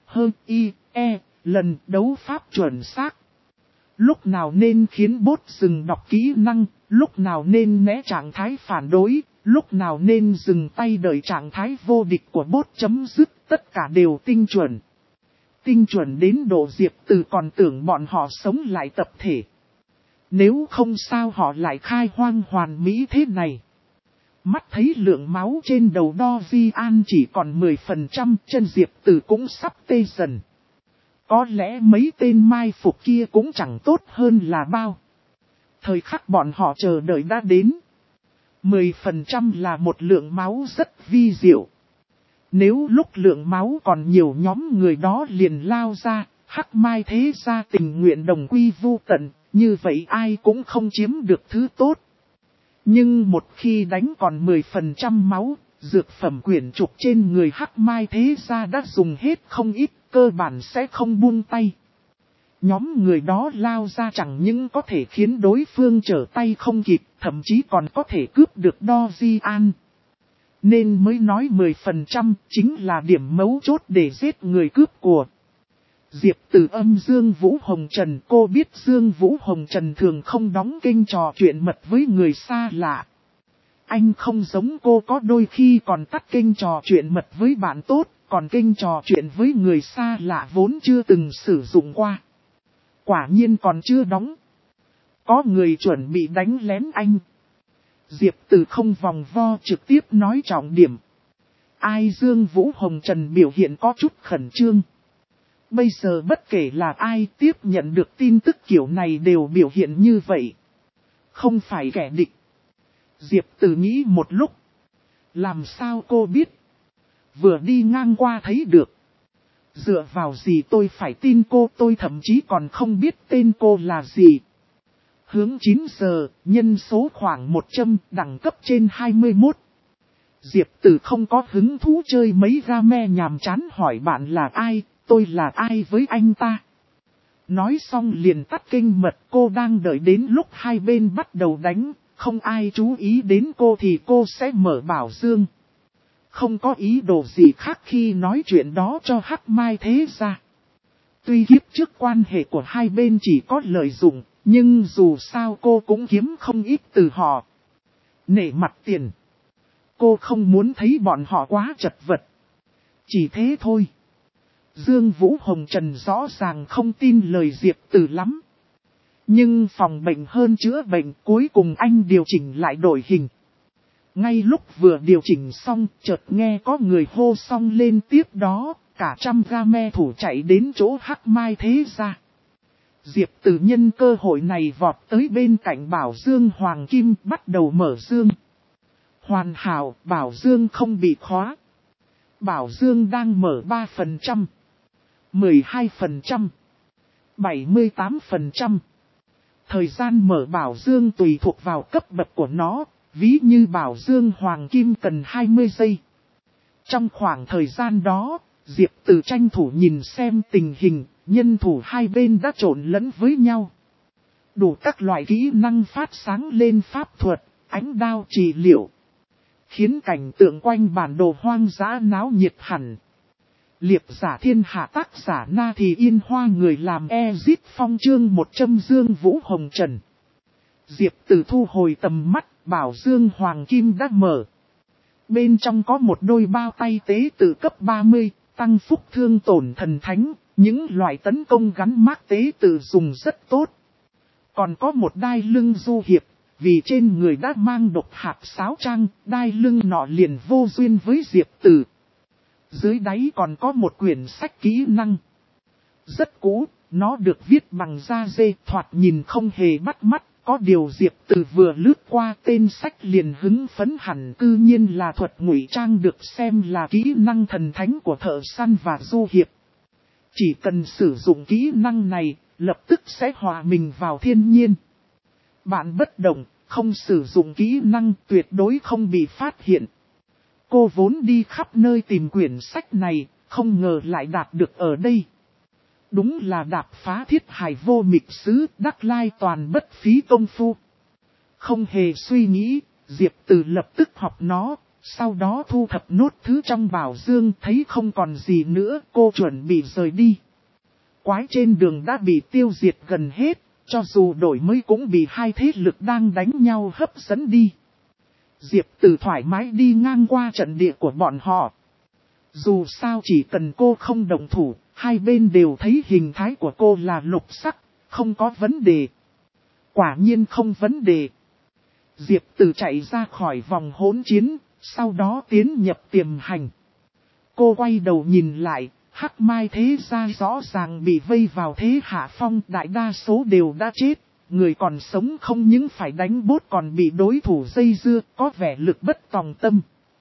Speaker 1: lần đấu pháp chuẩn xác. Lúc nào nên khiến bot dừng đọc kỹ năng, lúc nào nên né trạng thái phản đối, lúc nào nên dừng tay đợi trạng thái vô địch của bot chấm dứt, tất cả đều tinh chuẩn. Tinh chuẩn đến độ Diệp Từ còn tưởng bọn họ sống lại tập thể. Nếu không sao họ lại khai hoang hoàn mỹ thế này. Mắt thấy lượng máu trên đầu Do-ji-an chỉ còn 10%, chân Diệp Từ cũng sắp tê dần. Có lẽ mấy tên mai phục kia cũng chẳng tốt hơn là bao. Thời khắc bọn họ chờ đợi đã đến. 10% là một lượng máu rất vi diệu. Nếu lúc lượng máu còn nhiều nhóm người đó liền lao ra, Hắc Mai Thế Gia tình nguyện đồng quy vu tận, như vậy ai cũng không chiếm được thứ tốt. Nhưng một khi đánh còn 10% máu, dược phẩm quyển trục trên người Hắc Mai Thế Gia đã dùng hết không ít, cơ bản sẽ không buông tay. Nhóm người đó lao ra chẳng những có thể khiến đối phương trở tay không kịp, thậm chí còn có thể cướp được Do-ji-an. Nên mới nói 10% chính là điểm mấu chốt để giết người cướp của. Diệp Từ âm Dương Vũ Hồng Trần, cô biết Dương Vũ Hồng Trần thường không đóng kênh trò chuyện mật với người xa lạ. Anh không giống cô có đôi khi còn tắt kênh trò chuyện mật với bạn tốt, còn kênh trò chuyện với người xa lạ vốn chưa từng sử dụng qua. Quả nhiên còn chưa đóng. Có người chuẩn bị đánh lén anh. Diệp Từ không vòng vo trực tiếp nói trọng điểm. Ai Dương Vũ Hồng Trần biểu hiện có chút khẩn trương. Bây giờ bất kể là ai tiếp nhận được tin tức kiểu này đều biểu hiện như vậy. Không phải kẻ địch. Diệp Từ nghĩ một lúc. Làm sao cô biết? Vừa đi ngang qua thấy được. Dựa vào gì tôi phải tin cô, tôi thậm chí còn không biết tên cô là gì. Hướng 9 giờ, nhân số khoảng 100, đẳng cấp trên 21. Diệp Tử không có hứng thú chơi mấy game nhàm chán hỏi bạn là ai, tôi là ai với anh ta. Nói xong liền tắt kênh mật, cô đang đợi đến lúc hai bên bắt đầu đánh, không ai chú ý đến cô thì cô sẽ mở bảo dương. Không có ý đồ gì khác khi nói chuyện đó cho Hắc Mai Thế Gia. Tuy kiếp trước quan hệ của hai bên chỉ có lợi dụng, nhưng dù sao cô cũng kiếm không ít từ họ. Nể mặt tiền. Cô không muốn thấy bọn họ quá chật vật. Chỉ thế thôi. Dương Vũ Hồng Trần rõ ràng không tin lời Diệp Tử lắm. Nhưng phòng bệnh hơn chữa bệnh, cuối cùng anh điều chỉnh lại đội hình. Ngay lúc vừa điều chỉnh xong, chợt nghe có người hô xong lên tiếp đó, cả trăm game thủ chạy đến chỗ Hắc Mai Thế Gia. Diệp Tử nhân cơ hội này vọt tới bên cạnh bảo dương hoàng kim, bắt đầu mở dương. Hoàn hảo, bảo dương không bị khóa. Bảo dương đang mở 3%, 12%, 78%. Thời gian mở bảo dương tùy thuộc vào cấp bậc của nó, ví như bảo dương hoàng kim cần 20 giây. Trong khoảng thời gian đó, Diệp Tử tranh thủ nhìn xem tình hình, nhân thủ hai bên đã trộn lẫn với nhau. Đủ các loại kỹ năng phát sáng lên pháp thuật, ánh đao trị liệu. Khiến cảnh tượng quanh bản đồ hoang dã náo nhiệt hẳn. Liệp giả thiên hạ tác giả Na Thì Yên Hoa, người làm Ezit Phong, chương 100 Dương Vũ Hồng Trần. Diệp Tử thu hồi tầm mắt, bảo dương hoàng kim đã mở. Bên trong có một đôi bao tay tế tự cấp 30, tăng phúc thương tổn thần thánh, những loại tấn công gắn mác tế tự dùng rất tốt. Còn có một đai lưng du hiệp, vì trên người đã mang độc hạt sáo trang, đai lưng nọ liền vô duyên với Diệp Tử. Dưới đáy còn có một quyển sách kỹ năng. Rất cũ, nó được viết bằng da dê, thoạt nhìn không hề bắt mắt. Có điều Diệp Tử vừa lướt qua tên sách liền hứng phấn hẳn, cư nhiên là thuật ngụy trang được xem là kỹ năng thần thánh của thợ săn và du hiệp. Chỉ cần sử dụng kỹ năng này, lập tức sẽ hòa mình vào thiên nhiên. Bạn bất động, không sử dụng kỹ năng tuyệt đối không bị phát hiện. Cô vốn đi khắp nơi tìm quyển sách này, không ngờ lại đạt được ở đây. Đúng là đạp phá thiết hài vô mịch sứ, đắc lai toàn bất phí công phu. Không hề suy nghĩ, Diệp Tử lập tức học nó, sau đó thu thập nốt thứ trong bảo dương, thấy không còn gì nữa, cô chuẩn bị rời đi. Quái trên đường đã bị tiêu diệt gần hết, cho dù đổi mới cũng bị hai thế lực đang đánh nhau hấp dẫn đi. Diệp Tử thoải mái đi ngang qua trận địa của bọn họ. Dù sao chỉ cần cô không động thủ, hai bên đều thấy hình thái của cô là lục sắc, không có vấn đề. Quả nhiên không vấn đề. Diệp Tử chạy ra khỏi vòng hỗn chiến, sau đó tiến nhập tiềm hành. Cô quay đầu nhìn lại, Hắc Mai Thế Gia rõ ràng bị vây vào thế hạ phong, đại đa số đều đã chết. Người còn sống không những phải đánh bốt còn bị đối thủ dây dưa, có vẻ lực bất tòng tâm.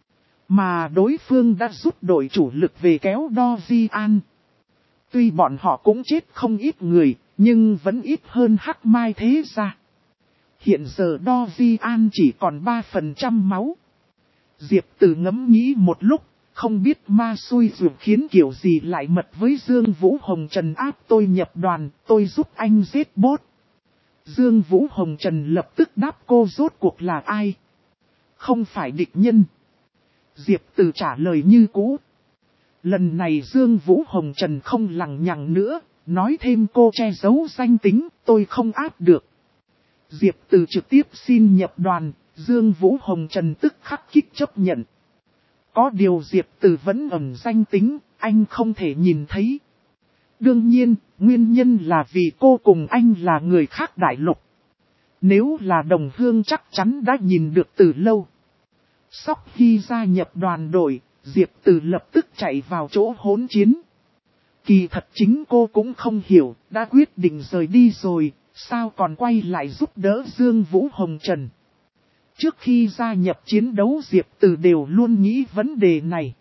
Speaker 1: Mà đối phương đã rút đội chủ lực về kéo đo Di An. Tuy bọn họ cũng chết không ít người, nhưng vẫn ít hơn Hắc Mai Thế Gia. Hiện giờ đo Di An chỉ còn 3% máu. Diệp Tử ngẫm nghĩ một lúc, không biết ma xui ruột khiến kiểu gì lại mật với Dương Vũ Hồng Trần áp tôi nhập đoàn, tôi giúp anh giết bốt. Dương Vũ Hồng Trần lập tức đáp cô rốt cuộc là ai? Không phải địch nhân. Diệp Tử trả lời như cũ. Lần này Dương Vũ Hồng Trần không lằng nhằng nữa, nói thêm cô che giấu danh tính, tôi không áp được. Diệp Tử trực tiếp xin nhập đoàn, Dương Vũ Hồng Trần tức khắc kích chấp nhận. Có điều Diệp Tử vẫn ẩn danh tính, anh không thể nhìn thấy. Đương nhiên, nguyên nhân là vì cô cùng anh là người khác đại lục. Nếu là đồng hương chắc chắn đã nhìn được từ lâu. Sóc khi gia nhập đoàn đội, Diệp Tử lập tức chạy vào chỗ hỗn chiến. Kỳ thật chính cô cũng không hiểu, đã quyết định rời đi rồi, sao còn quay lại giúp đỡ Dương Vũ Hồng Trần. Trước khi gia nhập chiến đấu Diệp Từ đều luôn nghĩ vấn đề này.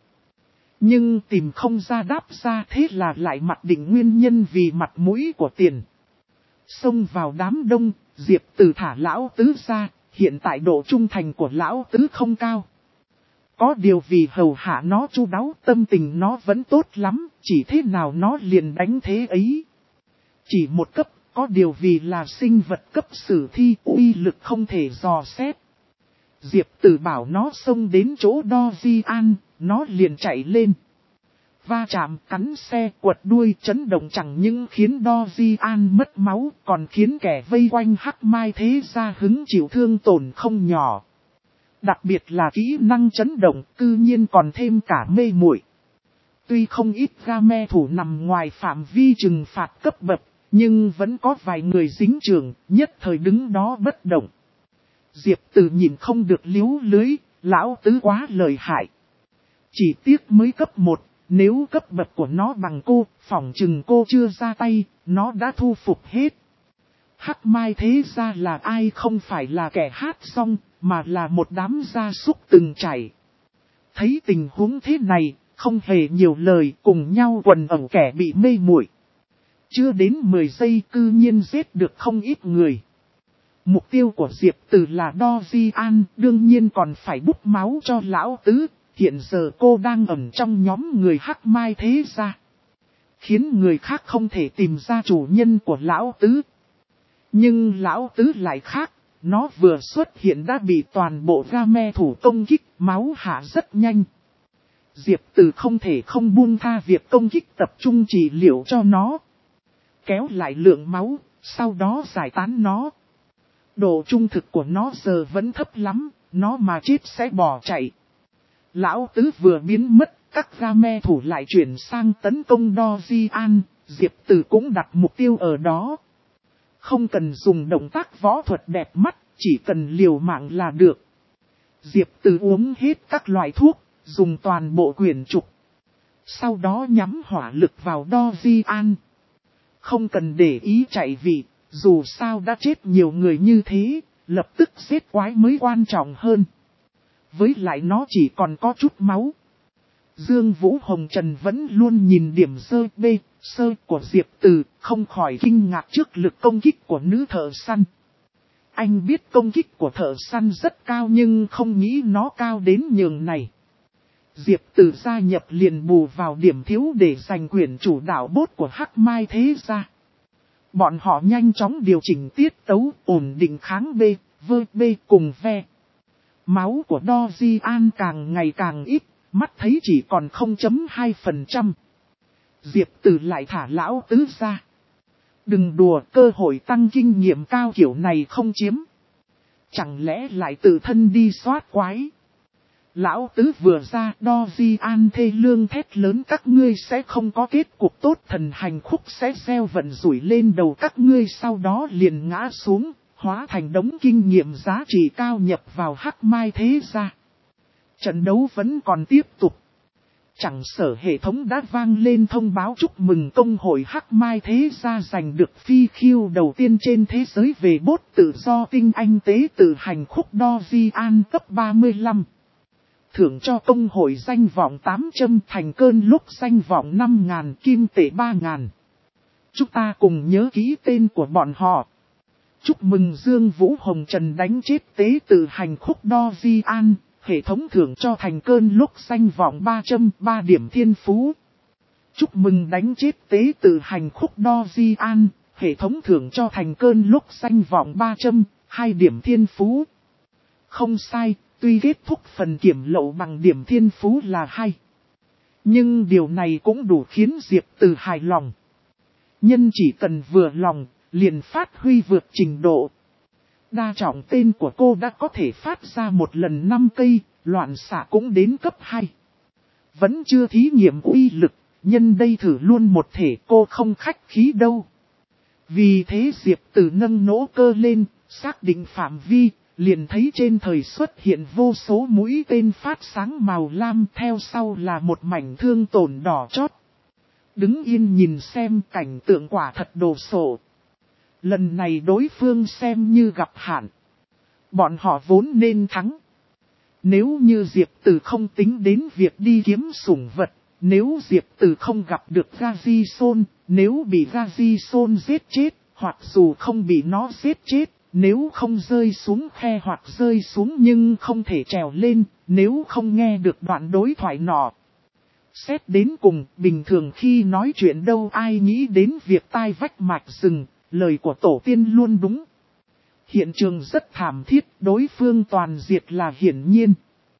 Speaker 1: Nhưng tìm không ra đáp ra, thế là lại mặc định nguyên nhân vì mặt mũi của tiền. Xông vào đám đông, Diệp Từ thả lão tứ ra, hiện tại độ trung thành của lão tứ không cao. Có điều vì hầu hạ nó chu đáo, tâm tình nó vẫn tốt lắm, chỉ thế nào nó liền đánh thế ấy. Chỉ một cấp, có điều vì là sinh vật cấp sử thi, uy lực không thể dò xét. Diệp Từ bảo nó xông đến chỗ đo di an, nó liền chạy lên. Va chạm, cắn xe, quật đuôi, chấn động chẳng những khiến đo di an mất máu, còn khiến kẻ vây quanh Hắc Mai Thế Gia hứng chịu thương tổn không nhỏ. Đặc biệt là kỹ năng chấn động, cư nhiên còn thêm cả mê muội. Tuy không ít game thủ nằm ngoài phạm vi trừng phạt cấp bậc, nhưng vẫn có vài người dính trường, nhất thời đứng đó bất động. Diệp Từ nhìn không được liếu lưới, lão tứ quá lợi hại. Chỉ tiếc mới cấp 1, nếu cấp bậc của nó bằng cô, phỏng chừng cô chưa ra tay, nó đã thu phục hết. Hắc Mai Thế Gia là ai không phải là kẻ hát xong, mà là một đám gia súc từng chảy. Thấy tình huống thế này, không hề nhiều lời, cùng nhau quần ẩu kẻ bị mê muội. Chưa đến 10 giây cư nhiên giết được không ít người. Mục tiêu của Diệp Từ là đo di an, đương nhiên còn phải bút máu cho lão tứ. Hiện giờ cô đang ẩn trong nhóm người Hắc Mai Thế Gia, khiến người khác không thể tìm ra chủ nhân của lão tứ. Nhưng lão tứ lại khác, nó vừa xuất hiện đã bị toàn bộ game thủ công kích, máu hạ rất nhanh. Diệp Từ không thể không buông tha việc công kích, tập trung trị liệu cho nó. Kéo lại lượng máu, sau đó giải tán nó. Độ trung thực của nó giờ vẫn thấp lắm, nó mà chết sẽ bỏ chạy. Lão tứ vừa biến mất, các game thủ lại chuyển sang tấn công đo di an, Diệp Từ cũng đặt mục tiêu ở đó. Không cần dùng động tác võ thuật đẹp mắt, chỉ cần liều mạng là được. Diệp Từ uống hết các loại thuốc, dùng toàn bộ quyển trục. Sau đó nhắm hỏa lực vào đo di an. Không cần để ý chạy vị, dù sao đã chết nhiều người như thế, lập tức giết quái mới quan trọng hơn. Với lại nó chỉ còn có chút máu. Dương Vũ Hồng Trần vẫn luôn nhìn điểm sơ của Diệp Từ, không khỏi kinh ngạc trước lực công kích của nữ thợ săn. Anh biết công kích của thợ săn rất cao nhưng không nghĩ nó cao đến nhường này. Diệp Từ gia nhập liền bù vào điểm thiếu để giành quyền chủ đạo bốt của Hắc Mai Thế Gia. Bọn họ nhanh chóng điều chỉnh tiết tấu, ổn định kháng B cùng ve. Máu của đo di an càng ngày càng ít, mắt thấy chỉ còn 0.2%. Diệp Từ lại thả lão tứ ra. Đừng đùa, cơ hội tăng kinh nghiệm cao kiểu này không chiếm. Chẳng lẽ lại tự thân đi soát quái. Lão tứ vừa ra, đo di an thê lương thét lớn, các ngươi sẽ không có kết cục tốt, thần hành khúc sẽ gieo vận rủi lên đầu các ngươi, sau đó liền ngã xuống, hóa thành đống kinh nghiệm giá trị cao nhập vào Hắc Mai Thế Gia. Trận đấu vẫn còn tiếp tục. Chẳng sở hệ thống đã vang lên thông báo chúc mừng công hội Hắc Mai Thế Gia giành được phi khiêu đầu tiên trên thế giới về bốt tự do tinh anh tế tự hành khúc đo di an cấp 35. Thưởng cho công hội danh vọng 800, thành cơn lúc danh vọng 5.000, kim tệ 3.000. Chúng ta cùng nhớ ký tên của bọn họ. Chúc mừng Dương Vũ Hồng Trần đánh chết tế tự hành khúc đo di an, hệ thống thưởng cho thành cơn lúc danh vọng 300, 3 điểm thiên phú. Chúc mừng đánh chết tế tự hành khúc đo di an, hệ thống thưởng cho thành cơn lúc danh vọng 300, 2 điểm thiên phú. Không sai, tuy kết thúc phần kiểm lậu bằng điểm thiên phú là 2. Nhưng điều này cũng đủ khiến Diệp Từ hài lòng. Nhân chỉ cần vừa lòng, liền phát huy vượt trình độ. Đa trọng tên của cô đã có thể phát ra một lần 5 cây, loạn xạ cũng đến cấp 2. Vẫn chưa thí nghiệm uy lực, nhân đây thử luôn một thể, cô không khách khí đâu. Vì thế Diệp Từ nâng nỗ cơ lên, xác định phạm vi, liền thấy trên thời xuất hiện vô số mũi tên phát sáng màu lam, theo sau là một mảnh thương tổn đỏ chót. Đứng yên nhìn xem, cảnh tượng quả thật đồ sộ. Lần này đối phương xem như gặp hạn. Bọn họ vốn nên thắng. Nếu như Diệp Tử không tính đến việc đi kiếm sủng vật, nếu Diệp Tử không gặp được Gazison, nếu bị Gazison giết chết, hoặc dù không bị nó giết chết, nếu không rơi xuống khe hoặc rơi xuống nhưng không thể trèo lên, nếu không nghe được đoạn đối thoại nọ. Xét đến cùng, bình thường khi nói chuyện đâu ai nghĩ đến việc tai vách mạch rừng, lời của tổ tiên luôn đúng. Hiện trường rất thảm thiết, đối phương toàn diệt là hiển nhiên.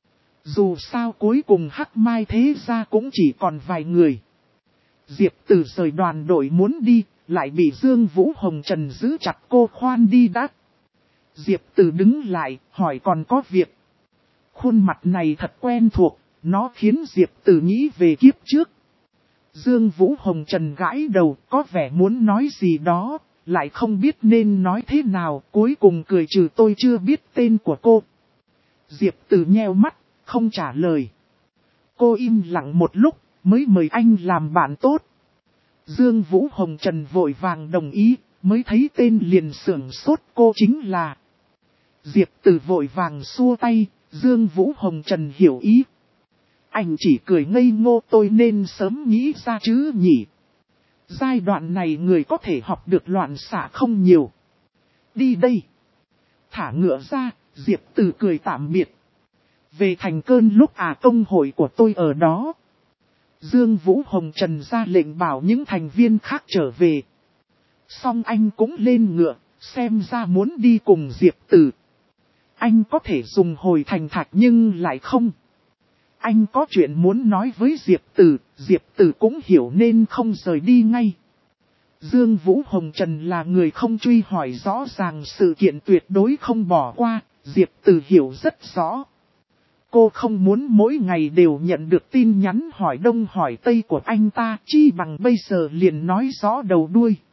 Speaker 1: Dù sao cuối cùng Hắc Mai thế gia cũng chỉ còn vài người. Diệp Tử rời đoàn đội muốn đi, lại bị Dương Vũ Hồng Trần giữ chặt cô khoan đi đã. Diệp Tử đứng lại, hỏi còn có việc. Khuôn mặt này thật quen thuộc, nó khiến Diệp Tử nghĩ về kiếp trước. Dương Vũ Hồng Trần gãi đầu, có vẻ muốn nói gì đó, lại không biết nên nói thế nào, cuối cùng cười trừ tôi chưa biết tên của cô. Diệp Tử nheo mắt, không trả lời. Cô im lặng một lúc, mới mời anh làm bạn tốt. Dương Vũ Hồng Trần vội vàng đồng ý, mới thấy tên liền sưởng sốt cô chính là. Diệp Tử vội vàng xua tay, Dương Vũ Hồng Trần hiểu ý. Anh chỉ cười ngây ngô tôi nên sớm nghĩ ra chứ nhỉ. Giai đoạn này người có thể học được loạn xạ không nhiều. Đi đây. Thả ngựa ra, Diệp Tử cười tạm biệt. Về thành cơn lúc công hội của tôi ở đó. Dương Vũ Hồng Trần ra lệnh bảo những thành viên khác trở về. Xong anh cũng lên ngựa, xem ra muốn đi cùng Diệp Tử. Anh có thể dùng hồi thành thạch nhưng lại không. Anh có chuyện muốn nói với Diệp Tử cũng hiểu nên không rời đi ngay. Dương Vũ Hồng Trần là người không truy hỏi rõ ràng sự kiện tuyệt đối không bỏ qua, Diệp Tử hiểu rất rõ. Cô không muốn mỗi ngày đều nhận được tin nhắn hỏi đông hỏi tây của anh ta, chi bằng bây giờ liền nói rõ đầu đuôi.